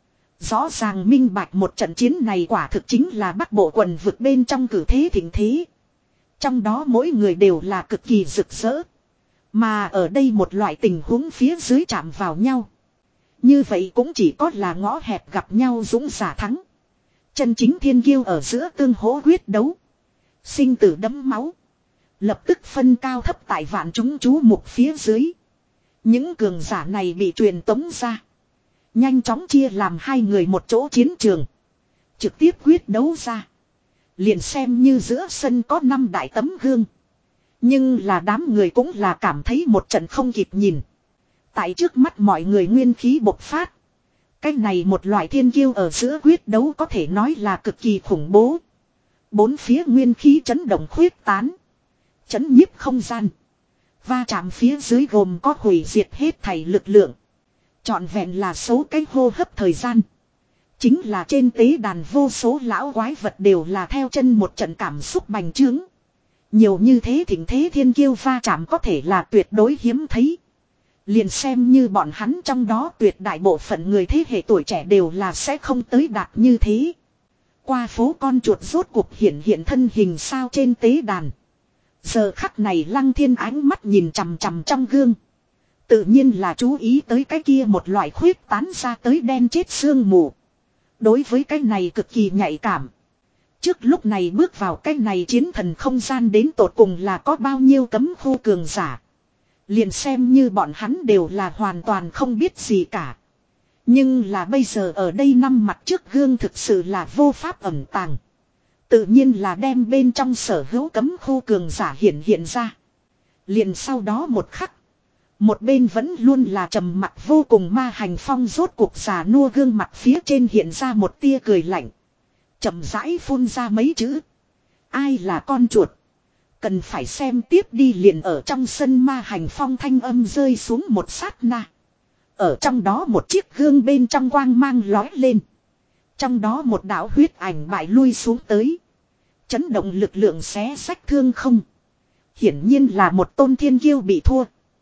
Rõ ràng minh bạch một trận chiến này quả thực chính là bắc bộ quần vực bên trong cử thế thịnh thế. Trong đó mỗi người đều là cực kỳ rực rỡ. Mà ở đây một loại tình huống phía dưới chạm vào nhau. Như vậy cũng chỉ có là ngõ hẹp gặp nhau dũng giả thắng. Chân chính thiên kiêu ở giữa tương hỗ quyết đấu. Sinh tử đẫm máu. Lập tức phân cao thấp tại vạn chúng chú mục phía dưới. Những cường giả này bị truyền tống ra. Nhanh chóng chia làm hai người một chỗ chiến trường. Trực tiếp quyết đấu ra. Liền xem như giữa sân có năm đại tấm gương. Nhưng là đám người cũng là cảm thấy một trận không kịp nhìn. Tại trước mắt mọi người nguyên khí bộc phát. Cái này một loại thiên kiêu ở giữa quyết đấu có thể nói là cực kỳ khủng bố. Bốn phía nguyên khí chấn động khuyết tán. Chấn nhiếp không gian. Va chạm phía dưới gồm có hủy diệt hết thảy lực lượng. Trọn vẹn là số cái hô hấp thời gian. Chính là trên tế đàn vô số lão quái vật đều là theo chân một trận cảm xúc bành trướng. Nhiều như thế thịnh thế thiên kiêu va chạm có thể là tuyệt đối hiếm thấy. Liền xem như bọn hắn trong đó tuyệt đại bộ phận người thế hệ tuổi trẻ đều là sẽ không tới đạt như thế. Qua phố con chuột rốt cuộc hiện hiện thân hình sao trên tế đàn. Giờ khắc này Lăng Thiên ánh mắt nhìn chằm chằm trong gương. Tự nhiên là chú ý tới cái kia một loại khuyết tán ra tới đen chết sương mù. Đối với cái này cực kỳ nhạy cảm. Trước lúc này bước vào cái này chiến thần không gian đến tột cùng là có bao nhiêu cấm khu cường giả. Liền xem như bọn hắn đều là hoàn toàn không biết gì cả. Nhưng là bây giờ ở đây năm mặt trước gương thực sự là vô pháp ẩn tàng. Tự nhiên là đem bên trong sở hữu cấm khu cường giả hiện hiện ra. Liền sau đó một khắc. Một bên vẫn luôn là trầm mặc vô cùng Ma Hành Phong rốt cuộc già nua gương mặt phía trên hiện ra một tia cười lạnh. Chậm rãi phun ra mấy chữ. Ai là con chuột? Cần phải xem tiếp đi liền ở trong sân Ma Hành Phong thanh âm rơi xuống một sát na. Ở trong đó một chiếc gương bên trong quang mang lói lên. Trong đó một đạo huyết ảnh bại lui xuống tới. Chấn động lực lượng xé sách thương không. Hiển nhiên là một tôn thiên kiêu bị thua.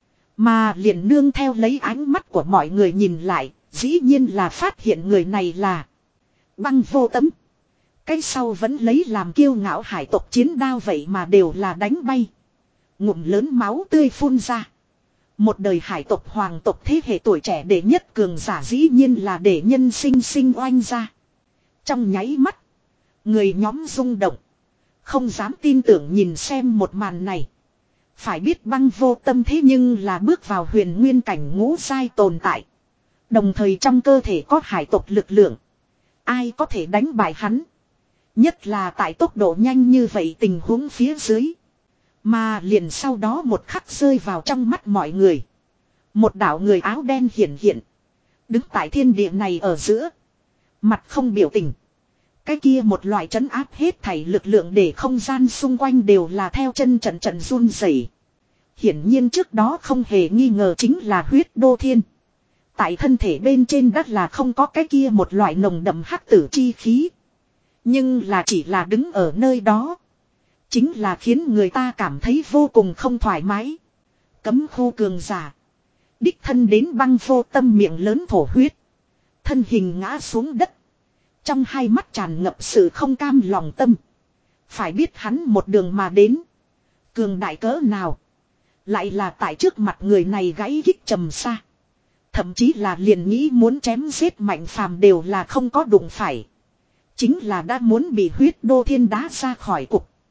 Mà liền nương theo lấy ánh mắt của mọi người nhìn lại. Dĩ nhiên là phát hiện người này là Băng Vô Tấm. Cái sau vẫn lấy làm kiêu ngạo hải tộc chiến đao vậy mà đều là đánh bay. Ngụm lớn máu tươi phun ra. Một đời hải tộc hoàng tộc thế hệ tuổi trẻ đệ nhất cường giả dĩ nhiên là để nhân sinh sinh oanh ra. Trong nháy mắt. Người nhóm rung động. Không dám tin tưởng nhìn xem một màn này. Phải biết Băng Vô Tâm thế nhưng là bước vào huyền nguyên cảnh ngũ giai tồn tại. Đồng thời trong cơ thể có hải tộc lực lượng. Ai có thể đánh bại hắn. Nhất là tại tốc độ nhanh như vậy tình huống phía dưới. Mà liền sau đó một khắc rơi vào trong mắt mọi người. Một đạo người áo đen hiển hiện. Đứng tại thiên địa này ở giữa. Mặt không biểu tình. Cái kia một loại trấn áp hết thảy lực lượng để không gian xung quanh đều là theo chân trận trận run rẩy. Hiển nhiên trước đó không hề nghi ngờ chính là huyết đô thiên. Tại thân thể bên trên đất là không có cái kia một loại nồng đậm hắc tử chi khí. Nhưng là chỉ là đứng ở nơi đó. Chính là khiến người ta cảm thấy vô cùng không thoải mái. Cấm khu cường giả. Đích thân đến Băng Vô Tâm miệng lớn thổ huyết. Thân hình ngã xuống đất. Trong hai mắt tràn ngập sự không cam lòng tâm. Phải biết hắn một đường mà đến. Cường đại cỡ nào. Lại là tại trước mặt người này gãy gích trầm xa. Thậm chí là liền nghĩ muốn chém giết Mạnh Phàm đều là không có đụng phải. Chính là đã muốn bị huyết đô thiên đá ra khỏi cục.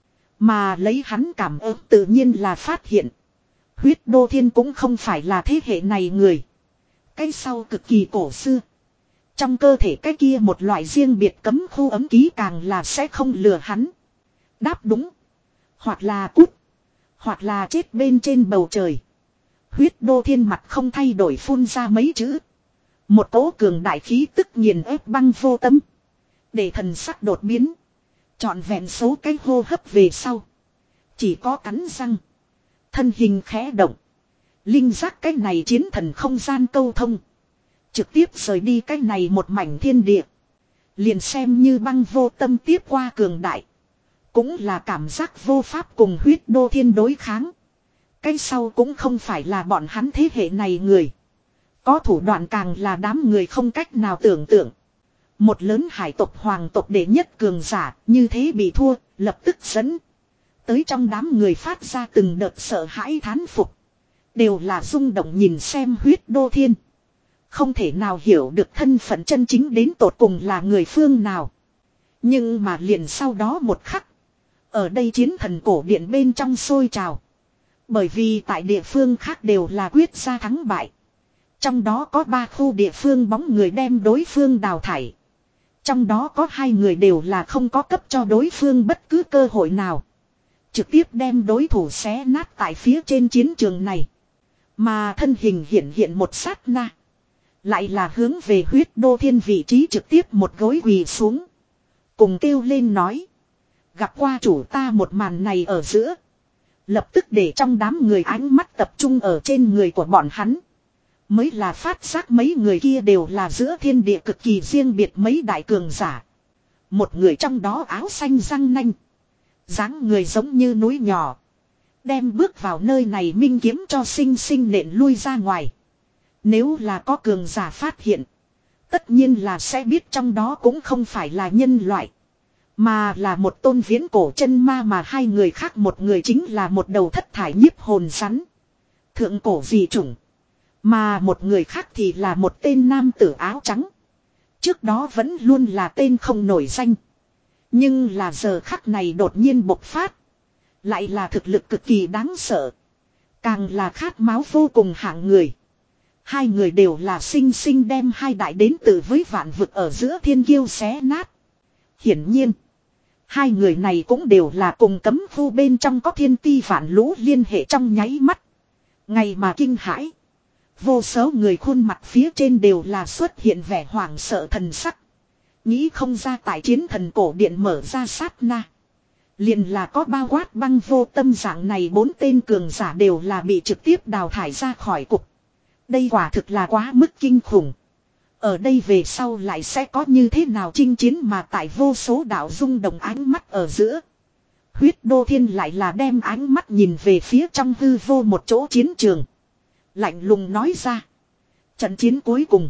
Mà lấy hắn cảm ứng tự nhiên là phát hiện. Huyết Đô Thiên cũng không phải là thế hệ này người. Cái sau cực kỳ cổ xưa. Trong cơ thể cái kia một loại riêng biệt cấm khu ấm ký càng là sẽ không lừa hắn. Đáp đúng. Hoặc là cút. Hoặc là chết bên trên bầu trời. Huyết Đô Thiên mặt không thay đổi phun ra mấy chữ. Một cỗ cường đại khí tức nghiền ép băng vô tâm. Để thần sắc đột biến. Trọn vẹn số cái hô hấp về sau. Chỉ có cắn răng. Thân hình khẽ động. Linh giác cái này chiến thần không gian câu thông. Trực tiếp rời đi cái này một mảnh thiên địa. Liền xem như băng vô tâm tiếp qua cường đại. Cũng là cảm giác vô pháp cùng Huyết Đô Thiên đối kháng. Cái sau cũng không phải là bọn hắn thế hệ này người. Có thủ đoạn càng là đám người không cách nào tưởng tượng. Một lớn hải tộc hoàng tộc đệ nhất cường giả như thế bị thua, lập tức dẫn. Tới trong đám người phát ra từng đợt sợ hãi thán phục. Đều là rung động nhìn xem Huyết Đô Thiên. Không thể nào hiểu được thân phận chân chính đến tột cùng là người phương nào. Nhưng mà liền sau đó một khắc. Ở đây chiến thần cổ điện bên trong sôi trào. Bởi vì tại địa phương khác đều là quyết ra thắng bại. Trong đó có ba khu địa phương bóng người đem đối phương đào thải. Trong đó có hai người đều là không có cấp cho đối phương bất cứ cơ hội nào. Trực tiếp đem đối thủ xé nát tại phía trên chiến trường này. Mà thân hình hiện hiện một sát na. Lại là hướng về Huyết Đô Thiên vị trí trực tiếp một gối quỳ xuống. Cùng kêu lên nói. Gặp qua chủ ta một màn này ở giữa. Lập tức để trong đám người ánh mắt tập trung ở trên người của bọn hắn. Mới là phát giác mấy người kia đều là giữa thiên địa cực kỳ riêng biệt mấy đại cường giả. Một người trong đó áo xanh răng nanh. Dáng người giống như núi nhỏ. Đem bước vào nơi này minh kiếm cho sinh sinh nện lui ra ngoài. Nếu là có cường giả phát hiện. Tất nhiên là sẽ biết trong đó cũng không phải là nhân loại. Mà là một tôn viễn cổ chân ma mà hai người khác một người chính là một đầu thất thải nhiếp hồn rắn. Thượng cổ dị chủng. Mà một người khác thì là một tên nam tử áo trắng. Trước đó vẫn luôn là tên không nổi danh. Nhưng là giờ khắc này đột nhiên bộc phát. Lại là thực lực cực kỳ đáng sợ. Càng là khát máu vô cùng hạng người. Hai người đều là sinh sinh đem hai đại đến từ với vạn vực ở giữa thiên kiêu xé nát. Hiển nhiên. Hai người này cũng đều là cùng cấm khu bên trong có thiên ti vạn lũ liên hệ trong nháy mắt. Ngày mà kinh hãi. Vô số người khuôn mặt phía trên đều là xuất hiện vẻ hoảng sợ thần sắc. Nghĩ không ra tại chiến thần cổ điện mở ra sát na. Liền là có bao quát băng vô tâm dạng này bốn tên cường giả đều là bị trực tiếp đào thải ra khỏi cục. Đây quả thực là quá mức kinh khủng. Ở đây về sau lại sẽ có như thế nào chinh chiến mà tại vô số đạo rung động ánh mắt ở giữa. Huyết Đô Thiên lại là đem ánh mắt nhìn về phía trong hư vô một chỗ chiến trường. Lạnh lùng nói ra. Trận chiến cuối cùng.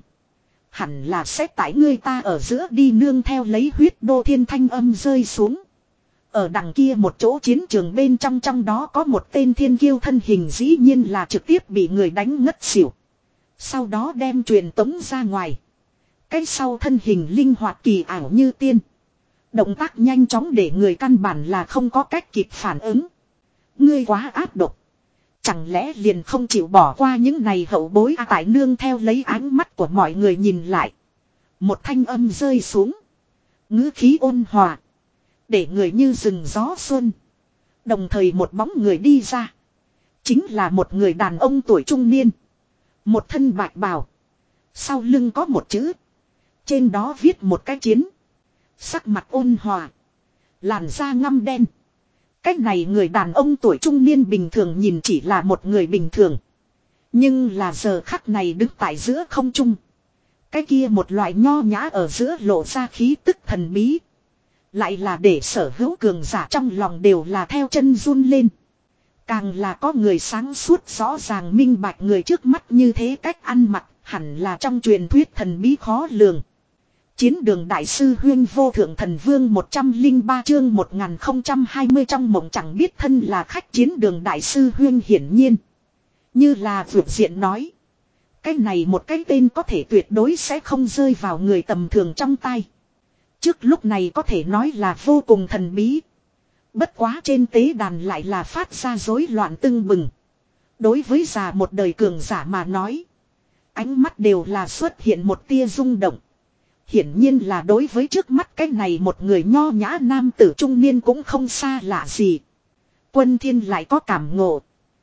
Hẳn là sẽ tại ngươi ta ở giữa đi nương theo lấy Huyết Đô Thiên thanh âm rơi xuống. Ở đằng kia một chỗ chiến trường bên trong trong đó có một tên thiên kiêu thân hình dĩ nhiên là trực tiếp bị người đánh ngất xỉu. Sau đó đem truyền tống ra ngoài. Cái sau thân hình linh hoạt kỳ ảo như tiên. Động tác nhanh chóng để người căn bản là không có cách kịp phản ứng. Ngươi quá áp độc. Chẳng lẽ liền không chịu bỏ qua những này hậu bối à, tại nương theo lấy ánh mắt của mọi người nhìn lại. Một thanh âm rơi xuống. Ngữ khí ôn hòa. Để người như rừng gió xuân. Đồng thời một bóng người đi ra. Chính là một người đàn ông tuổi trung niên. Một thân bạch bào. Sau lưng có một chữ. Trên đó viết một cái chiến. Sắc mặt ôn hòa. Làn da ngăm đen. Cách này người đàn ông tuổi trung niên bình thường nhìn chỉ là một người bình thường. Nhưng là giờ khắc này đứng tại giữa không trung. Cái kia một loại nho nhã ở giữa lộ ra khí tức thần bí. Lại là để sở hữu cường giả trong lòng đều là theo chân run lên. Càng là có người sáng suốt rõ ràng minh bạch người trước mắt như thế cách ăn mặc hẳn là trong truyền thuyết thần bí khó lường. Chiến đường đại sư huyên vô thượng thần vương một trăm lẻ ba chương một nghìn không trăm hai mươi trong mộng chẳng biết thân là khách chiến đường đại sư huyên hiển nhiên. Như là vượt diện nói. Cái này một cái tên có thể tuyệt đối sẽ không rơi vào người tầm thường trong tay. Trước lúc này có thể nói là vô cùng thần bí. Bất quá trên tế đàn lại là phát ra rối loạn tưng bừng. Đối với già một đời cường giả mà nói. Ánh mắt đều là xuất hiện một tia rung động. Hiển nhiên là đối với trước mắt cái này một người nho nhã nam tử trung niên cũng không xa lạ gì. Quân Thiên lại có cảm ngộ.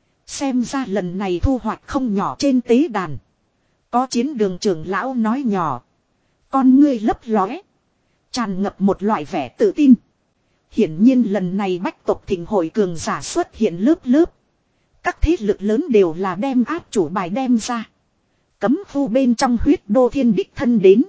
Xem ra lần này thu hoạch không nhỏ trên tế đàn. Có chiến đường trưởng lão nói nhỏ. Con ngươi lấp lóe. Tràn ngập một loại vẻ tự tin. Hiển nhiên lần này bách tộc thịnh hội cường giả xuất hiện lớp lớp. Các thế lực lớn đều là đem áp chủ bài đem ra. Cấm khu bên trong huyết đô thiên đích thân đến.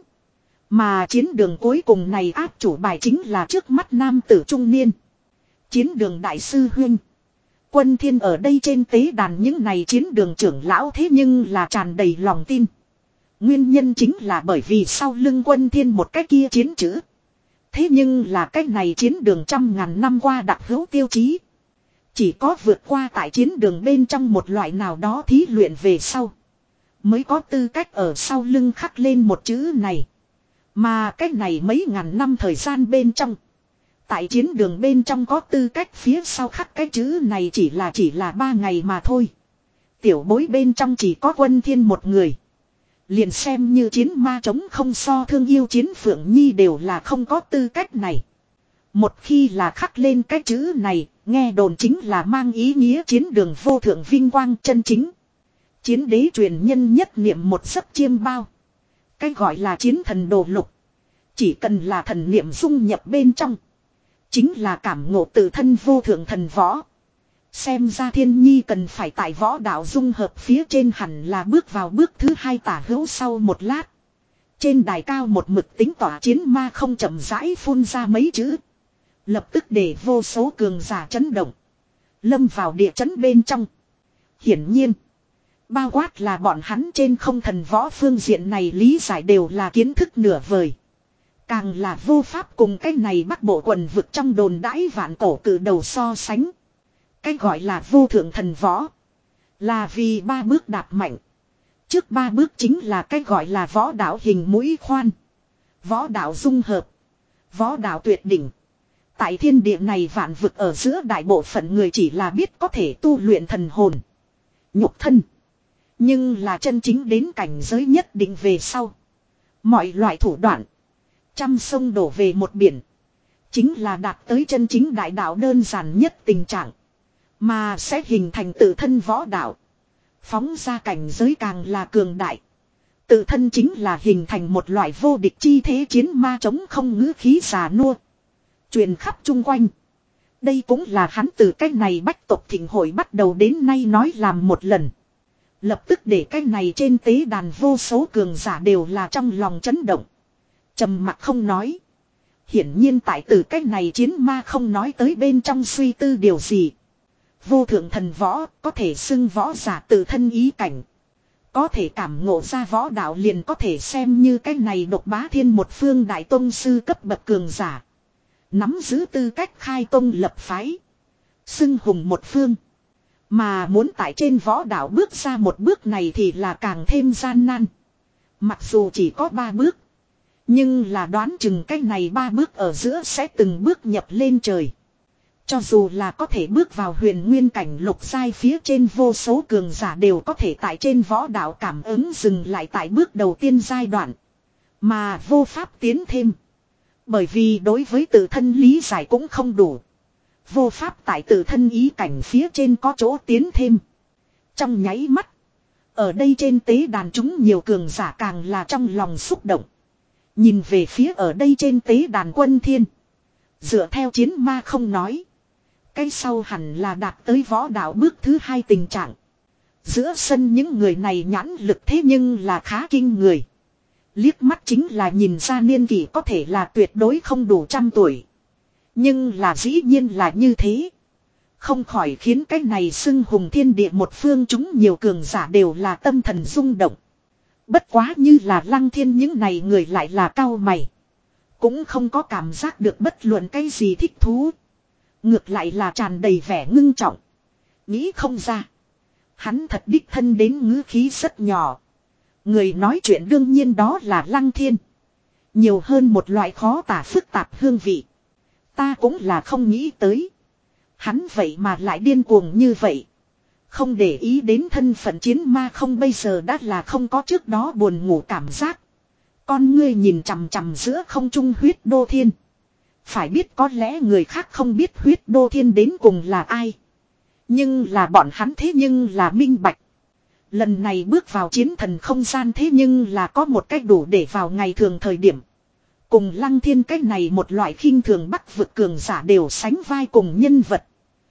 Mà chiến đường cuối cùng này áp chủ bài chính là trước mắt nam tử trung niên. Chiến đường đại sư huynh. Quân Thiên ở đây trên tế đàn những này chiến đường trưởng lão thế nhưng là tràn đầy lòng tin. Nguyên nhân chính là bởi vì sau lưng Quân Thiên một cái kia chiến chữ. Thế nhưng là cái này chiến đường trăm ngàn năm qua đặc hữu tiêu chí. Chỉ có vượt qua tại chiến đường bên trong một loại nào đó thí luyện về sau. Mới có tư cách ở sau lưng khắc lên một chữ này. Mà cái này mấy ngàn năm thời gian bên trong. Tại chiến đường bên trong có tư cách phía sau khắc cái chữ này chỉ là chỉ là ba ngày mà thôi. Tiểu bối bên trong chỉ có Quân Thiên một người. Liền xem như chiến ma chống không so thương yêu chiến Phượng Nhi đều là không có tư cách này. Một khi là khắc lên cái chữ này, nghe đồn chính là mang ý nghĩa chiến đường vô thượng vinh quang chân chính. Chiến đế truyền nhân nhất niệm một giấc chiêm bao. Cái gọi là chiến thần đồ lục. Chỉ cần là thần niệm dung nhập bên trong. Chính là cảm ngộ tự thân vô thượng thần võ. Xem ra Thiên Nhi cần phải tại võ đạo dung hợp phía trên hẳn là bước vào bước thứ hai tả hữu sau một lát. Trên đài cao một mực tính tỏa chiến ma không chậm rãi phun ra mấy chữ. Lập tức để vô số cường giả chấn động. Lâm vào địa chấn bên trong. Hiển nhiên. Bao quát là bọn hắn trên không thần võ phương diện này lý giải đều là kiến thức nửa vời. Càng là vô pháp cùng cái này bắc bộ quần vực trong đồn đãi vạn cổ cử đầu so sánh. Cái gọi là vô thượng thần võ. Là vì ba bước đạp mạnh. Trước ba bước chính là cái gọi là võ đạo hình mũi khoan. Võ đạo dung hợp. Võ đạo tuyệt đỉnh. Tại thiên địa này vạn vực ở giữa đại bộ phận người chỉ là biết có thể tu luyện thần hồn. Nhục thân. Nhưng là chân chính đến cảnh giới nhất định về sau. Mọi loại thủ đoạn. Trăm sông đổ về một biển. Chính là đạt tới chân chính đại đạo đơn giản nhất tình trạng. Mà sẽ hình thành tự thân võ đạo. Phóng ra cảnh giới càng là cường đại. Tự thân chính là hình thành một loại vô địch chi thế chiến ma chống không ngữ khí già nua. Truyền khắp chung quanh. Đây cũng là hắn từ cách này bách tộc thịnh hội bắt đầu đến nay nói làm một lần. Lập tức để cái này trên tế đàn vô số cường giả đều là trong lòng chấn động. Trầm mặc không nói. Hiển nhiên tại từ cái này chiến ma không nói tới bên trong suy tư điều gì. Vô thượng thần võ có thể xưng võ giả tự thân ý cảnh. Có thể cảm ngộ ra võ đạo liền có thể xem như cái này độc bá thiên một phương đại tông sư cấp bậc cường giả. Nắm giữ tư cách khai tông lập phái. Xưng hùng một phương. Mà muốn tại trên võ đạo bước ra một bước này thì là càng thêm gian nan. Mặc dù chỉ có ba bước. Nhưng là đoán chừng cái này ba bước ở giữa sẽ từng bước nhập lên trời. Cho dù là có thể bước vào huyền nguyên cảnh lục giai phía trên vô số cường giả đều có thể tại trên võ đạo cảm ứng dừng lại tại bước đầu tiên giai đoạn. Mà vô pháp tiến thêm. Bởi vì đối với tự thân lý giải cũng không đủ. Vô pháp tại tự thân ý cảnh phía trên có chỗ tiến thêm. Trong nháy mắt. Ở đây trên tế đàn chúng nhiều cường giả càng là trong lòng xúc động. Nhìn về phía ở đây trên tế đàn Quân Thiên. Dựa theo chiến ma không nói. Cái sau hẳn là đạt tới võ đạo bước thứ hai tình trạng. Giữa sân những người này nhãn lực thế nhưng là khá kinh người. Liếc mắt chính là nhìn ra niên kỷ có thể là tuyệt đối không đủ trăm tuổi. Nhưng là dĩ nhiên là như thế. Không khỏi khiến cái này xưng hùng thiên địa một phương chúng nhiều cường giả đều là tâm thần rung động. Bất quá như là Lăng Thiên những này người lại là cao mày. Cũng không có cảm giác được bất luận cái gì thích thú. Ngược lại là tràn đầy vẻ ngưng trọng. Nghĩ không ra. Hắn thật đích thân đến ngữ khí rất nhỏ. Người nói chuyện đương nhiên đó là Lăng Thiên. Nhiều hơn một loại khó tả phức tạp hương vị. Ta cũng là không nghĩ tới. Hắn vậy mà lại điên cuồng như vậy. Không để ý đến thân phận chiến ma không bây giờ đã là không có trước đó buồn ngủ cảm giác. Con ngươi nhìn chằm chằm giữa không trung huyết đô thiên. Phải biết có lẽ người khác không biết huyết đô thiên đến cùng là ai. Nhưng là bọn hắn thế nhưng là minh bạch. Lần này bước vào chiến thần không gian thế nhưng là có một cách đủ để vào ngày thường thời điểm. Cùng Lăng Thiên cách này một loại khinh thường bắc vực cường giả đều sánh vai cùng nhân vật.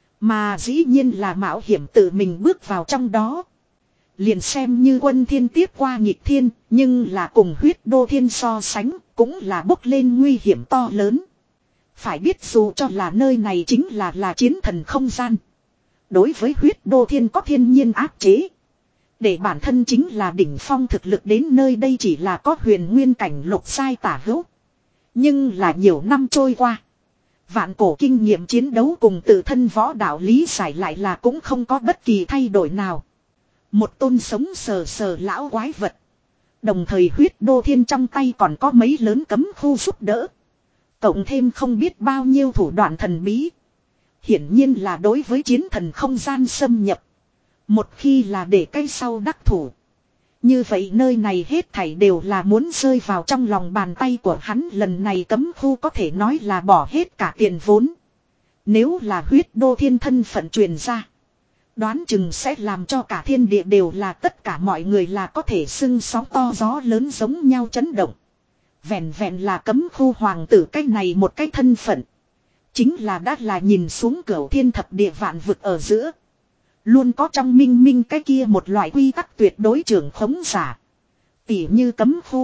Mà dĩ nhiên là mạo hiểm tự mình bước vào trong đó. Liền xem như Quân Thiên tiếp qua nghịch thiên, nhưng là cùng huyết đô thiên so sánh, cũng là bốc lên nguy hiểm to lớn. Phải biết dù cho là nơi này chính là là chiến thần không gian. Đối với huyết đô thiên có thiên nhiên áp chế. Để bản thân chính là đỉnh phong thực lực đến nơi đây chỉ là có huyền nguyên cảnh lục sai tả hữu. Nhưng là nhiều năm trôi qua. Vạn cổ kinh nghiệm chiến đấu cùng tự thân võ đạo lý giải lại là cũng không có bất kỳ thay đổi nào. Một tôn sống sờ sờ lão quái vật. Đồng thời huyết đô thiên trong tay còn có mấy lớn cấm khu giúp đỡ. Cộng thêm không biết bao nhiêu thủ đoạn thần bí. Hiển nhiên là đối với chiến thần không gian xâm nhập. Một khi là để cây sau đắc thủ. Như vậy nơi này hết thảy đều là muốn rơi vào trong lòng bàn tay của hắn. Lần này cấm khu có thể nói là bỏ hết cả tiền vốn. Nếu là huyết đô thiên thân phận truyền ra. Đoán chừng sẽ làm cho cả thiên địa đều là tất cả mọi người là có thể sưng sóng to gió lớn giống nhau chấn động. Vẹn vẹn là cấm khu hoàng tử cái này một cái thân phận. Chính là đã là nhìn xuống cửu thiên thập địa vạn vực ở giữa. Luôn có trong minh minh cái kia một loại quy tắc tuyệt đối trưởng khống giả. Tỉ như cấm khu.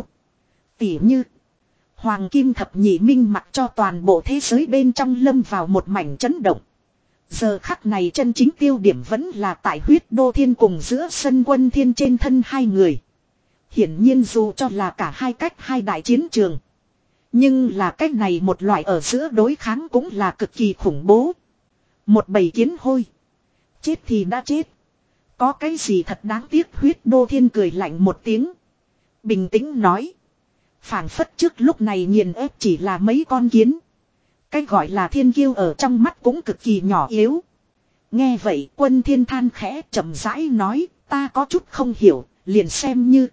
Tỉ như. Hoàng kim thập nhị minh mặc cho toàn bộ thế giới bên trong lâm vào một mảnh chấn động. Giờ khắc này chân chính tiêu điểm vẫn là tại huyết đô thiên cùng giữa sân Quân Thiên trên thân hai người. Hiển nhiên dù cho là cả hai cách hai đại chiến trường. Nhưng là cách này một loại ở giữa đối kháng cũng là cực kỳ khủng bố. Một bầy kiến hôi. Chết thì đã chết. Có cái gì thật đáng tiếc huyết đô thiên cười lạnh một tiếng. Bình tĩnh nói. Phảng phất trước lúc này nghiền ép chỉ là mấy con kiến. Cái gọi là thiên kiêu ở trong mắt cũng cực kỳ nhỏ yếu. Nghe vậy Quân Thiên than khẽ chậm rãi nói. Ta có chút không hiểu, liền xem như.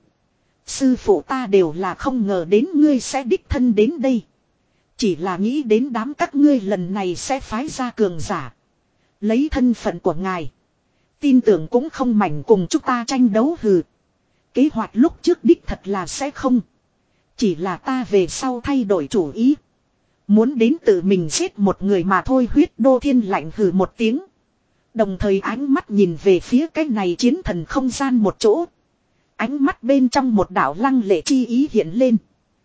Sư phụ ta đều là không ngờ đến ngươi sẽ đích thân đến đây. Chỉ là nghĩ đến đám các ngươi lần này sẽ phái ra cường giả. Lấy thân phận của ngài. Tin tưởng cũng không mảnh cùng chúng ta tranh đấu hừ. Kế hoạch lúc trước đích thật là sẽ không. Chỉ là ta về sau thay đổi chủ ý. Muốn đến tự mình giết một người mà thôi huyết đô thiên lạnh hừ một tiếng. Đồng thời ánh mắt nhìn về phía cái này chiến thần không gian một chỗ. Ánh mắt bên trong một đạo lăng lệ chi ý hiện lên.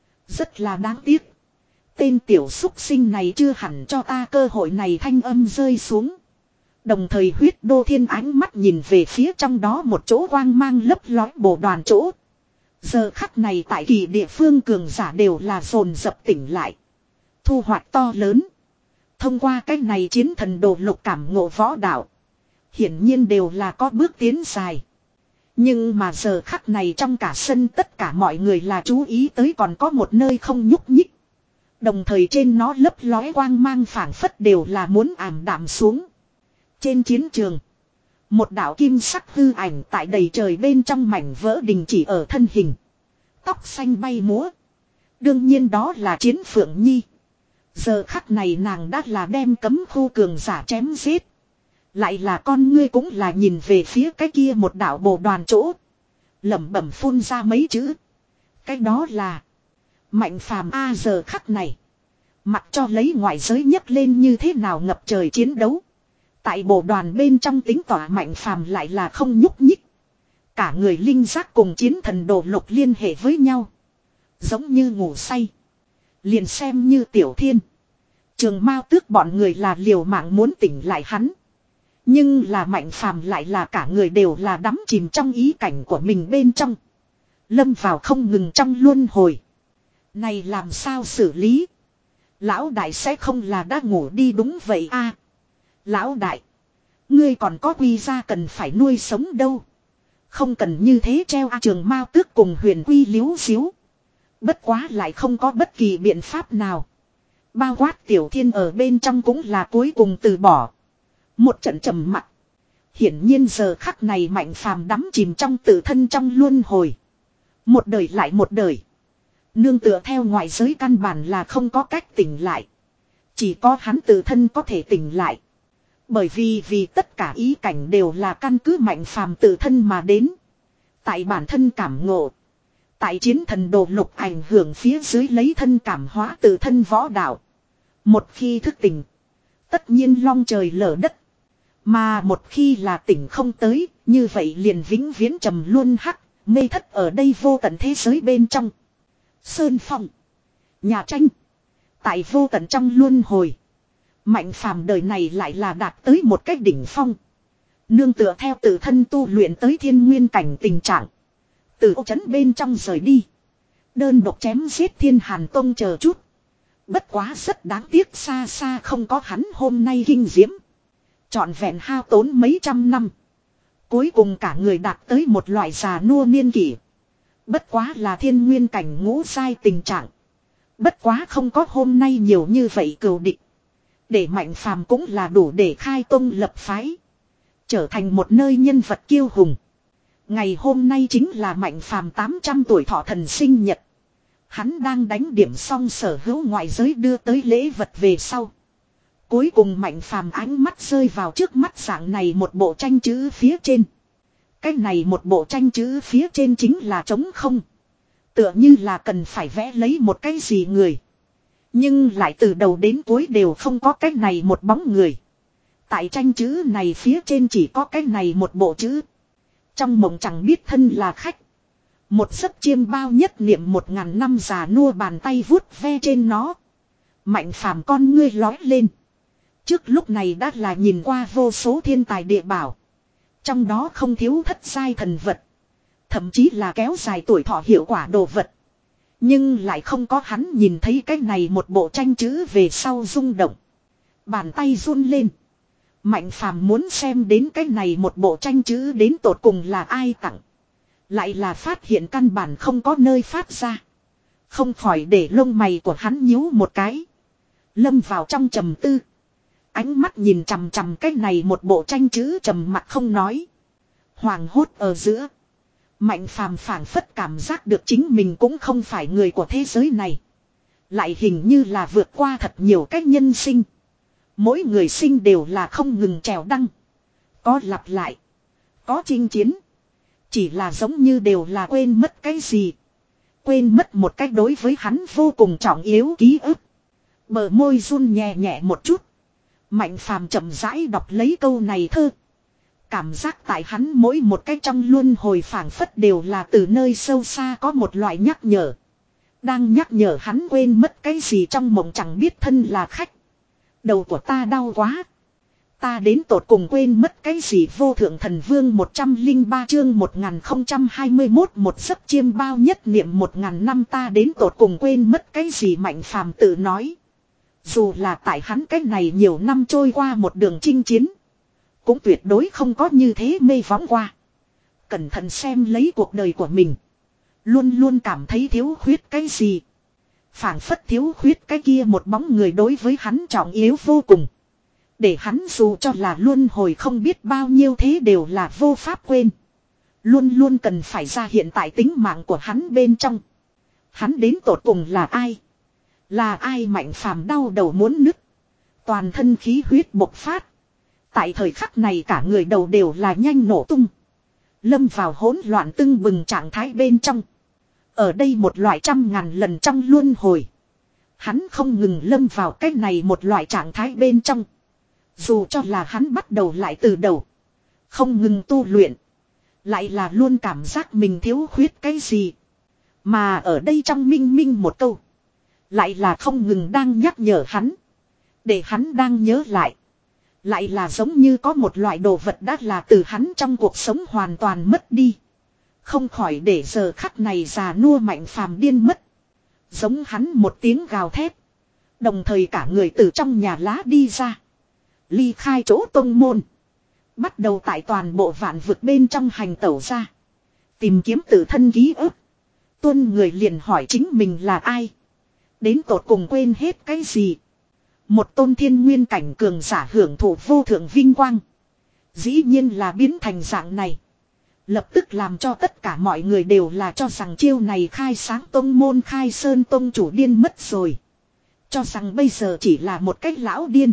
Rất là đáng tiếc. Tên tiểu xúc sinh này chưa hẳn cho ta cơ hội này thanh âm rơi xuống. Đồng thời huyết đô thiên ánh mắt nhìn về phía trong đó một chỗ quang mang lấp lói bồ đoàn chỗ. Giờ khắc này tại kỳ địa phương cường giả đều là dồn dập tỉnh lại. Thu hoạch to lớn. Thông qua cách này chiến thần đồ lục cảm ngộ võ đạo. Hiển nhiên đều là có bước tiến dài. Nhưng mà giờ khắc này trong cả sân tất cả mọi người là chú ý tới còn có một nơi không nhúc nhích. Đồng thời trên nó lấp lóe quang mang phảng phất đều là muốn ảm đạm xuống. Trên chiến trường. Một đạo kim sắc hư ảnh tại đầy trời bên trong mảnh vỡ đình chỉ ở thân hình. Tóc xanh bay múa. Đương nhiên đó là Chiến Phượng Nhi. Giờ khắc này nàng đã là đem cấm khu cường giả chém giết. Lại là con ngươi cũng là nhìn về phía cái kia một đạo bồ đoàn chỗ. Lẩm bẩm phun ra mấy chữ. Cái đó là Mạnh Phàm a giờ khắc này. Mặc cho lấy ngoại giới nhấc lên như thế nào ngập trời chiến đấu. Tại bộ đoàn bên trong tính tỏa Mạnh Phàm lại là không nhúc nhích. Cả người linh giác cùng chiến thần đồ lục liên hệ với nhau. Giống như ngủ say. Liền xem như Tiểu Thiên. Trường Mao Tước bọn người là liều mạng muốn tỉnh lại hắn. Nhưng là Mạnh Phàm lại là cả người đều là đắm chìm trong ý cảnh của mình bên trong. Lâm vào không ngừng trong luân hồi. Này làm sao xử lý? Lão đại sẽ không là đã ngủ đi đúng vậy a? Lão đại. Ngươi còn có quy ra cần phải nuôi sống đâu. Không cần như thế treo a Trường Mao Tước cùng Huyền Quy liếu xíu. Bất quá lại không có bất kỳ biện pháp nào. Bao quát Tiểu Thiên ở bên trong cũng là cuối cùng từ bỏ. Một trận trầm mặc. Hiển nhiên giờ khắc này Mạnh Phàm đắm chìm trong tự thân trong luân hồi. Một đời lại một đời. Nương tựa theo ngoại giới căn bản là không có cách tỉnh lại. Chỉ có hắn tự thân có thể tỉnh lại. Bởi vì vì tất cả ý cảnh đều là căn cứ Mạnh Phàm tự thân mà đến. Tại bản thân cảm ngộ. Tại chiến thần đồ lục ảnh hưởng phía dưới lấy thân cảm hóa tự thân võ đạo. Một khi thức tỉnh. Tất nhiên long trời lở đất. Mà một khi là tỉnh không tới. Như vậy liền vĩnh viễn trầm luôn hắc. Mê thất ở đây vô tận thế giới bên trong. Sơn phong. Nhà tranh. Tại vô tận trong luân hồi. Mạnh Phàm đời này lại là đạt tới một cách đỉnh phong. Nương tựa theo tự thân tu luyện tới thiên nguyên cảnh tình trạng. Từ ô trấn bên trong rời đi. Đơn độc chém giết thiên hàn tông chờ chút. Bất quá rất đáng tiếc xa xa không có hắn hôm nay kinh diễm. Trọn vẹn hao tốn mấy trăm năm. Cuối cùng cả người đạt tới một loại già nua niên kỷ. Bất quá là thiên nguyên cảnh ngũ sai tình trạng. Bất quá không có hôm nay nhiều như vậy cừu địch. Để Mạnh Phàm cũng là đủ để khai tông lập phái. Trở thành một nơi nhân vật kiêu hùng. Ngày hôm nay chính là Mạnh Phàm tám trăm tuổi thọ thần sinh nhật. Hắn đang đánh điểm xong sở hữu ngoại giới đưa tới lễ vật về sau. Cuối cùng Mạnh Phàm ánh mắt rơi vào trước mắt dạng này một bộ tranh chữ phía trên. Cái này một bộ tranh chữ phía trên chính là trống không. Tựa như là cần phải vẽ lấy một cái gì người. Nhưng lại từ đầu đến cuối đều không có cái này một bóng người. Tại tranh chữ này phía trên chỉ có cái này một bộ chữ. Trong mộng chẳng biết thân là khách. Một giấc chiêm bao nhất niệm một ngàn năm già nua bàn tay vuốt ve trên nó. Mạnh Phàm con ngươi lói lên. Trước lúc này đã là nhìn qua vô số thiên tài địa bảo. Trong đó không thiếu thất giai thần vật. Thậm chí là kéo dài tuổi thọ hiệu quả đồ vật. Nhưng lại không có hắn nhìn thấy cái này một bộ tranh chữ về sau rung động. Bàn tay run lên. Mạnh Phàm muốn xem đến cái này một bộ tranh chữ đến tột cùng là ai tặng. Lại là phát hiện căn bản không có nơi phát ra. Không khỏi để lông mày của hắn nhíu một cái. Lâm vào trong trầm tư. Ánh mắt nhìn chằm chằm cái này một bộ tranh chữ trầm mặc không nói. Hoàng hốt ở giữa. Mạnh Phàm phảng phất cảm giác được chính mình cũng không phải người của thế giới này. Lại hình như là vượt qua thật nhiều cách nhân sinh. Mỗi người sinh đều là không ngừng trèo đăng. Có lặp lại. Có chinh chiến. Chỉ là giống như đều là quên mất cái gì. Quên mất một cách đối với hắn vô cùng trọng yếu ký ức. Bờ môi run nhẹ nhẹ một chút. Mạnh Phàm chậm rãi đọc lấy câu này thơ. Cảm giác tại hắn mỗi một cách trong luân hồi phảng phất đều là từ nơi sâu xa có một loại nhắc nhở. Đang nhắc nhở hắn quên mất cái gì trong mộng chẳng biết thân là khách. Đầu của ta đau quá. Ta đến tột cùng quên mất cái gì vô thượng thần vương một trăm lẻ ba chương một nghìn không trăm hai mươi mốt một giấc chiêm bao nhất niệm một ngàn năm ta đến tột cùng quên mất cái gì Mạnh Phàm tự nói. Dù là tại hắn cái này nhiều năm trôi qua một đường chinh chiến. Cũng tuyệt đối không có như thế mê võng qua. Cẩn thận xem lấy cuộc đời của mình. Luôn luôn cảm thấy thiếu khuyết cái gì. Phảng phất thiếu khuyết cái kia một bóng người đối với hắn trọng yếu vô cùng. Để hắn dù cho là luân hồi không biết bao nhiêu thế đều là vô pháp quên. Luôn luôn cần phải ra hiện tại tính mạng của hắn bên trong. Hắn đến tột cùng là ai? Là ai Mạnh Phàm đau đầu muốn nứt. Toàn thân khí huyết bộc phát. Tại thời khắc này cả người đầu đều là nhanh nổ tung. Lâm vào hỗn loạn tưng bừng trạng thái bên trong. Ở đây một loại trăm ngàn lần trong luân hồi. Hắn không ngừng lâm vào cái này một loại trạng thái bên trong. Dù cho là hắn bắt đầu lại từ đầu. Không ngừng tu luyện. Lại là luôn cảm giác mình thiếu khuyết cái gì. Mà ở đây trong minh minh một câu. Lại là không ngừng đang nhắc nhở hắn. Để hắn đang nhớ lại. Lại là giống như có một loại đồ vật đã là từ hắn trong cuộc sống hoàn toàn mất đi. Không khỏi để giờ khắc này già nua Mạnh Phàm điên mất. Giống hắn một tiếng gào thét. Đồng thời cả người từ trong nhà lá đi ra. Ly khai chỗ tông môn. Bắt đầu tại toàn bộ vạn vực bên trong hành tẩu ra. Tìm kiếm tự thân ký ức. Tuân người liền hỏi chính mình là ai. Đến tột cùng quên hết cái gì. Một tôn thiên nguyên cảnh cường giả hưởng thụ vô thượng vinh quang. Dĩ nhiên là biến thành dạng này. Lập tức làm cho tất cả mọi người đều là cho rằng chiêu này khai sáng tông môn khai sơn tông chủ điên mất rồi. Cho rằng bây giờ chỉ là một cách lão điên.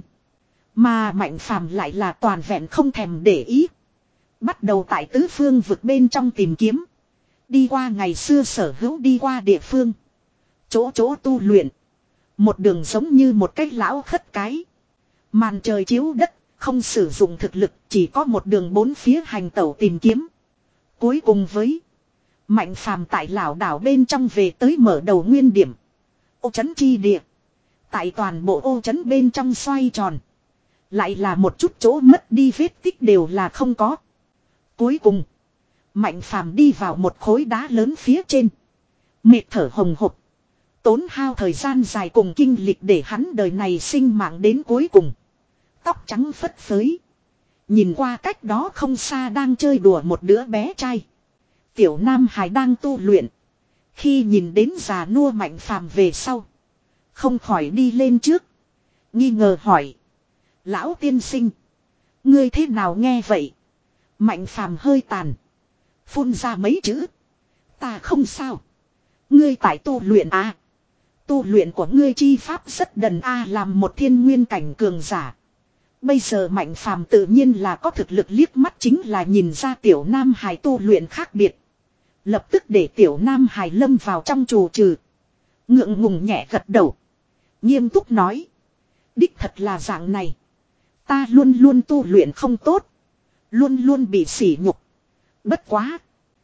Mà Mạnh Phàm lại là toàn vẹn không thèm để ý. Bắt đầu tại tứ phương vực bên trong tìm kiếm. Đi qua ngày xưa sở hữu đi qua địa phương. Chỗ chỗ tu luyện. Một đường giống như một cách lão khất cái. Màn trời chiếu đất, không sử dụng thực lực, chỉ có một đường bốn phía hành tẩu tìm kiếm. Cuối cùng với Mạnh Phàm tại lão đảo bên trong về tới mở đầu nguyên điểm. Ô trấn chi địa. Tại toàn bộ ô trấn bên trong xoay tròn. Lại là một chút chỗ mất đi vết tích đều là không có. Cuối cùng Mạnh Phàm đi vào một khối đá lớn phía trên. Mệt thở hồng hộc. Tốn hao thời gian dài cùng kinh lịch để hắn đời này sinh mạng đến cuối cùng. Tóc trắng phất phới. Nhìn qua cách đó không xa đang chơi đùa một đứa bé trai. Tiểu Nam Hải đang tu luyện. Khi nhìn đến già nua Mạnh Phàm về sau. Không khỏi đi lên trước. Nghi ngờ hỏi. Lão tiên sinh. Ngươi thế nào nghe vậy? Mạnh Phàm hơi tàn. Phun ra mấy chữ. Ta không sao. Ngươi tại tu luyện à? Tu luyện của ngươi chi pháp rất đần a à, làm một thiên nguyên cảnh cường giả. Bây giờ Mạnh Phàm tự nhiên là có thực lực liếc mắt chính là nhìn ra tiểu Nam Hải tu luyện khác biệt. Lập tức để tiểu Nam Hải lâm vào trong trù trừ. Ngượng ngùng nhẹ gật đầu. Nghiêm túc nói. Đích thật là dạng này. Ta luôn luôn tu luyện không tốt. Luôn luôn bị sỉ nhục. Bất quá.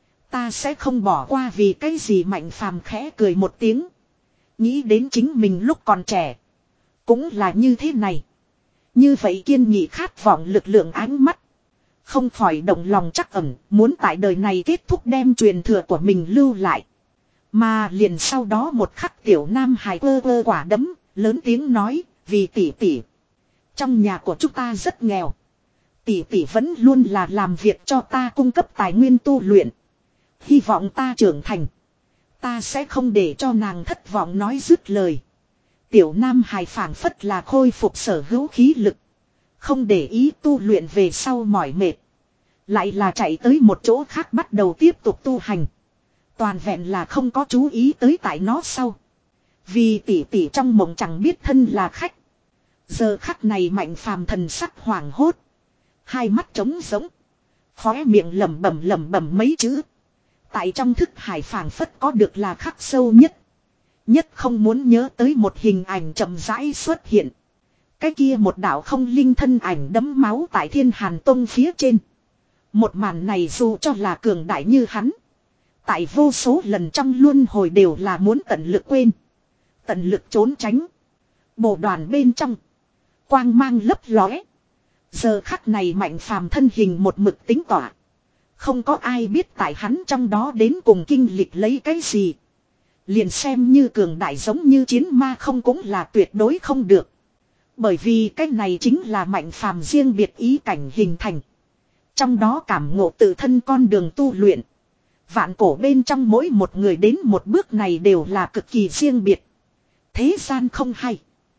Ta sẽ không bỏ qua vì cái gì Mạnh Phàm khẽ cười một tiếng. Nghĩ đến chính mình lúc còn trẻ. Cũng là như thế này. Như vậy kiên nghị khát vọng lực lượng ánh mắt. Không khỏi động lòng chắc ẩn. Muốn tại đời này kết thúc đem truyền thừa của mình lưu lại. Mà liền sau đó một khắc tiểu Nam Hải ơ ơ quả đấm. Lớn tiếng nói. Vì tỷ tỷ. Trong nhà của chúng ta rất nghèo. Tỷ tỷ vẫn luôn là làm việc cho ta cung cấp tài nguyên tu luyện. Hy vọng ta trưởng thành. Ta sẽ không để cho nàng thất vọng nói dứt lời. Tiểu Nam Hải phảng phất là khôi phục sở hữu khí lực. Không để ý tu luyện về sau mỏi mệt. Lại là chạy tới một chỗ khác bắt đầu tiếp tục tu hành. Toàn vẹn là không có chú ý tới tại nó sau. Vì tỷ tỷ trong mộng chẳng biết thân là khách. Giờ khắc này Mạnh Phàm thần sắc hoảng hốt. Hai mắt trống rỗng. Khóe miệng lẩm bẩm lẩm bẩm mấy chữ. Tại trong thức hải phảng phất có được là khắc sâu nhất. Nhất không muốn nhớ tới một hình ảnh chậm rãi xuất hiện. Cái kia một đạo không linh thân ảnh đấm máu tại Thiên Hàn Tông phía trên. Một màn này dù cho là cường đại như hắn. Tại vô số lần trong luân hồi đều là muốn tận lực quên. Tận lực trốn tránh. Bộ đoàn bên trong. Quang mang lấp lóe. Giờ khắc này Mạnh Phàm thân hình một mực tính tỏa. Không có ai biết tại hắn trong đó đến cùng kinh lịch lấy cái gì. Liền xem như cường đại giống như chiến ma không cũng là tuyệt đối không được. Bởi vì cái này chính là Mạnh Phàm riêng biệt ý cảnh hình thành. Trong đó cảm ngộ tự thân con đường tu luyện. Vạn cổ bên trong mỗi một người đến một bước này đều là cực kỳ riêng biệt. Thế gian không hay.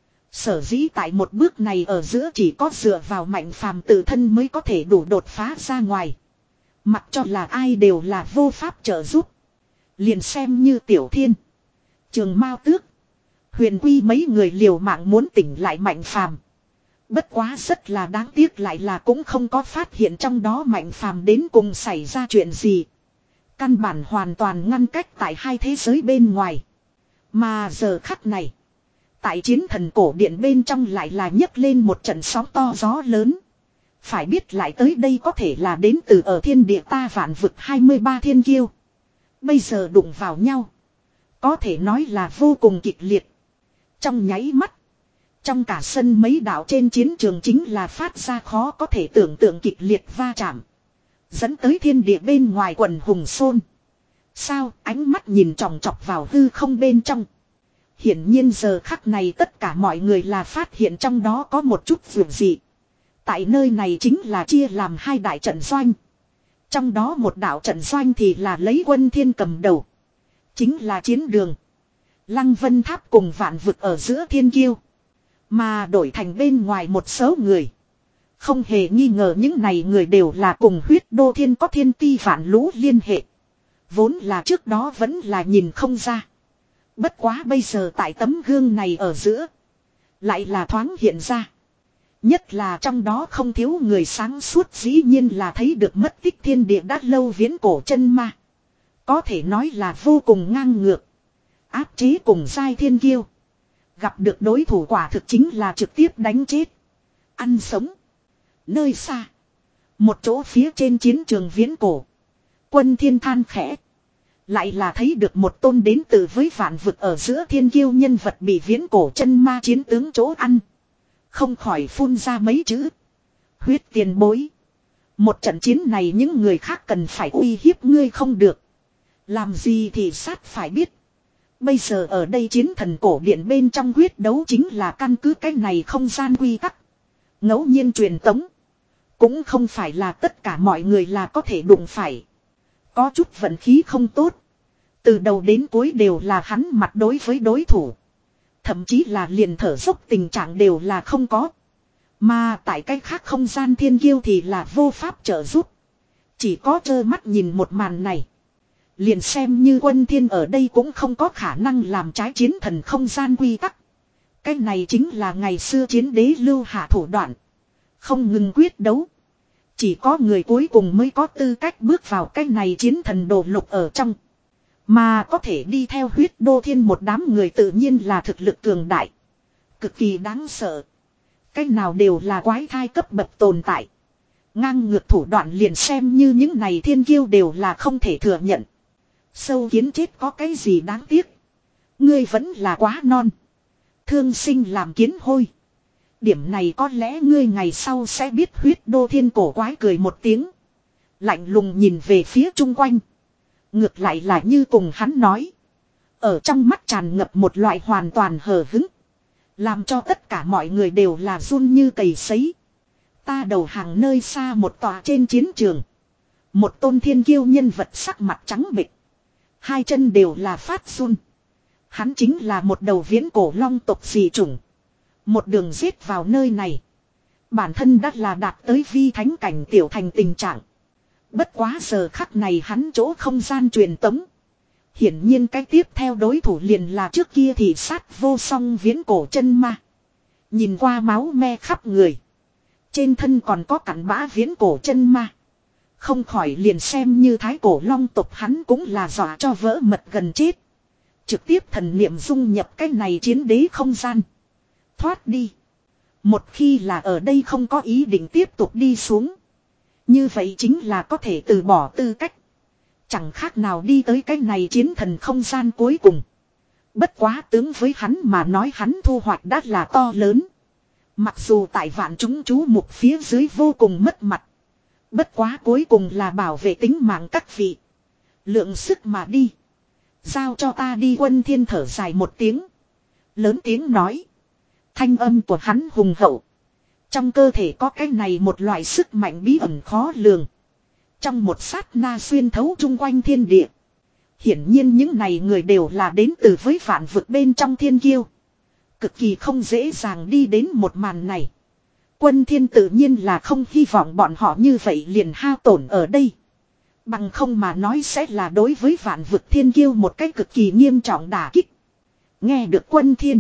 Sở dĩ tại một bước này ở giữa chỉ có dựa vào Mạnh Phàm tự thân mới có thể đủ đột phá ra ngoài. Mặc cho là ai đều là vô pháp trợ giúp. Liền xem như Tiểu Thiên, Trường Mao Tước, Huyền Quy mấy người liều mạng muốn tỉnh lại Mạnh Phàm. Bất quá rất là đáng tiếc lại là cũng không có phát hiện trong đó Mạnh Phàm đến cùng xảy ra chuyện gì. Căn bản hoàn toàn ngăn cách tại hai thế giới bên ngoài. Mà giờ khắc này, tại chiến thần cổ điện bên trong lại là nhấc lên một trận sóng to gió lớn. Phải biết lại tới đây có thể là đến từ ở thiên địa ta vạn vực hai mươi ba thiên kiêu. Bây giờ đụng vào nhau. Có thể nói là vô cùng kịch liệt. Trong nháy mắt. Trong cả sân mấy đạo trên chiến trường chính là phát ra khó có thể tưởng tượng kịch liệt va chạm. Dẫn tới thiên địa bên ngoài quần hùng xôn. Sao ánh mắt nhìn tròng trọc vào hư không bên trong. Hiển nhiên giờ khắc này tất cả mọi người là phát hiện trong đó có một chút vượt dị. Tại nơi này chính là chia làm hai đại trận doanh. Trong đó một đạo trận doanh thì là lấy Quân Thiên cầm đầu. Chính là chiến đường. Lăng Vân Tháp cùng vạn vực ở giữa thiên kiêu. Mà đổi thành bên ngoài một số người. Không hề nghi ngờ những này người đều là cùng huyết đô thiên có thiên ti vạn lũ liên hệ. Vốn là trước đó vẫn là nhìn không ra. Bất quá bây giờ tại tấm gương này ở giữa. Lại là thoáng hiện ra. Nhất là trong đó không thiếu người sáng suốt dĩ nhiên là thấy được mất tích thiên địa đã lâu viễn cổ chân ma. Có thể nói là vô cùng ngang ngược. Áp chế cùng giai thiên kiêu. Gặp được đối thủ quả thực chính là trực tiếp đánh chết. Ăn sống. Nơi xa. Một chỗ phía trên chiến trường viễn cổ. Quân thiên than khẽ. Lại là thấy được một tôn đến từ với vạn vực ở giữa thiên kiêu nhân vật bị viễn cổ chân ma chiến tướng chỗ ăn. Không khỏi phun ra mấy chữ. Huyết tiền bối. Một trận chiến này những người khác cần phải uy hiếp ngươi không được. Làm gì thì sát phải biết. Bây giờ ở đây chiến thần cổ điện bên trong quyết đấu chính là căn cứ cái này không gian quy tắc. Ngẫu nhiên truyền tống. Cũng không phải là tất cả mọi người là có thể đụng phải. Có chút vận khí không tốt. Từ đầu đến cuối đều là hắn mặt đối với đối thủ. Thậm chí là liền thở dốc tình trạng đều là không có. Mà tại cái khác không gian thiên kiêu thì là vô pháp trợ giúp. Chỉ có trơ mắt nhìn một màn này. Liền xem như quân thiên ở đây cũng không có khả năng làm trái chiến thần không gian quy tắc. Cái này chính là ngày xưa chiến đế lưu hạ thủ đoạn. Không ngừng quyết đấu. Chỉ có người cuối cùng mới có tư cách bước vào cái này chiến thần đồ lục ở trong. Mà có thể đi theo huyết đô thiên một đám người tự nhiên là thực lực cường đại. Cực kỳ đáng sợ. Cái nào đều là quái thai cấp bậc tồn tại. Ngang ngược thủ đoạn liền xem như những này thiên kiêu đều là không thể thừa nhận. Sâu kiến chết có cái gì đáng tiếc. Ngươi vẫn là quá non. Thương sinh làm kiến hôi. Điểm này có lẽ ngươi ngày sau sẽ biết huyết đô thiên cổ quái cười một tiếng. Lạnh lùng nhìn về phía chung quanh. Ngược lại là như cùng hắn nói. Ở trong mắt tràn ngập một loại hoàn toàn hờ hứng. Làm cho tất cả mọi người đều là run như cầy sấy. Ta đầu hàng nơi xa một tòa trên chiến trường. Một tôn thiên kiêu nhân vật sắc mặt trắng bệch. Hai chân đều là phát run. Hắn chính là một đầu viễn cổ long tộc dị chủng. Một đường giết vào nơi này. Bản thân đã là đạt tới vi thánh cảnh tiểu thành tình trạng. Bất quá giờ khắc này hắn chỗ không gian truyền tống. Hiển nhiên cái tiếp theo đối thủ liền là trước kia thì sát vô song viễn cổ chân ma. Nhìn qua máu me khắp người. Trên thân còn có cặn bã viễn cổ chân ma. Không khỏi liền xem như thái cổ long tộc hắn cũng là dọa cho vỡ mật gần chết. Trực tiếp thần niệm dung nhập cái này chiến đế không gian. Thoát đi. Một khi là ở đây không có ý định tiếp tục đi xuống. Như vậy chính là có thể từ bỏ tư cách. Chẳng khác nào đi tới cái này chiến thần không gian cuối cùng. Bất quá tướng với hắn mà nói hắn thu hoạch đã là to lớn. Mặc dù tại vạn chúng chú mục phía dưới vô cùng mất mặt. Bất quá cuối cùng là bảo vệ tính mạng các vị. Lượng sức mà đi. Giao cho ta đi. Quân thiên thở dài một tiếng. Lớn tiếng nói. Thanh âm của hắn hùng hậu. Trong cơ thể có cái này một loại sức mạnh bí ẩn khó lường. Trong một sát na xuyên thấu chung quanh thiên địa. Hiển nhiên những này người đều là đến từ với vạn vực bên trong thiên kiêu. Cực kỳ không dễ dàng đi đến một màn này. Quân thiên tự nhiên là không hy vọng bọn họ như vậy liền hao tổn ở đây. Bằng không mà nói sẽ là đối với vạn vực thiên kiêu một cái cực kỳ nghiêm trọng đả kích. Nghe được quân thiên.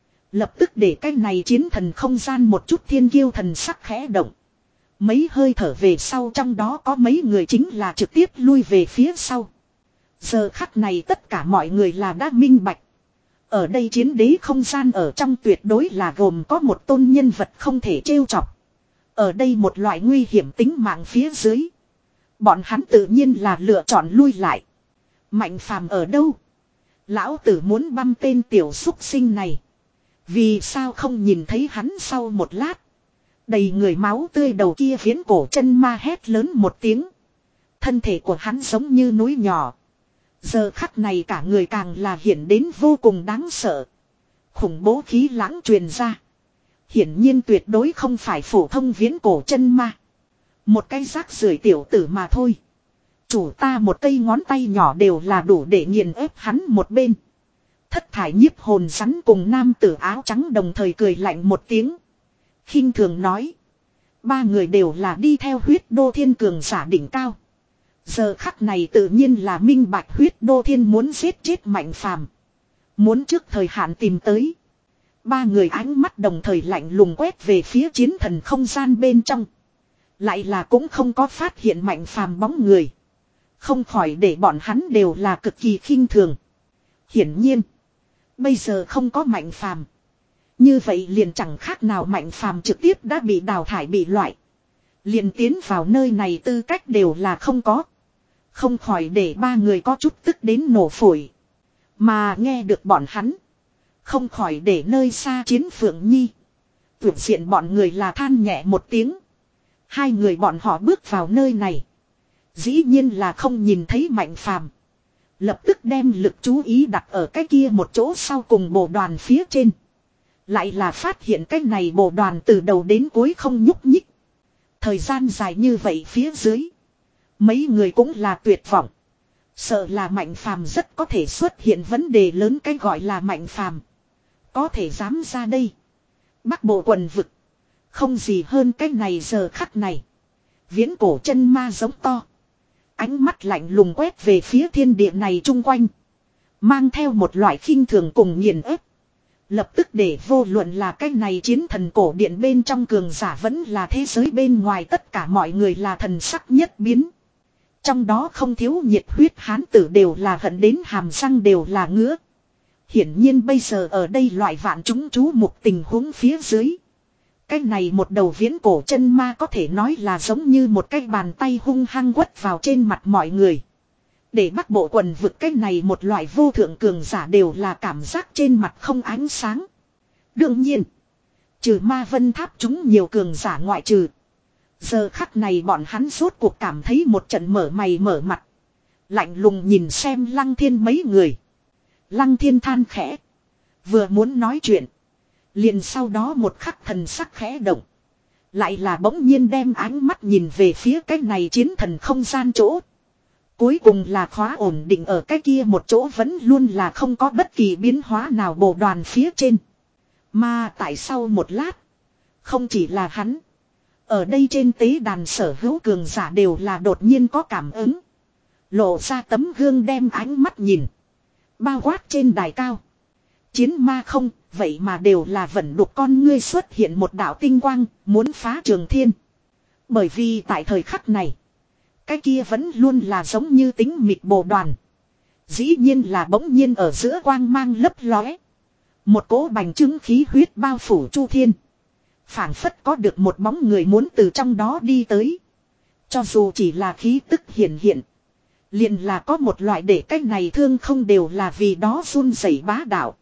Lập tức để cái này chiến thần không gian một chút thiên kiêu thần sắc khẽ động. Mấy hơi thở về sau trong đó có mấy người chính là trực tiếp lui về phía sau. Giờ khắc này tất cả mọi người là đã minh bạch. Ở đây chiến đế không gian ở trong tuyệt đối là gồm có một tôn nhân vật không thể trêu chọc. Ở đây một loại nguy hiểm tính mạng phía dưới. Bọn hắn tự nhiên là lựa chọn lui lại. Mạnh phàm ở đâu? Lão tử muốn băm tên tiểu súc sinh này. Vì sao không nhìn thấy hắn sau một lát? Đầy người máu tươi đầu kia viễn cổ chân ma hét lớn một tiếng. Thân thể của hắn giống như núi nhỏ. Giờ khắc này cả người càng là hiện đến vô cùng đáng sợ. Khủng bố khí lãng truyền ra. Hiển nhiên tuyệt đối không phải phổ thông viễn cổ chân ma. Một cái rác rưởi tiểu tử mà thôi. Chủ ta một cây ngón tay nhỏ đều là đủ để nghiền ép hắn một bên. thất thải nhiếp hồn rắn cùng nam tử áo trắng đồng thời cười lạnh một tiếng. Khinh thường nói. Ba người đều là đi theo huyết đô thiên cường giả đỉnh cao. Giờ khắc này tự nhiên là minh bạch huyết đô thiên muốn giết chết Mạnh Phàm, muốn trước thời hạn tìm tới. Ba người ánh mắt đồng thời lạnh lùng quét về phía chiến thần không gian bên trong. Lại là cũng không có phát hiện Mạnh Phàm bóng người. Không khỏi để bọn hắn đều là cực kỳ khinh thường. Hiển nhiên, bây giờ không có Mạnh Phàm, như vậy liền chẳng khác nào Mạnh Phàm trực tiếp đã bị đào thải bị loại. Liền tiến vào nơi này tư cách đều là không có. Không khỏi để ba người có chút tức đến nổ phổi. Mà nghe được bọn hắn, không khỏi để nơi xa Chiến Phượng Nhi, tuyệt diện bọn người là than nhẹ một tiếng. Hai người bọn họ bước vào nơi này, dĩ nhiên là không nhìn thấy Mạnh Phàm, lập tức đem lực chú ý đặt ở cái kia một chỗ sau cùng bộ đoàn phía trên. Lại là phát hiện cái này bộ đoàn từ đầu đến cuối không nhúc nhích. Thời gian dài như vậy phía dưới, mấy người cũng là tuyệt vọng. Sợ là Mạnh Phàm rất có thể xuất hiện vấn đề lớn. Cái gọi là Mạnh Phàm có thể dám ra đây Bắc Bộ quần vực, không gì hơn cái này. Giờ khắc này, viễn cổ chân ma giống to, ánh mắt lạnh lùng quét về phía thiên địa này chung quanh, mang theo một loại khinh thường cùng nghiền ép. Lập tức để vô luận là cái này chiến thần cổ điện bên trong cường giả vẫn là thế giới bên ngoài, tất cả mọi người là thần sắc nhất biến. Trong đó không thiếu nhiệt huyết hán tử đều là hận đến hàm răng đều là ngứa. Hiển nhiên bây giờ ở đây loại vạn chúng chú mục tình huống phía dưới, cái này một đầu viễn cổ chân ma có thể nói là giống như một cái bàn tay hung hăng quất vào trên mặt mọi người. Để Bắc Bộ quần vực cái này một loại vô thượng cường giả đều là cảm giác trên mặt không ánh sáng. Đương nhiên, trừ Ma Vân Tháp chúng nhiều cường giả ngoại trừ, giờ khắc này bọn hắn rốt cuộc cảm thấy một trận mở mày mở mặt. Lạnh lùng nhìn xem Lăng Thiên mấy người. Lăng Thiên than khẽ, vừa muốn nói chuyện, liền sau đó một khắc thần sắc khẽ động. Lại là bỗng nhiên đem ánh mắt nhìn về phía cái này chiến thần không gian chỗ. Cuối cùng là khóa ổn định ở cái kia một chỗ vẫn luôn là không có bất kỳ biến hóa nào bộ đoàn phía trên. Mà tại sau một lát, không chỉ là hắn, ở đây trên tế đàn sở hữu cường giả đều là đột nhiên có cảm ứng. Lộ ra tấm gương đem ánh mắt nhìn, bao quát trên đài cao. Chiến ma không, vậy mà đều là vẫn đục con ngươi xuất hiện một đạo tinh quang, muốn phá trường thiên. Bởi vì tại thời khắc này, cái kia vẫn luôn là giống như tính mịt bồ đoàn, dĩ nhiên là bỗng nhiên ở giữa quang mang lấp lóe. Một cỗ bành trướng khí huyết bao phủ chu thiên, phảng phất có được một bóng người muốn từ trong đó đi tới. Cho dù chỉ là khí tức hiện hiện, liền là có một loại để cách này thương không đều là vì đó run rẩy bá đạo.